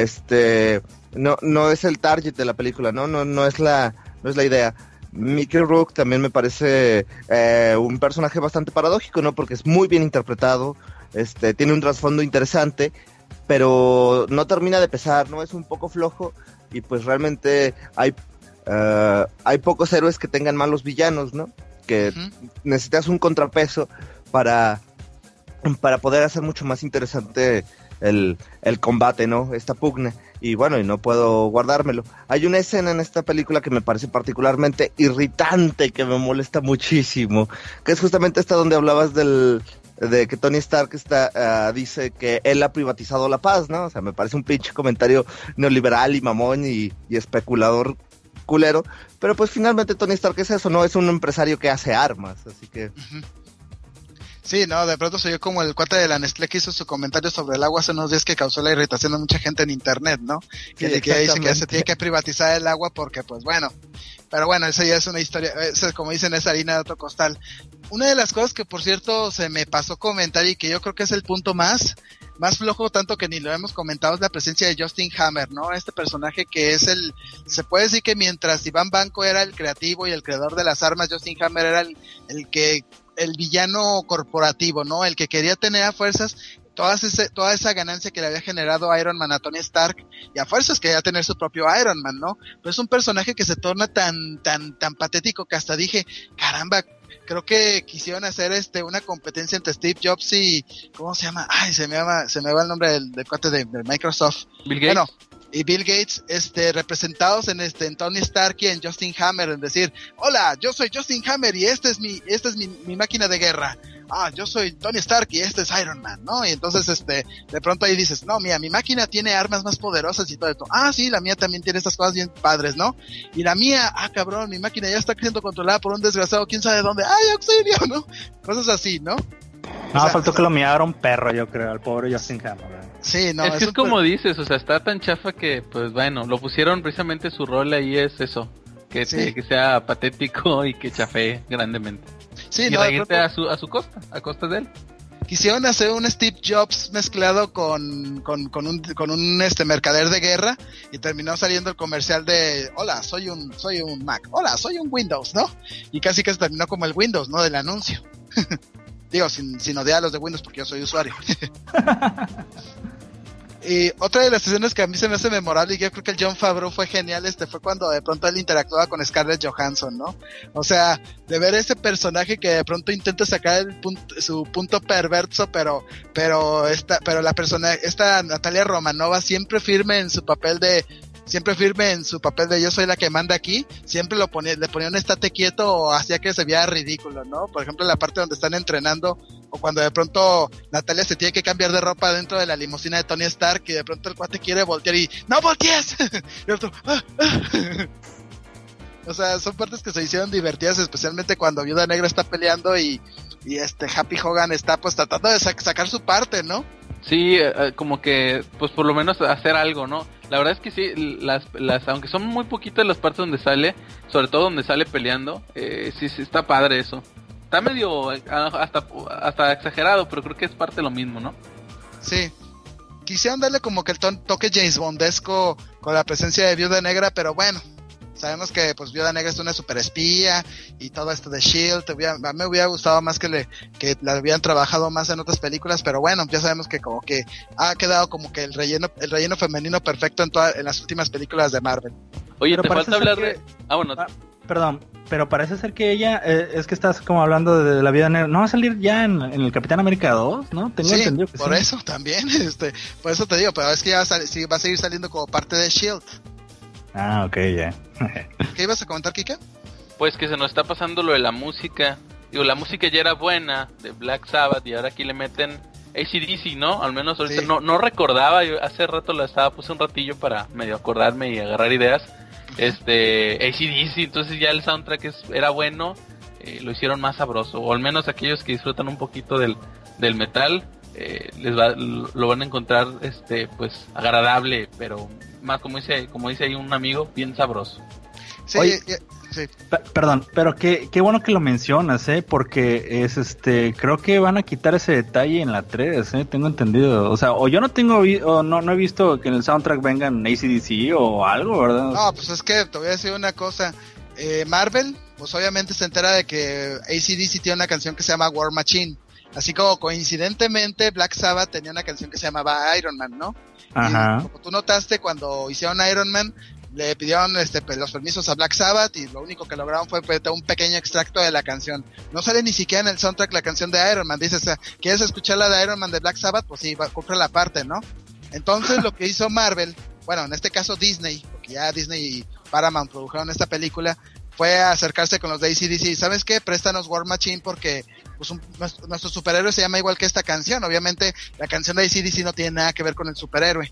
no es el target de la película, no es la idea. Mickey Rourke también me parece un personaje bastante paradójico, ¿no? Porque es muy bien interpretado, tiene un trasfondo interesante, pero no termina de pesar, ¿no? Es un poco flojo y pues realmente hay pocos héroes que tengan malos villanos, ¿no? Que necesitas un contrapeso para poder hacer mucho más interesante el combate, ¿no? Esta pugna. Y bueno, y no puedo guardármelo. Hay una escena en esta película que me parece particularmente irritante, que me molesta muchísimo, que es justamente esta donde hablabas de que Tony Stark dice que él ha privatizado la paz, ¿no? O sea, me parece un pinche comentario neoliberal y mamón y especulador culero, pero pues finalmente Tony Stark es eso, ¿no? Es un empresario que hace armas, así que... Sí, no, de pronto soy yo como el cuate de la Nestlé que hizo su comentario sobre el agua hace unos días que causó la irritación de mucha gente en internet, ¿no? Que dice que se tiene que privatizar el agua porque, pues bueno, pero bueno, esa ya es una historia, como dicen, es harina de otro costal. Una de las cosas que, por cierto, se me pasó comentar y que yo creo que es el punto más flojo, tanto que ni lo hemos comentado, es la presencia de Justin Hammer, ¿no? Este personaje que es se puede decir que mientras Iván Banco era el creativo y el creador de las armas, Justin Hammer era el villano corporativo, ¿no? El que quería tener a fuerzas toda esa ganancia que le había generado Iron Man a Tony Stark, y a fuerzas quería tener su propio Iron Man, ¿no? Pero es un personaje que se torna tan patético que hasta dije, caramba, creo que quisieron hacer una competencia entre Steve Jobs y ¿cómo se llama? Ay, se me va el nombre del cuate de Microsoft. Bill Gates. Bueno, y Bill Gates, representados en Tony Stark y en Justin Hammer, en decir, hola, yo soy Justin Hammer y esta es mi máquina de guerra. Yo soy Tony Stark y este es Iron Man, ¿no? Y entonces, de pronto ahí dices, no, mira, mi máquina tiene armas más poderosas y todo esto. Sí, la mía también tiene estas cosas bien padres, ¿no? Y la mía, cabrón, mi máquina ya está siendo controlada por un desgraciado, quién sabe dónde. Auxilio, ¿no? Cosas así, ¿no? Faltó que lo miara un perro, yo creo, al pobre Justin Hammer, ¿verdad? Sí, no. Es que es como dices, o sea, está tan chafa que, pues bueno, lo pusieron precisamente su rol ahí es eso, que sea patético y que chafee grandemente. Sí, y reírte a su costa, a costa de él. Quisieron hacer un Steve Jobs mezclado con un mercader de guerra y terminó saliendo el comercial de hola, soy un Mac, hola, soy un Windows, ¿no? Y casi que se terminó como el Windows, ¿no? Del anuncio. Digo, sin odiar a los de Windows porque yo soy usuario. Y otra de las escenas que a mí se me hace memorable y yo creo que el Jon Favreau fue genial, fue cuando de pronto él interactuaba con Scarlett Johansson, ¿no? O sea, de ver ese personaje que de pronto intenta sacar su punto perverso, pero la persona, esta Natalia Romanova siempre firme en su papel de yo soy la que manda aquí, siempre le ponía un estate quieto o hacía que se viera ridículo, ¿no? Por ejemplo, en la parte donde están entrenando o cuando de pronto Natalia se tiene que cambiar de ropa dentro de la limusina de Tony Stark y de pronto el cuate quiere voltear y ¡no voltees! Y otro, O sea, son partes que se hicieron divertidas, especialmente cuando Viuda Negra está peleando y Happy Hogan está pues tratando de sacar su parte, ¿no? Sí, como que pues por lo menos hacer algo, ¿no? La verdad es que sí, aunque son muy poquitas las partes donde sale, sobre todo donde sale peleando, sí está padre eso. Está medio hasta exagerado, pero creo que es parte de lo mismo, ¿no? Sí. Quisieron darle como que el toque James Bondesco con la presencia de Viuda Negra, pero bueno, sabemos que pues Viuda Negra es una super espía y todo esto de S.H.I.E.L.D. A mí me hubiera gustado más que la hubieran trabajado más en otras películas, pero bueno, ya sabemos que como que ha quedado como que el relleno femenino perfecto en las últimas películas de Marvel. Oye, pero te falta hablar de... bueno. Perdón, pero parece ser que ella, es que estás como hablando de la Viuda Negra, ¿no va a salir ya en el Capitán América 2, no? Tengo entendido que por eso también, por eso te digo, pero es que ya va a seguir saliendo como parte de S.H.I.E.L.D. Ok, ya. ¿Qué ibas a comentar, Kike? Pues que se nos está pasando lo de la música. Digo, la música ya era buena de Black Sabbath y ahora aquí le meten AC/DC, ¿no? Al menos ahorita no recordaba, yo hace rato puse un ratillo para medio acordarme y agarrar ideas. AC/DC, entonces ya el soundtrack era bueno, lo hicieron más sabroso, o al menos aquellos que disfrutan un poquito del metal, lo van a encontrar pues agradable, pero más como dice ahí un amigo, bien sabroso. Sí, oye, sí. Perdón, pero qué bueno que lo mencionas, porque creo que van a quitar ese detalle en la 3, tengo entendido, o sea, o yo no he visto que en el soundtrack vengan AC/DC o algo, ¿verdad? No, pues es que te voy a decir una cosa, Marvel, pues obviamente se entera de que AC/DC tiene una canción que se llama War Machine, así como coincidentemente Black Sabbath tenía una canción que se llamaba Iron Man, ¿no? Ajá. Y como tú notaste, cuando hicieron Iron Man, le pidieron los permisos a Black Sabbath y lo único que lograron fue un pequeño extracto de la canción. No sale ni siquiera en el soundtrack la canción de Iron Man. Dices, ¿quieres escuchar la de Iron Man de Black Sabbath? Pues sí, compra la parte, ¿no? Entonces lo que hizo Marvel, bueno, en este caso Disney, porque ya Disney y Paramount produjeron esta película, fue a acercarse con los de AC/DC. ¿Sabes qué? Préstanos War Machine porque pues nuestro superhéroe se llama igual que esta canción. Obviamente la canción de AC/DC no tiene nada que ver con el superhéroe.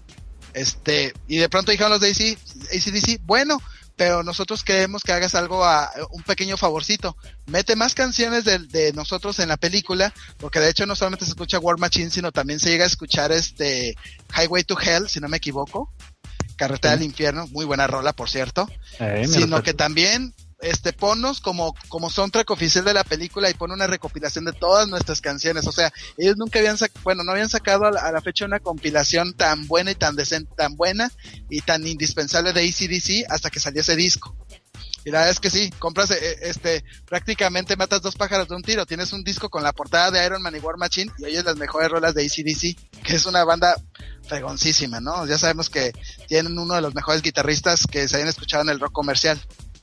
Y de pronto dijeron los de AC/DC, bueno, pero nosotros queremos que hagas un pequeño favorcito. Mete más canciones de nosotros en la película, porque de hecho no solamente se escucha War Machine, sino también se llega a escuchar Highway to Hell, si no me equivoco. Carretera al Infierno, muy buena rola, por cierto. Sino que también ponnos como soundtrack oficial de la película y pon una recopilación de todas nuestras canciones. O sea, ellos nunca no habían sacado a la fecha una compilación tan buena y tan decente, tan buena y tan indispensable de AC/DC hasta que salió ese disco. Y la verdad es que sí, compras, prácticamente matas dos pájaros de un tiro. Tienes un disco con la portada de Iron Man y War Machine y oyes las mejores rolas de AC/DC, que es una banda fregoncísima, ¿no? Ya sabemos que tienen uno de los mejores guitarristas que se hayan escuchado en el rock comercial.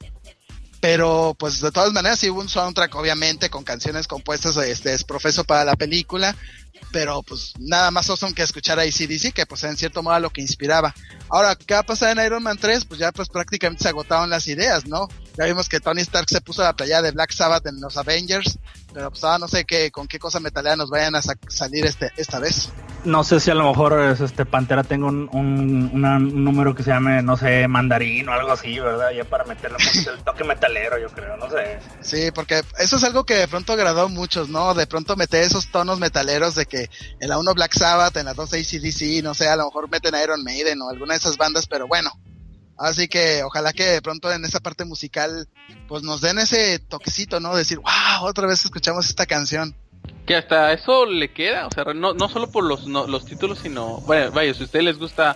Pero, pues, de todas maneras, sí hubo un soundtrack, obviamente, con canciones compuestas, profeso para la película, pero pues nada más awesome que escuchar a AC/DC, que pues en cierto modo lo que inspiraba. Ahora, ¿qué va a pasar en Iron Man 3? Pues ya pues prácticamente se agotaron las ideas, ¿no? Ya vimos que Tony Stark se puso la playa de Black Sabbath en los Avengers, pero pues ahora no sé con qué cosa metalera nos vayan a salir esta vez. No sé si a lo mejor Pantera tenga un número que se llame, no sé, mandarín o algo así, ¿verdad? Ya para meterle el toque metalero, yo creo, no sé. Sí, porque eso es algo que de pronto agradó a muchos, ¿no? De pronto meter esos tonos metaleros de que en la 1 Black Sabbath, en la 2 AC/DC, no sé, a lo mejor meten a Iron Maiden o alguna de esas bandas, pero bueno. Así que ojalá que de pronto en esa parte musical pues nos den ese toquecito, ¿no? Decir, wow, otra vez escuchamos esta canción. Que hasta eso le queda, o sea, no solo por los títulos, sino, bueno, vaya, si a ustedes les gusta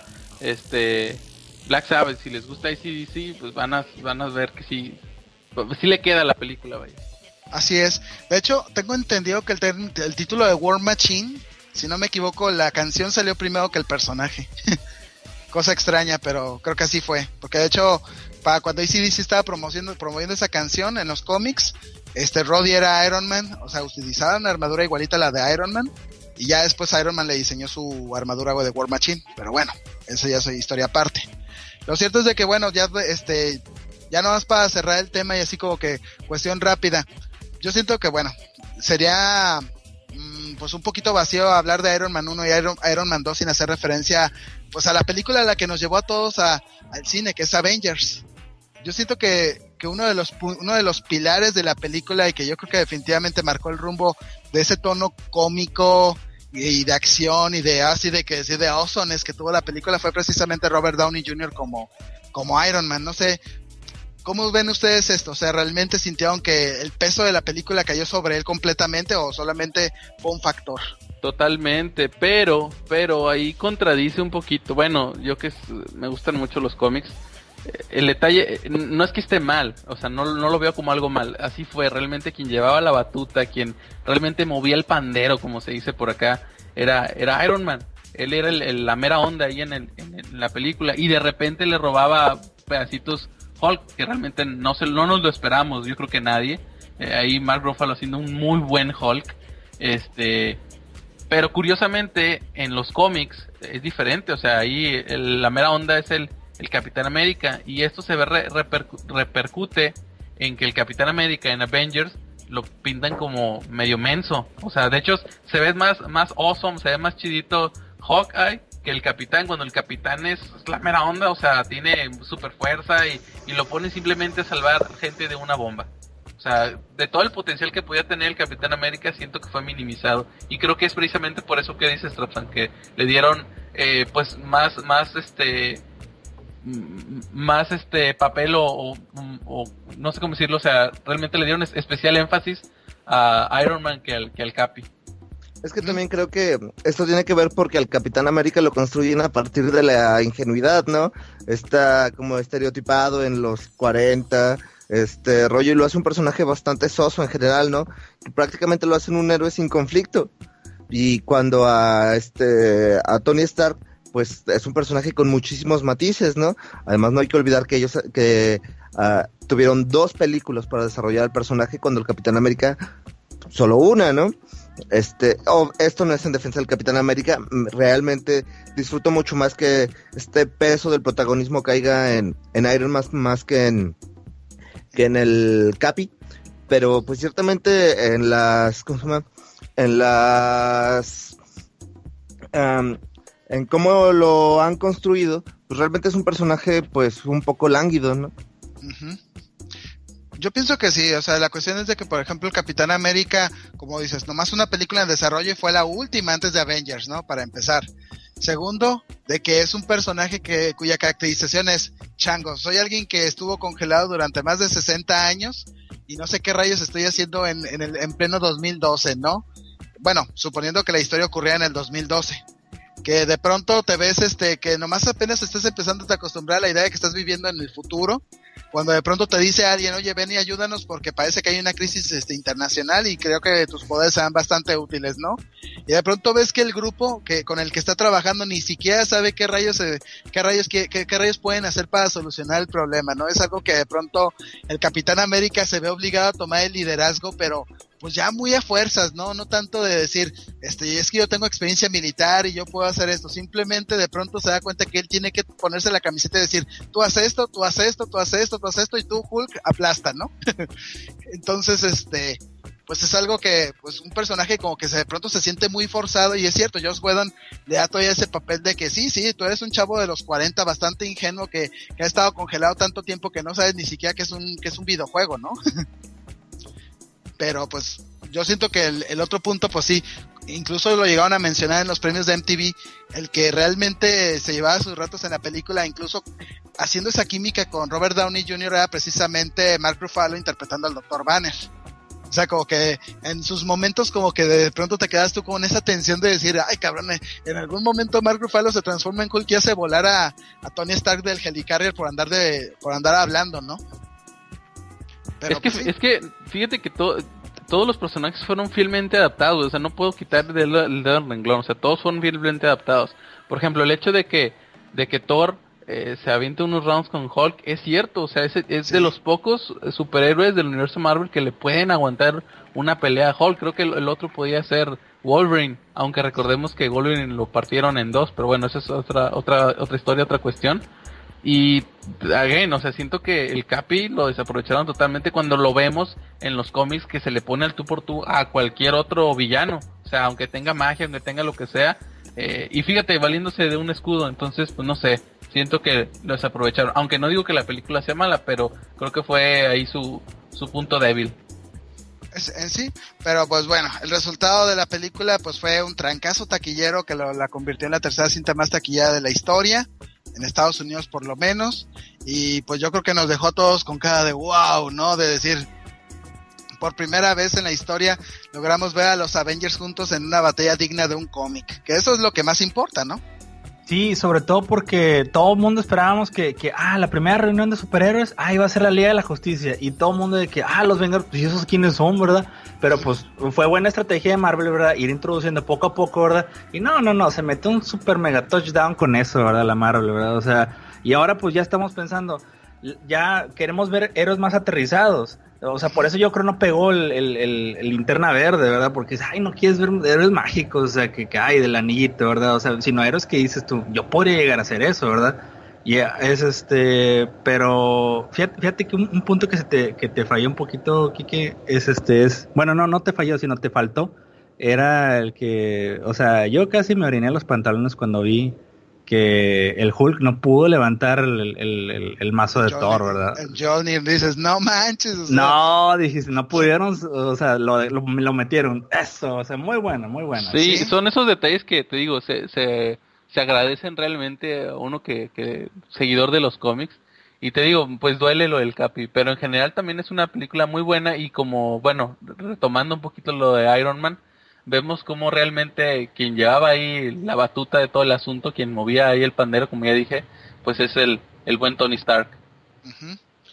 Black Sabbath, si les gusta AC/DC, pues van a ver que sí le queda a la película, vaya. Así es. De hecho, tengo entendido que el título de War Machine, si no me equivoco, la canción salió primero que el personaje. Cosa extraña, pero creo que así fue. Porque de hecho, para cuando AC/DC estaba promoviendo esa canción en los cómics, Roddy era Iron Man, o sea, utilizaban una armadura igualita a la de Iron Man, y ya después Iron Man le diseñó su armadura de War Machine, pero bueno, eso ya es historia aparte. Lo cierto es de que bueno, ya no más para cerrar el tema y así como que cuestión rápida, yo siento que bueno, sería pues un poquito vacío hablar de Iron Man 1 y Iron Man 2 sin hacer referencia pues a la película a la que nos llevó a todos al cine, que es Avengers. Yo siento que uno de los pilares de la película y que yo creo que definitivamente marcó el rumbo de ese tono cómico y de acción y de awesomeness que tuvo la película fue precisamente Robert Downey Jr. como Iron Man. No sé, ¿cómo ven ustedes esto? O sea, ¿realmente sintieron que el peso de la película cayó sobre él completamente o solamente fue un factor? Totalmente, pero ahí contradice un poquito. Bueno, yo que me gustan mucho los cómics, el detalle no es que esté mal, o sea, no lo veo como algo mal, así fue, realmente quien llevaba la batuta, quien realmente movía el pandero, como se dice por acá, era Iron Man. Él era la mera onda ahí en la película, y de repente le robaba pedacitos Hulk, que realmente no nos lo esperamos, yo creo que nadie. Ahí Mark Ruffalo haciendo un muy buen Hulk, pero curiosamente en los cómics es diferente, o sea, ahí la mera onda es el Capitán América, y esto se ve repercute en que el Capitán América en Avengers lo pintan como medio menso, o sea, de hecho se ve más awesome, se ve más chidito Hawkeye que el Capitán, cuando el Capitán es la mera onda, o sea, tiene super fuerza y lo pone simplemente a salvar gente de una bomba. O sea, de todo el potencial que podía tener el Capitán América, siento que fue minimizado, y creo que es precisamente por eso que dice Strapsan, que le dieron pues más papel o no sé cómo decirlo, o sea, realmente le dieron especial énfasis a Iron Man que al Capi. Es que también creo que esto tiene que ver porque al Capitán América lo construyen a partir de la ingenuidad, ¿no? Está como estereotipado en los 40, rollo, y lo hace un personaje bastante soso en general, ¿no? Que prácticamente lo hacen un héroe sin conflicto. Y cuando a Tony Stark, pues es un personaje con muchísimos matices, ¿no? Además no hay que olvidar que ellos tuvieron 2 películas para desarrollar el personaje, cuando el Capitán América solo una, ¿no? Esto no es en defensa del Capitán América, realmente disfruto mucho más que este peso del protagonismo caiga en Iron Man más que en el Capi, pero pues ciertamente en cómo lo han construido, pues realmente es un personaje pues un poco lánguido, ¿no? Uh-huh. Yo pienso que sí, o sea, la cuestión es de que, por ejemplo, el Capitán América, como dices, nomás una película en desarrollo y fue la última antes de Avengers, ¿no? Para empezar. Segundo, de que es un personaje cuya caracterización es chango. Soy alguien que estuvo congelado durante más de 60 años y no sé qué rayos estoy haciendo en pleno 2012, ¿no? Bueno, suponiendo que la historia ocurría en el 2012. Que de pronto te ves que nomás apenas estás empezando a acostumbrar a la idea de que estás viviendo en el futuro, cuando de pronto te dice alguien, oye, ven y ayúdanos porque parece que hay una crisis internacional y creo que tus poderes serán bastante útiles, ¿no? Y de pronto ves que el grupo con el que está trabajando ni siquiera sabe qué rayos pueden hacer para solucionar el problema, ¿no? Es algo que de pronto el Capitán América se ve obligado a tomar el liderazgo, pero pues ya muy a fuerzas, ¿no? No tanto de decir, es que yo tengo experiencia militar y yo puedo hacer esto. Simplemente de pronto se da cuenta que él tiene que ponerse la camiseta y decir, tú haces esto, tú haces esto, tú haces esto, tú haces esto, y tú, Hulk, aplasta, ¿no? Entonces, pues es algo que, pues un personaje como que de pronto se siente muy forzado, y es cierto, Joss Whedon le da todavía ese papel de que sí, tú eres un chavo de los 40 bastante ingenuo que ha estado congelado tanto tiempo que no sabes ni siquiera que es un videojuego, ¿no? Pero pues yo siento que el otro punto, pues sí, incluso lo llegaron a mencionar en los premios de MTV, el que realmente se llevaba sus ratos en la película, incluso haciendo esa química con Robert Downey Jr., era precisamente Mark Ruffalo interpretando al Dr. Banner. O sea, como que en sus momentos como que de pronto te quedas tú con esa tensión de decir, ay cabrón, en algún momento Mark Ruffalo se transforma en Hulk y hace volar a Tony Stark del Helicarrier por andar hablando, ¿no? Pero, es que fíjate que todos los personajes fueron fielmente adaptados, o sea, no puedo quitar el dedo del renglón, o sea, todos fueron fielmente adaptados. Por ejemplo, el hecho de que Thor se avienta unos rounds con Hulk es cierto, o sea, es de los pocos superhéroes del universo Marvel que le pueden aguantar una pelea a Hulk. Creo que el otro podía ser Wolverine, aunque recordemos que Wolverine lo partieron en dos, pero bueno, esa es otra historia, otra cuestión. Y again, o sea, siento que el Capi lo desaprovecharon totalmente cuando lo vemos en los cómics, que se le pone al tú por tú a cualquier otro villano, o sea, aunque tenga magia, aunque tenga lo que sea, y fíjate, valiéndose de un escudo. Entonces, pues no sé, siento que lo desaprovecharon, aunque no digo que la película sea mala, pero creo que fue ahí su punto débil. Sí, pero pues bueno, el resultado de la película pues fue un trancazo taquillero que la convirtió en la tercera cinta más taquillera de la historia, en Estados Unidos por lo menos, y pues yo creo que nos dejó todos con cara de wow, ¿no? De decir, por primera vez en la historia logramos ver a los Avengers juntos en una batalla digna de un cómic, que eso es lo que más importa, ¿no? Sí, sobre todo porque todo el mundo esperábamos que la primera reunión de superhéroes, iba a ser la Liga de la Justicia, y todo el mundo de que, los Vengadores, pues esos quiénes son, ¿verdad? Pero pues fue buena estrategia de Marvel, ¿verdad? Ir introduciendo poco a poco, ¿verdad? Y no, se metió un super mega touchdown con eso, ¿verdad? La Marvel, ¿verdad? O sea, y ahora pues ya estamos pensando, ya queremos ver héroes más aterrizados. O sea, por eso yo creo no pegó el Linterna Verde, ¿verdad? Porque no quieres ver héroes mágicos, o sea, que hay del anillito, ¿verdad? O sea, sino héroes que dices tú, yo podría llegar a hacer eso, ¿verdad? Y es pero fíjate que un punto que te falló un poquito, Kike, bueno, no te falló, sino te faltó, era el que, o sea, yo casi me oriné los pantalones cuando vi que el Hulk no pudo levantar el mazo de Thor, ¿verdad? El Johnny, dices, no manches. O sea. No, dijiste, no pudieron, o sea, lo metieron. Eso, o sea, muy bueno. Sí, son esos detalles que te digo, se agradecen realmente a uno que seguidor de los cómics. Y te digo, pues duele lo del Capi, pero en general también es una película muy buena. Y como, bueno, retomando un poquito lo de Iron Man, vemos cómo realmente quien llevaba ahí la batuta de todo el asunto, quien movía ahí el pandero, como ya dije, pues es el buen Tony Stark. Uh-huh.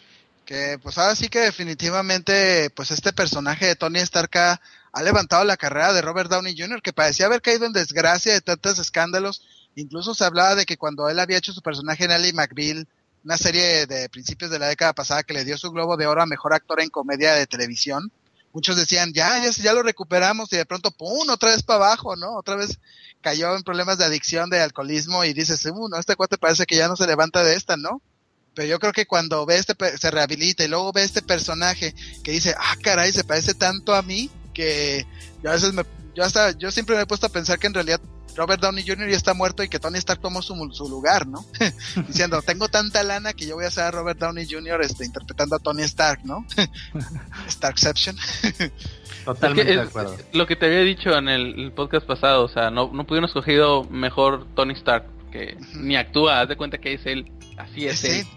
Que pues ahora sí que definitivamente pues este personaje de Tony Stark ha levantado la carrera de Robert Downey Jr., que parecía haber caído en desgracia de tantos escándalos. Incluso se hablaba de que cuando él había hecho su personaje en Ally McBeal, una serie de principios de la década pasada que le dio su Globo de Oro a Mejor Actor en Comedia de Televisión, muchos decían, ya lo recuperamos, y de pronto, ¡pum!, otra vez para abajo, ¿no? Otra vez cayó en problemas de adicción, de alcoholismo, y dices, no, este cuate parece que ya no se levanta de esta, ¿no? Pero yo creo que cuando ve se rehabilita y luego ve este personaje que dice, caray, se parece tanto a mí, que yo a veces yo siempre me he puesto a pensar que en realidad Robert Downey Jr. ya está muerto y que Tony Stark tomó su lugar, ¿no? Diciendo, tengo tanta lana que yo voy a hacer a Robert Downey Jr. Interpretando a Tony Stark, ¿no? Starkception. Totalmente de acuerdo. Lo que te había dicho en el podcast pasado, o sea, no pudieron escogido mejor Tony Stark, que ni actúa, haz de cuenta que es él, así es él.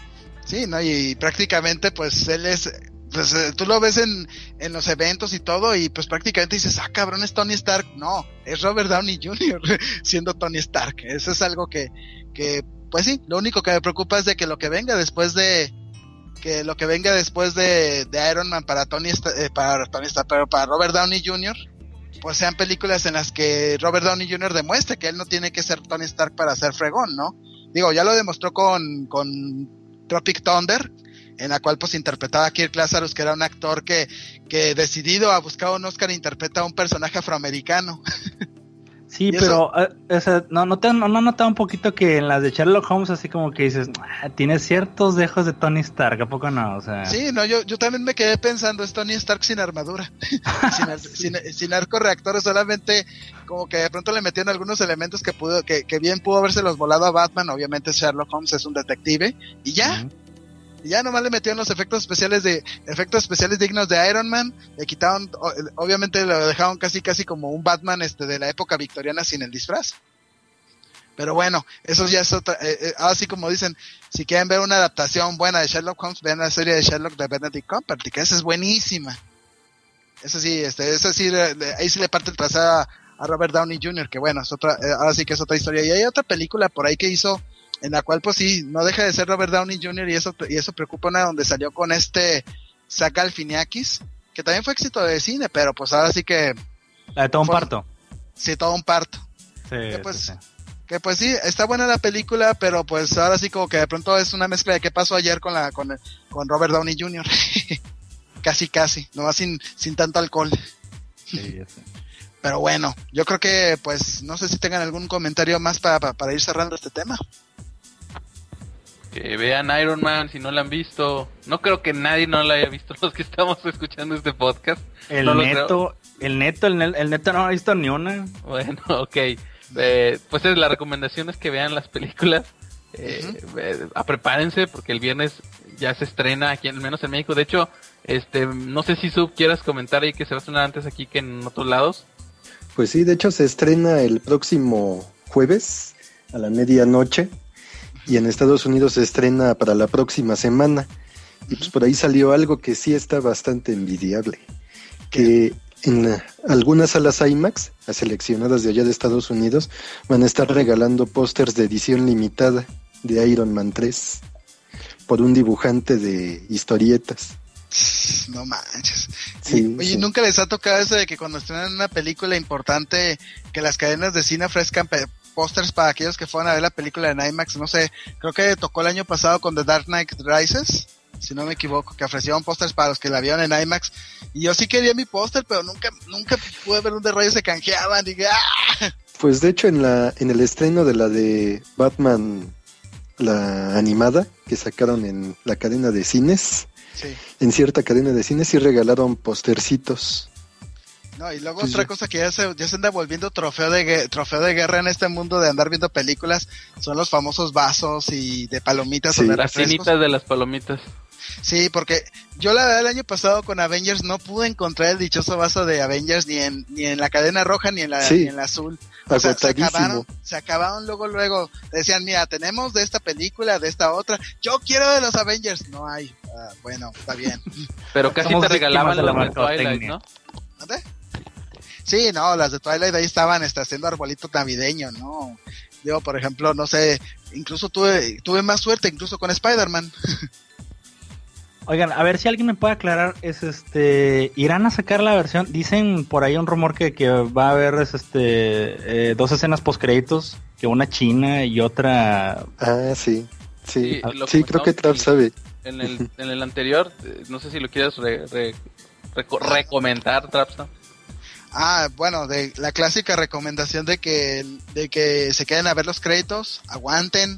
Sí, ¿no? Y prácticamente pues él es... Pues tú lo ves en los eventos y todo, y pues prácticamente dices, cabrón, es Tony Stark. No, es Robert Downey Jr. siendo Tony Stark. Eso es algo que pues sí, lo único que me preocupa es de que lo que venga después de Iron Man para Tony Stark, pero para Robert Downey Jr., pues sean películas en las que Robert Downey Jr. demuestre que él no tiene que ser Tony Stark para ser fregón, ¿no? Digo, ya lo demostró con Tropic Thunder, en la cual pues interpretaba a Kirk Lazarus, que era un actor que decidido a buscar un Oscar interpreta a un personaje afroamericano. Sí, pero no notaba un poquito que en las de Sherlock Holmes así como que dices, tiene ciertos dejos de Tony Stark, ¿a poco no? O sea... Sí, no, yo también me quedé pensando, es Tony Stark sin armadura, sin arco reactor, solamente como que de pronto le metieron algunos elementos que bien pudo habérselos volado a Batman. Obviamente Sherlock Holmes es un detective, y ya. Y ya nomás le metieron los efectos especiales dignos de Iron Man, le quitaron, obviamente lo dejaron casi como un Batman de la época victoriana sin el disfraz. Pero bueno, eso ya es otra, así como dicen, si quieren ver una adaptación buena de Sherlock Holmes, vean la serie de Sherlock de Benedict Cumberbatch, que esa es buenísima. Eso sí, ahí sí le parte el trasero a Robert Downey Jr., que bueno, es otra, ahora sí que es otra historia. Y hay otra película por ahí que hizo, en la cual pues sí, no deja de ser Robert Downey Jr. y eso preocupa, una donde salió con Zach Galifianakis, que también fue éxito de cine, pero pues ahora sí que... La de todo un parto. Sí, todo un parto. Sí, que pues sí, está buena la película, pero pues ahora sí como que de pronto es una mezcla de qué pasó ayer con Robert Downey Jr. casi, nomás sin tanto alcohol. Sí, ya sé. Pero bueno, yo creo que pues no sé si tengan algún comentario más para ir cerrando este tema. Que vean Iron Man si no la han visto. No creo que nadie no la haya visto, los que estamos escuchando este podcast. El neto no ha visto ni una. Bueno, ok. Pues la recomendación es que vean las películas. Prepárense porque el viernes ya se estrena aquí, al menos en México. De hecho, no sé si Sub quieras comentar ahí que se va a estrenar antes aquí que en otros lados. Pues sí, de hecho se estrena el próximo jueves a la medianoche. Y en Estados Unidos se estrena para la próxima semana. Y pues por ahí salió algo que sí está bastante envidiable. Que en algunas salas IMAX, las seleccionadas de allá de Estados Unidos, van a estar regalando pósters de edición limitada de Iron Man 3 por un dibujante de historietas. No manches. Sí, Oye, sí. ¿nunca les ha tocado eso de que cuando estrenan una película importante, que las cadenas de cine ofrezcan pósters para aquellos que fueron a ver la película en IMAX? No sé, creo que tocó el año pasado con The Dark Knight Rises, si no me equivoco, que ofrecieron pósters para los que la vieron en IMAX. Y yo sí quería mi póster, pero nunca pude ver dónde rayos se canjeaban. Dije, ¡ah! Pues de hecho en el estreno de la de Batman, la animada, que sacaron en la cadena de cines, sí. En cierta cadena de cines sí regalaron postercitos. No, y luego Sí, otra sí. cosa que ya se anda volviendo trofeo de guerra en este mundo de andar viendo películas, son los famosos vasos y de palomitas, Sí. o de Las refrescos. cinitas de las palomitas. Sí, porque yo la verdad el año pasado con Avengers no pude encontrar el dichoso vaso de Avengers ni en la cadena roja ni en la azul. O sea, Agotadísimo. se acabaron luego. Decían, mira, tenemos de esta película, de esta otra. Yo quiero de los Avengers. No hay. Bueno, está bien. Pero casi Somos te regalaban víctimas de la los de Twilight, mercadotecnia. ¿no? ¿Dónde? Sí, no, las de Twilight ahí estaban haciendo arbolito navideño, ¿no? Yo, por ejemplo, no sé, incluso tuve más suerte incluso con Spider-Man. Oigan, a ver si alguien me puede aclarar, irán a sacar la versión, dicen por ahí un rumor que va a haber dos escenas postcréditos, que una china y otra... Ah, sí. Sí, lo sí, creo que Trav comentamos sabe. En el anterior, no sé si lo quieres recomendar, Trapsa. Ah, bueno, de la clásica recomendación de que se queden a ver los créditos, aguanten,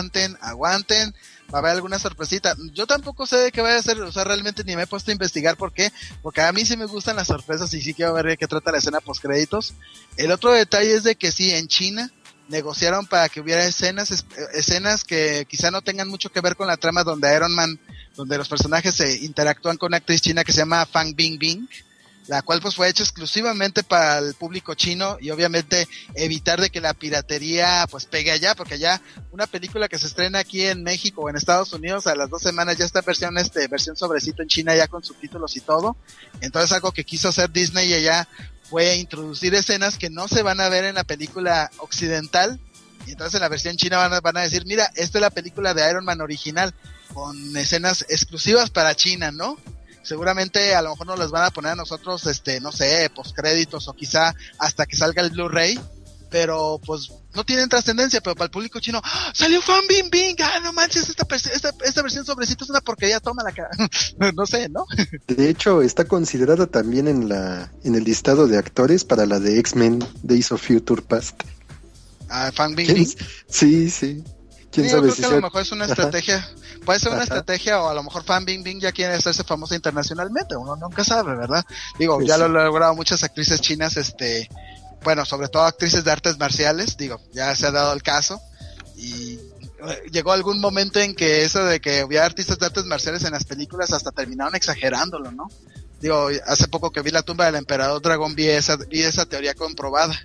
va a haber alguna sorpresita. Yo tampoco sé de qué vaya a ser, o sea, realmente ni me he puesto a investigar por qué, porque a mí sí me gustan las sorpresas y sí quiero ver de qué trata la escena post créditos. El otro detalle es de que sí, en China negociaron para que hubiera escenas que quizá no tengan mucho que ver con la trama, donde Iron Man, donde los personajes se interactúan con una actriz china que se llama Fan Bingbing, la cual pues fue hecha exclusivamente para el público chino, y obviamente evitar de que la piratería pues pegue allá, porque allá una película que se estrena aquí en México o en Estados Unidos, a las 2 semanas ya está versión sobrecito en China ya con subtítulos y todo. Entonces algo que quiso hacer Disney allá fue introducir escenas que no se van a ver en la película occidental, y entonces en la versión china van a decir, mira, esta es la película de Iron Man original, con escenas exclusivas para China, ¿no? Seguramente a lo mejor nos las van a poner a nosotros, no sé, postcréditos o quizá hasta que salga el Blu-ray, pero pues no tienen trascendencia, pero para el público chino, ¡ah! ¡Salió Fan Bingbing! ¡Ah, no manches! Esta versión sobrecito es una porquería, tómala acá. No sé, ¿no? De hecho, está considerada también en el listado de actores para la de X-Men Days of Future Past. Ah, Fan Bingbing. Sí. ¿Quién sabe creo que a lo mejor es una estrategia. Puede ser una estrategia, o a lo mejor Fan Bingbing ya quiere hacerse famosa internacionalmente. Uno nunca sabe, ¿verdad? Digo, ya lo han logrado muchas actrices chinas, bueno, sobre todo actrices de artes marciales, digo, ya se ha dado el caso, y llegó algún momento en que eso de que había artistas de artes marciales en las películas hasta terminaron exagerándolo, ¿no? Digo, hace poco que vi La tumba del emperador Dragón vi esa teoría comprobada.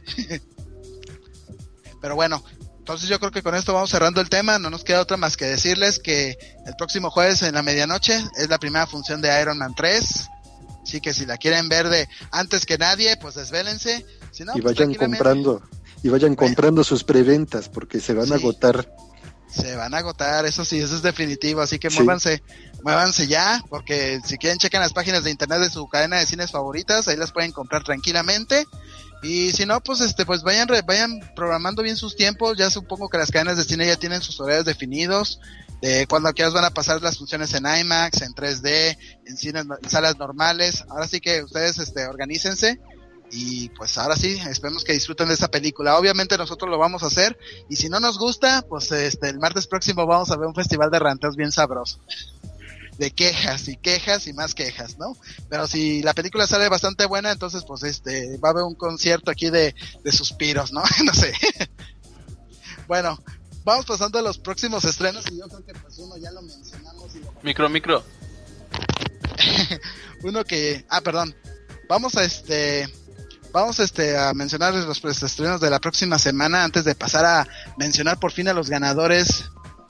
Pero bueno, entonces yo creo que con esto vamos cerrando el tema, no nos queda otra más que decirles que el próximo jueves en la medianoche es la primera función de Iron Man 3, así que si la quieren ver antes que nadie, pues desvélense. Si no, y vayan comprando sus preventas porque se van a agotar. Se van a agotar, eso sí, eso es definitivo, así que muévanse ya, porque si quieren chequen las páginas de internet de su cadena de cines favoritas, ahí las pueden comprar tranquilamente. Y si no, pues pues vayan programando bien sus tiempos. Ya supongo que las cadenas de cine ya tienen sus horarios definidos de cuando quieras van a pasar las funciones en IMAX, en 3D, en salas normales. Ahora sí que ustedes organícense. Y pues ahora sí, esperemos que disfruten de esa película. Obviamente nosotros lo vamos a hacer, y si no nos gusta, pues el martes próximo vamos a ver un festival de ranteos bien sabroso. De quejas y más quejas, ¿no? Pero si la película sale bastante buena, entonces pues va a haber un concierto aquí de suspiros, ¿no? No sé. Bueno, vamos pasando a los próximos estrenos, y yo creo que pues uno ya lo mencionamos. Micro. Uno que... perdón. Vamos a mencionar los estrenos de la próxima semana antes de pasar a mencionar por fin a los ganadores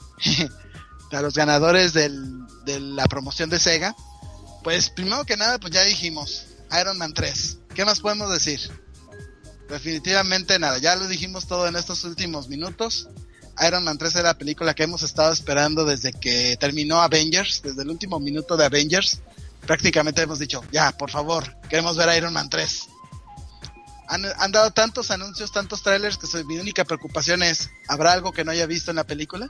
de la promoción de Sega. Pues primero que nada, pues ya dijimos Iron Man 3. ¿Qué más podemos decir? Definitivamente nada, ya lo dijimos todo en estos últimos minutos. Iron Man 3 era la película que hemos estado esperando desde que terminó Avengers, desde el último minuto de Avengers. Prácticamente hemos dicho, ya, por favor, queremos ver Iron Man 3. Han dado tantos anuncios, tantos trailers, que mi única preocupación es, ¿habrá algo que no haya visto en la película?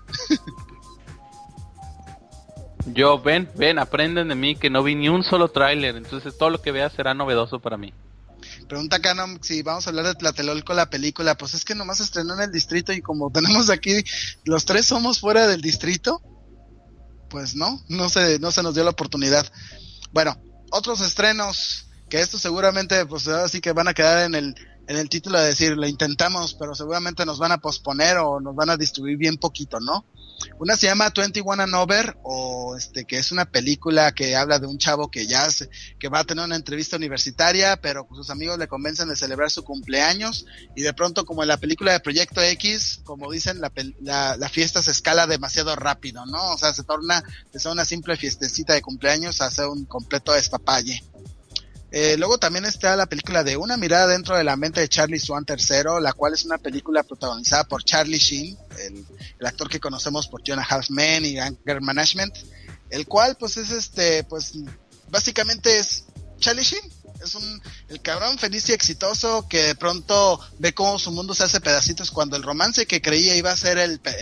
Ven, aprenden de mí que no vi ni un solo tráiler, entonces todo lo que vea será novedoso para mí. Pregunta Canon si vamos a hablar de Tlatelolco, la película. Pues es que nomás estrenó en el distrito, y como tenemos aquí, los tres somos fuera del distrito, pues no se nos dio la oportunidad. Bueno, otros estrenos, que esto seguramente pues ahora sí que van a quedar en el título de decir, lo intentamos, pero seguramente nos van a posponer o nos van a distribuir bien poquito, ¿no? Una se llama 21 and Over, o que es una película que habla de un chavo que que va a tener una entrevista universitaria, pero sus amigos le convencen de celebrar su cumpleaños, y de pronto, como en la película de Proyecto X, como dicen, la fiesta se escala demasiado rápido, ¿no? O sea, se torna de una simple fiestecita de cumpleaños a ser un completo despapalle. Luego también está la película de Una mirada dentro de la mente de Charlie Swan III, la cual es una película protagonizada por Charlie Sheen, el actor que conocemos por 2.5 Men y Anger Management, el cual pues es pues básicamente es Charlie Sheen, es el cabrón feliz y exitoso que de pronto ve cómo su mundo se hace pedacitos cuando el romance que creía iba a ser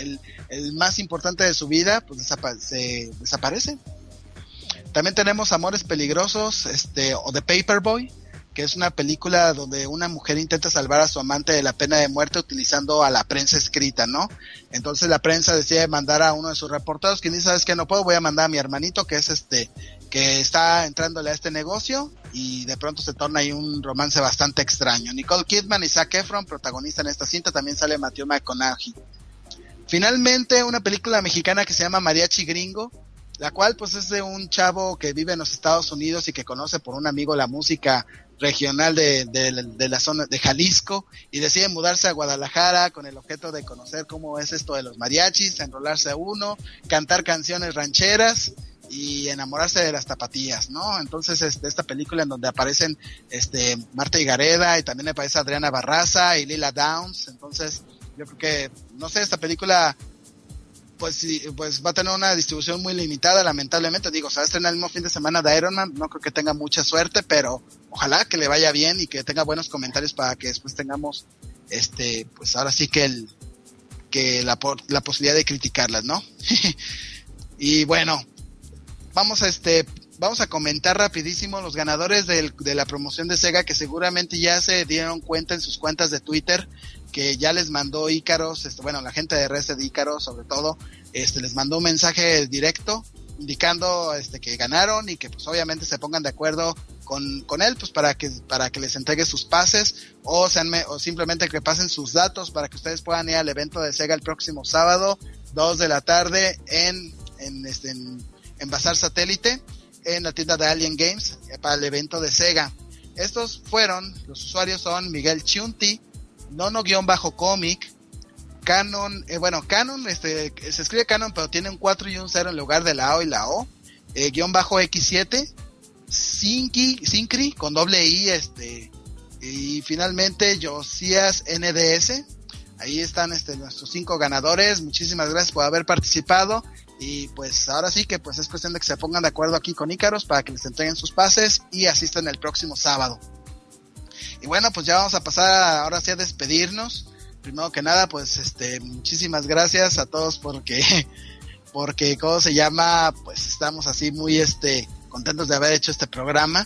el más importante de su vida, pues desaparece. También tenemos Amores Peligrosos, o The Paperboy, que es una película donde una mujer intenta salvar a su amante de la pena de muerte utilizando a la prensa escrita, ¿no? Entonces la prensa decide mandar a uno de sus reporteros, quien dice, ¿sabes qué? No puedo, voy a mandar a mi hermanito, que es que está entrándole a este negocio, y de pronto se torna ahí un romance bastante extraño. Nicole Kidman y Zac Efron protagonizan esta cinta, también sale Matthew McConaughey. Finalmente, una película mexicana que se llama Mariachi Gringo, la cual pues es de un chavo que vive en los Estados Unidos y que conoce por un amigo la música regional de la zona de Jalisco, y decide mudarse a Guadalajara con el objeto de conocer cómo es esto de los mariachis, enrolarse a uno, cantar canciones rancheras y enamorarse de las tapatías, ¿no? Entonces esta película en donde aparecen Marta Higareda, y también aparece Adriana Barraza y Lila Downs. Entonces yo creo que, no sé, esta película pues sí, pues va a tener una distribución muy limitada, lamentablemente. Digo, se va a estrenar el mismo fin de semana de Iron Man, no creo que tenga mucha suerte, pero ojalá que le vaya bien y que tenga buenos comentarios para que después tengamos pues ahora sí que que la posibilidad de criticarlas, ¿no? Y bueno, vamos a comentar rapidísimo los ganadores de la promoción de Sega, que seguramente ya se dieron cuenta en sus cuentas de Twitter, que ya les mandó Ícaros, la gente de Reset Ícaros sobre todo, les mandó un mensaje directo indicando que ganaron y que pues obviamente se pongan de acuerdo con él, pues para que les entregue sus pases o simplemente que pasen sus datos para que ustedes puedan ir al evento de Sega el próximo sábado 2 de la tarde en Bazar Satélite, en la tienda de Alien Games, para el evento de Sega. Los usuarios son Miguel Chunti, Nono-Comic, Canon, Canon, se escribe Canon, pero tiene un 4 y un 0 en lugar de la O y la O, _X7, Sincri, con doble I, y finalmente Josías NDS. Ahí están nuestros 5 ganadores. Muchísimas gracias por haber participado. Y pues ahora sí que pues es cuestión de que se pongan de acuerdo aquí con Ícaros para que les entreguen sus pases y asistan el próximo sábado. Y bueno, pues ya vamos a pasar ahora sí a despedirnos. Primero que nada, pues muchísimas gracias a todos porque ¿cómo se llama? Pues estamos así muy contentos de haber hecho este programa.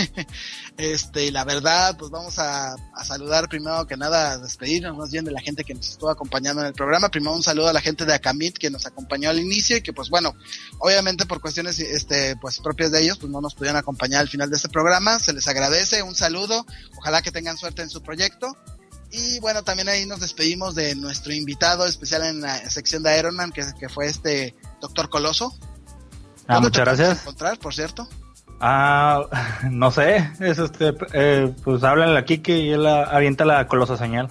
Y la verdad, pues vamos a saludar primero que nada, a despedirnos más bien de la gente que nos estuvo acompañando en el programa. Primero un saludo a la gente de Akamit que nos acompañó al inicio y que pues bueno, obviamente por cuestiones pues propias de ellos, pues no nos pudieron acompañar al final de este programa. Se les agradece, un saludo, ojalá que tengan suerte en su proyecto. Y bueno, también ahí nos despedimos de nuestro invitado especial en la sección de Iron Man, que fue Doctor Coloso. Muchas gracias. Encontrar, por cierto? No sé, pues háblale a Kike y él avienta la Coloso señal.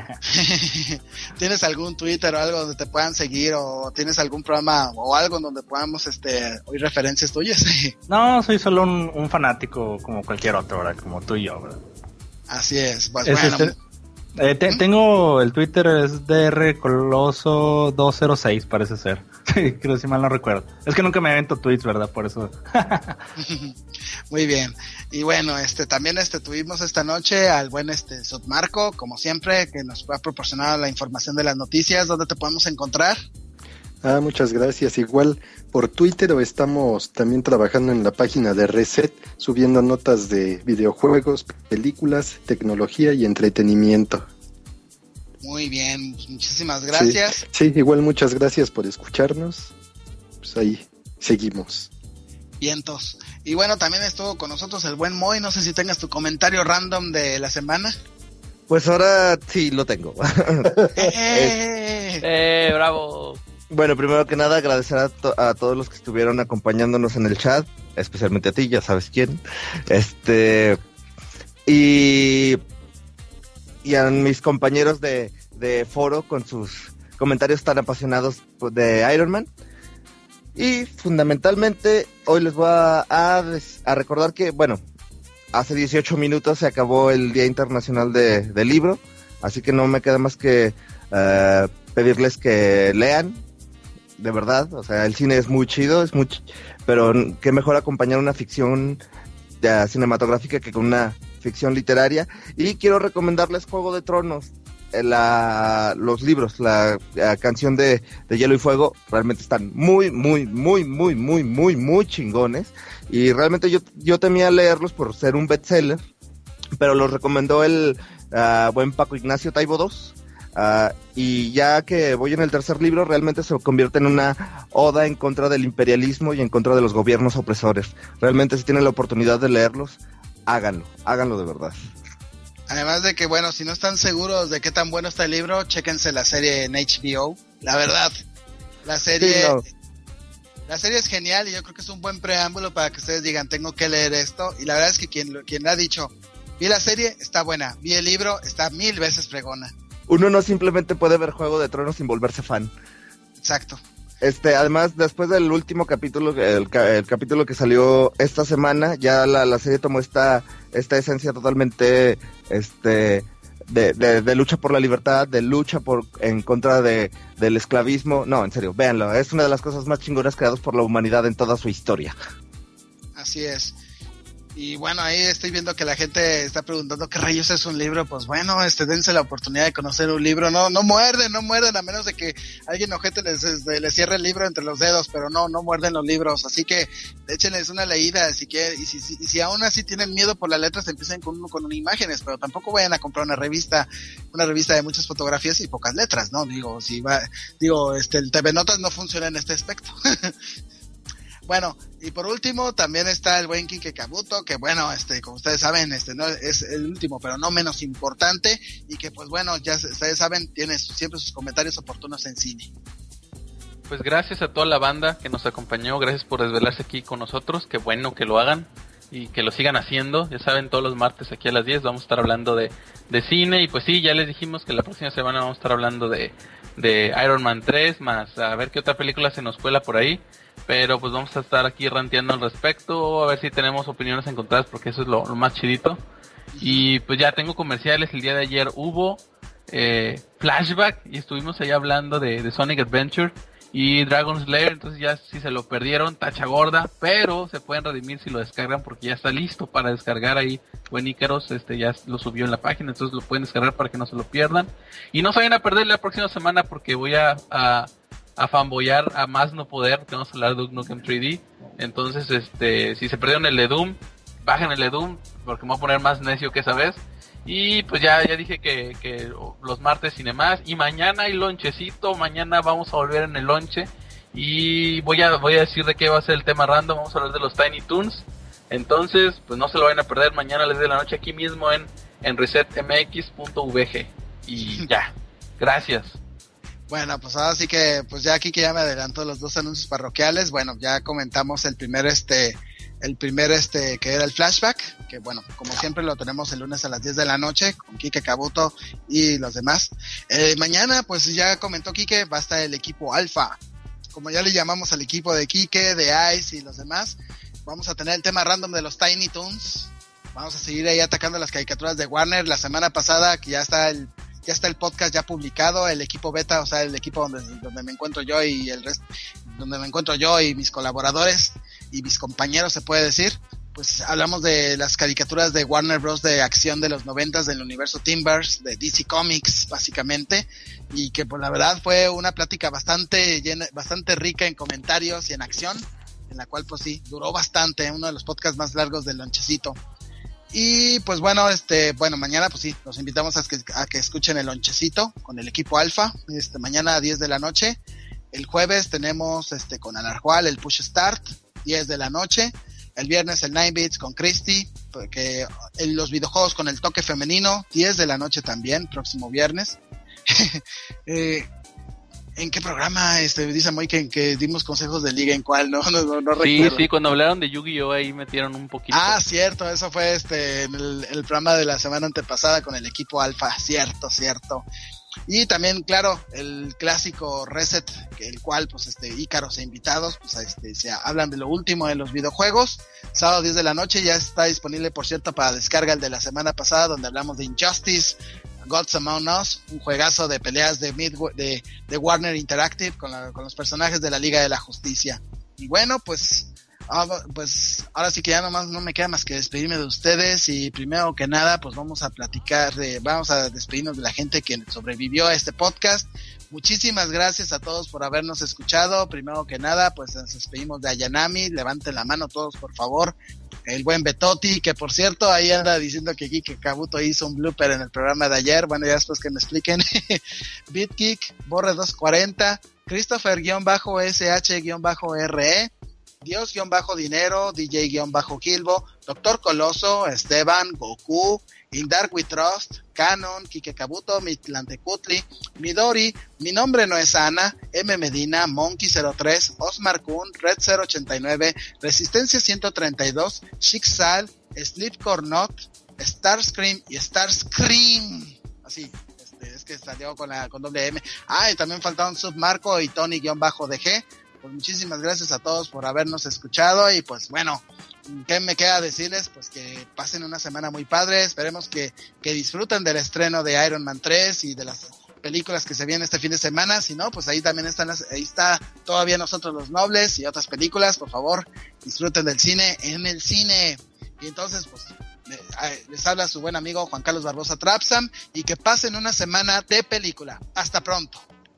¿Tienes algún Twitter o algo donde te puedan seguir, o tienes algún programa o algo donde podamos oír referencias tuyas? No, soy solo un fanático como cualquier otro, ¿verdad? Como tú y yo, ¿verdad? Así es, pues bueno. Tengo el Twitter, es drcoloso206 parece ser. Creo si mal no recuerdo. Es que nunca me avento tweets, ¿verdad? Por eso. Muy bien. Y bueno, también tuvimos esta noche al buen Submarco, como siempre, que nos ha proporcionado la información de las noticias. ¿Dónde te podemos encontrar? Muchas gracias. Igual por Twitter o estamos también trabajando en la página de Reset, subiendo notas de videojuegos, películas, tecnología y entretenimiento. Muy bien, muchísimas gracias. Sí, igual muchas gracias por escucharnos. Pues ahí seguimos. Vientos. Y bueno, también estuvo con nosotros el buen Moy. No sé si tengas tu comentario random de la semana. Pues ahora sí lo tengo. ¡Bravo! Bueno, primero que nada agradecer a todos los que estuvieron acompañándonos en el chat, especialmente a ti, ya sabes quién. Y a mis compañeros de foro con sus comentarios tan apasionados de Iron Man. Y fundamentalmente hoy les voy a recordar que, bueno, hace 18 minutos se acabó el Día Internacional del Libro, así que no me queda más que pedirles que lean. De verdad, o sea, el cine es muy chido, pero qué mejor acompañar una ficción cinematográfica que con una ficción literaria. Y quiero recomendarles Juego de Tronos, los libros, la canción de Hielo y Fuego, realmente están muy chingones. Y realmente yo temía leerlos por ser un bestseller, pero los recomendó el buen Paco Ignacio Taibo II. Y ya que voy en el tercer libro, realmente se convierte en una oda en contra del imperialismo y en contra de los gobiernos opresores. Realmente si tienen la oportunidad de leerlos, háganlo de verdad. Además de que, bueno, si no están seguros de qué tan bueno está el libro, chéquense la serie en HBO. La verdad, la serie es genial y yo creo que es un buen preámbulo para que ustedes digan, tengo que leer esto. Y la verdad es que quien ha dicho, vi la serie, está buena, vi el libro, está 1000 veces fregona. Uno no simplemente puede ver Juego de Tronos sin volverse fan. Exacto. Además, después del último capítulo, el capítulo que salió esta semana, ya la serie tomó esta esencia totalmente de lucha por la libertad, de lucha en contra del esclavismo. No, en serio, véanlo, es una de las cosas más chingonas creadas por la humanidad en toda su historia. Así es. Y bueno, ahí estoy viendo que la gente está preguntando qué rayos es un libro. Pues bueno, dense la oportunidad de conocer un libro. No muerden, a menos de que alguien ojete les cierre el libro entre los dedos, pero no muerden los libros. Así que échenles una leída si quieren. Y si aún así tienen miedo por las letras, empiecen con imágenes, pero tampoco vayan a comprar una revista de muchas fotografías y pocas letras, ¿no? El TV Notas no funciona en este aspecto. Bueno, y por último también está el buen Kike Kabuto, que bueno, como ustedes saben, no es el último, pero no menos importante, y que pues bueno, ya ustedes saben, tiene siempre sus comentarios oportunos en cine. Pues gracias a toda la banda que nos acompañó, gracias por desvelarse aquí con nosotros, qué bueno que lo hagan y que lo sigan haciendo. Ya saben, todos los martes aquí a las 10 vamos a estar hablando de cine, y pues sí, ya les dijimos que la próxima semana vamos a estar hablando de Iron Man 3, más a ver qué otra película se nos cuela por ahí. Pero pues vamos a estar aquí ranteando al respecto, a ver si tenemos opiniones encontradas, porque eso es lo más chidito. Y pues ya tengo comerciales. El día de ayer hubo Flashback y estuvimos ahí hablando de Sonic Adventure y Dragon Slayer. Entonces ya si se lo perdieron, tacha gorda, pero se pueden redimir si lo descargan, porque ya está listo para descargar ahí. Buen Ícaros ya lo subió en la página, entonces lo pueden descargar para que no se lo pierdan. Y no se vayan a perder la próxima semana, porque voy a fanboyar a más no poder, que vamos a hablar de Duke Nukem 3D. Entonces, si se perdieron el de Doom, bajen el de Doom, porque me voy a poner más necio que esa vez. Y pues ya dije que los martes Cinemás, y mañana hay lonchecito, mañana vamos a volver en el lonche, y voy a decir de qué va a ser el tema random, vamos a hablar de los Tiny Toons. Entonces, pues no se lo vayan a perder mañana a las 10 de la noche aquí mismo en resetmx.vg. Y ya, gracias. Bueno, pues ahora sí que, pues ya aquí que ya me adelantó los dos anuncios parroquiales. Bueno, ya comentamos el primer que era el Flashback, que bueno, como siempre lo tenemos el lunes a las 10 de la noche con Kike Kabuto y los demás. Mañana, pues ya comentó Kike, va a estar el equipo Alfa, como ya le llamamos al equipo de Kike, de Ice y los demás. Vamos a tener el tema random de los Tiny Toons. Vamos a seguir ahí atacando las caricaturas de Warner. La semana pasada, que ya está el podcast ya publicado, el equipo beta, o sea, el equipo donde me encuentro yo y el resto, donde me encuentro yo y mis colaboradores y mis compañeros, se puede decir. Pues hablamos de las caricaturas de Warner Bros. De acción de los 90s, del universo Timbers, de DC Comics, básicamente, y que pues la verdad fue una plática bastante rica en comentarios y en acción, en la cual pues sí, duró bastante, uno de los podcasts más largos del lonchecito. Y pues bueno, mañana pues sí, los invitamos a que escuchen el lonchecito con el equipo Alfa, mañana a 10 de la noche. El jueves tenemos con Alarjual el Push Start, 10 de la noche. El viernes el 9 Bits con Christy, porque los videojuegos con el toque femenino, 10 de la noche también, próximo viernes. ¿En qué programa dice Moy que dimos consejos de liga? ¿En cuál? No recuerdo. Sí, cuando hablaron de Yu-Gi-Oh ahí metieron un poquito. Ah, cierto, eso fue en el programa de la semana antepasada con el equipo Alfa, cierto. Y también, claro, el clásico Reset, el cual pues Ícaros e invitados pues se hablan de lo último de los videojuegos. Sábado 10 de la noche ya está disponible, por cierto, para descarga el de la semana pasada, donde hablamos de Injustice, Gods Among Us, un juegazo de peleas de Warner Interactive con los personajes de la Liga de la Justicia. Y bueno, pues ahora sí que ya nomás no me queda más que despedirme de ustedes, y primero que nada pues vamos a despedirnos de la gente que sobrevivió a este podcast. Muchísimas gracias a todos por habernos escuchado. Primero que nada pues nos despedimos de Ayanami, levanten la mano todos por favor. El buen Betotti, que por cierto ahí anda diciendo que Kike Kabuto hizo un blooper en el programa de ayer, bueno, ya después que me expliquen. BitKick, Borre240, Christopher-SH-RE, Dios-Dinero, DJ-Gilbo, Doctor Coloso, Esteban, Goku, In Dark We Trust, Canon, Kike Kabuto, Mitlantecutli, Midori, Mi Nombre No Es Ana, M. Medina, Monkey03, Osmar Kun, Red089, Resistencia 132, Shixal, Sleep Cornot, Starscream y Starscream. Así, es que salió con doble M. Y también faltaron Submarco y Tony-DG. Pues muchísimas gracias a todos por habernos escuchado, y pues bueno, ¿qué me queda decirles? Pues que pasen una semana muy padre. Esperemos que disfruten del estreno de Iron Man 3 y de las películas que se vienen este fin de semana. Si no, pues ahí también ahí está todavía Nosotros los Nobles y otras películas. Por favor, disfruten del cine en el cine. Y entonces, pues, les habla su buen amigo Juan Carlos Barbosa Trapsam, y que pasen una semana de película. Hasta pronto.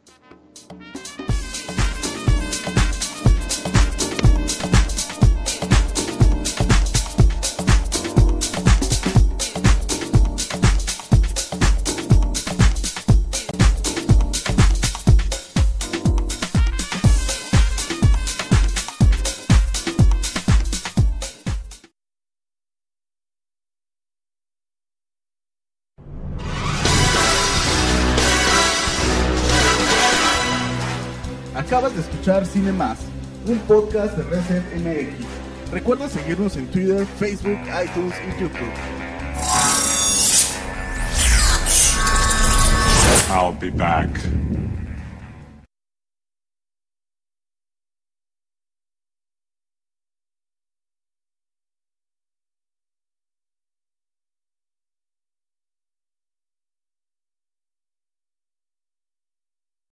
Acabas de escuchar Cine Más, un podcast de Reset MX. Recuerda seguirnos en Twitter, Facebook, iTunes y YouTube. I'll be back.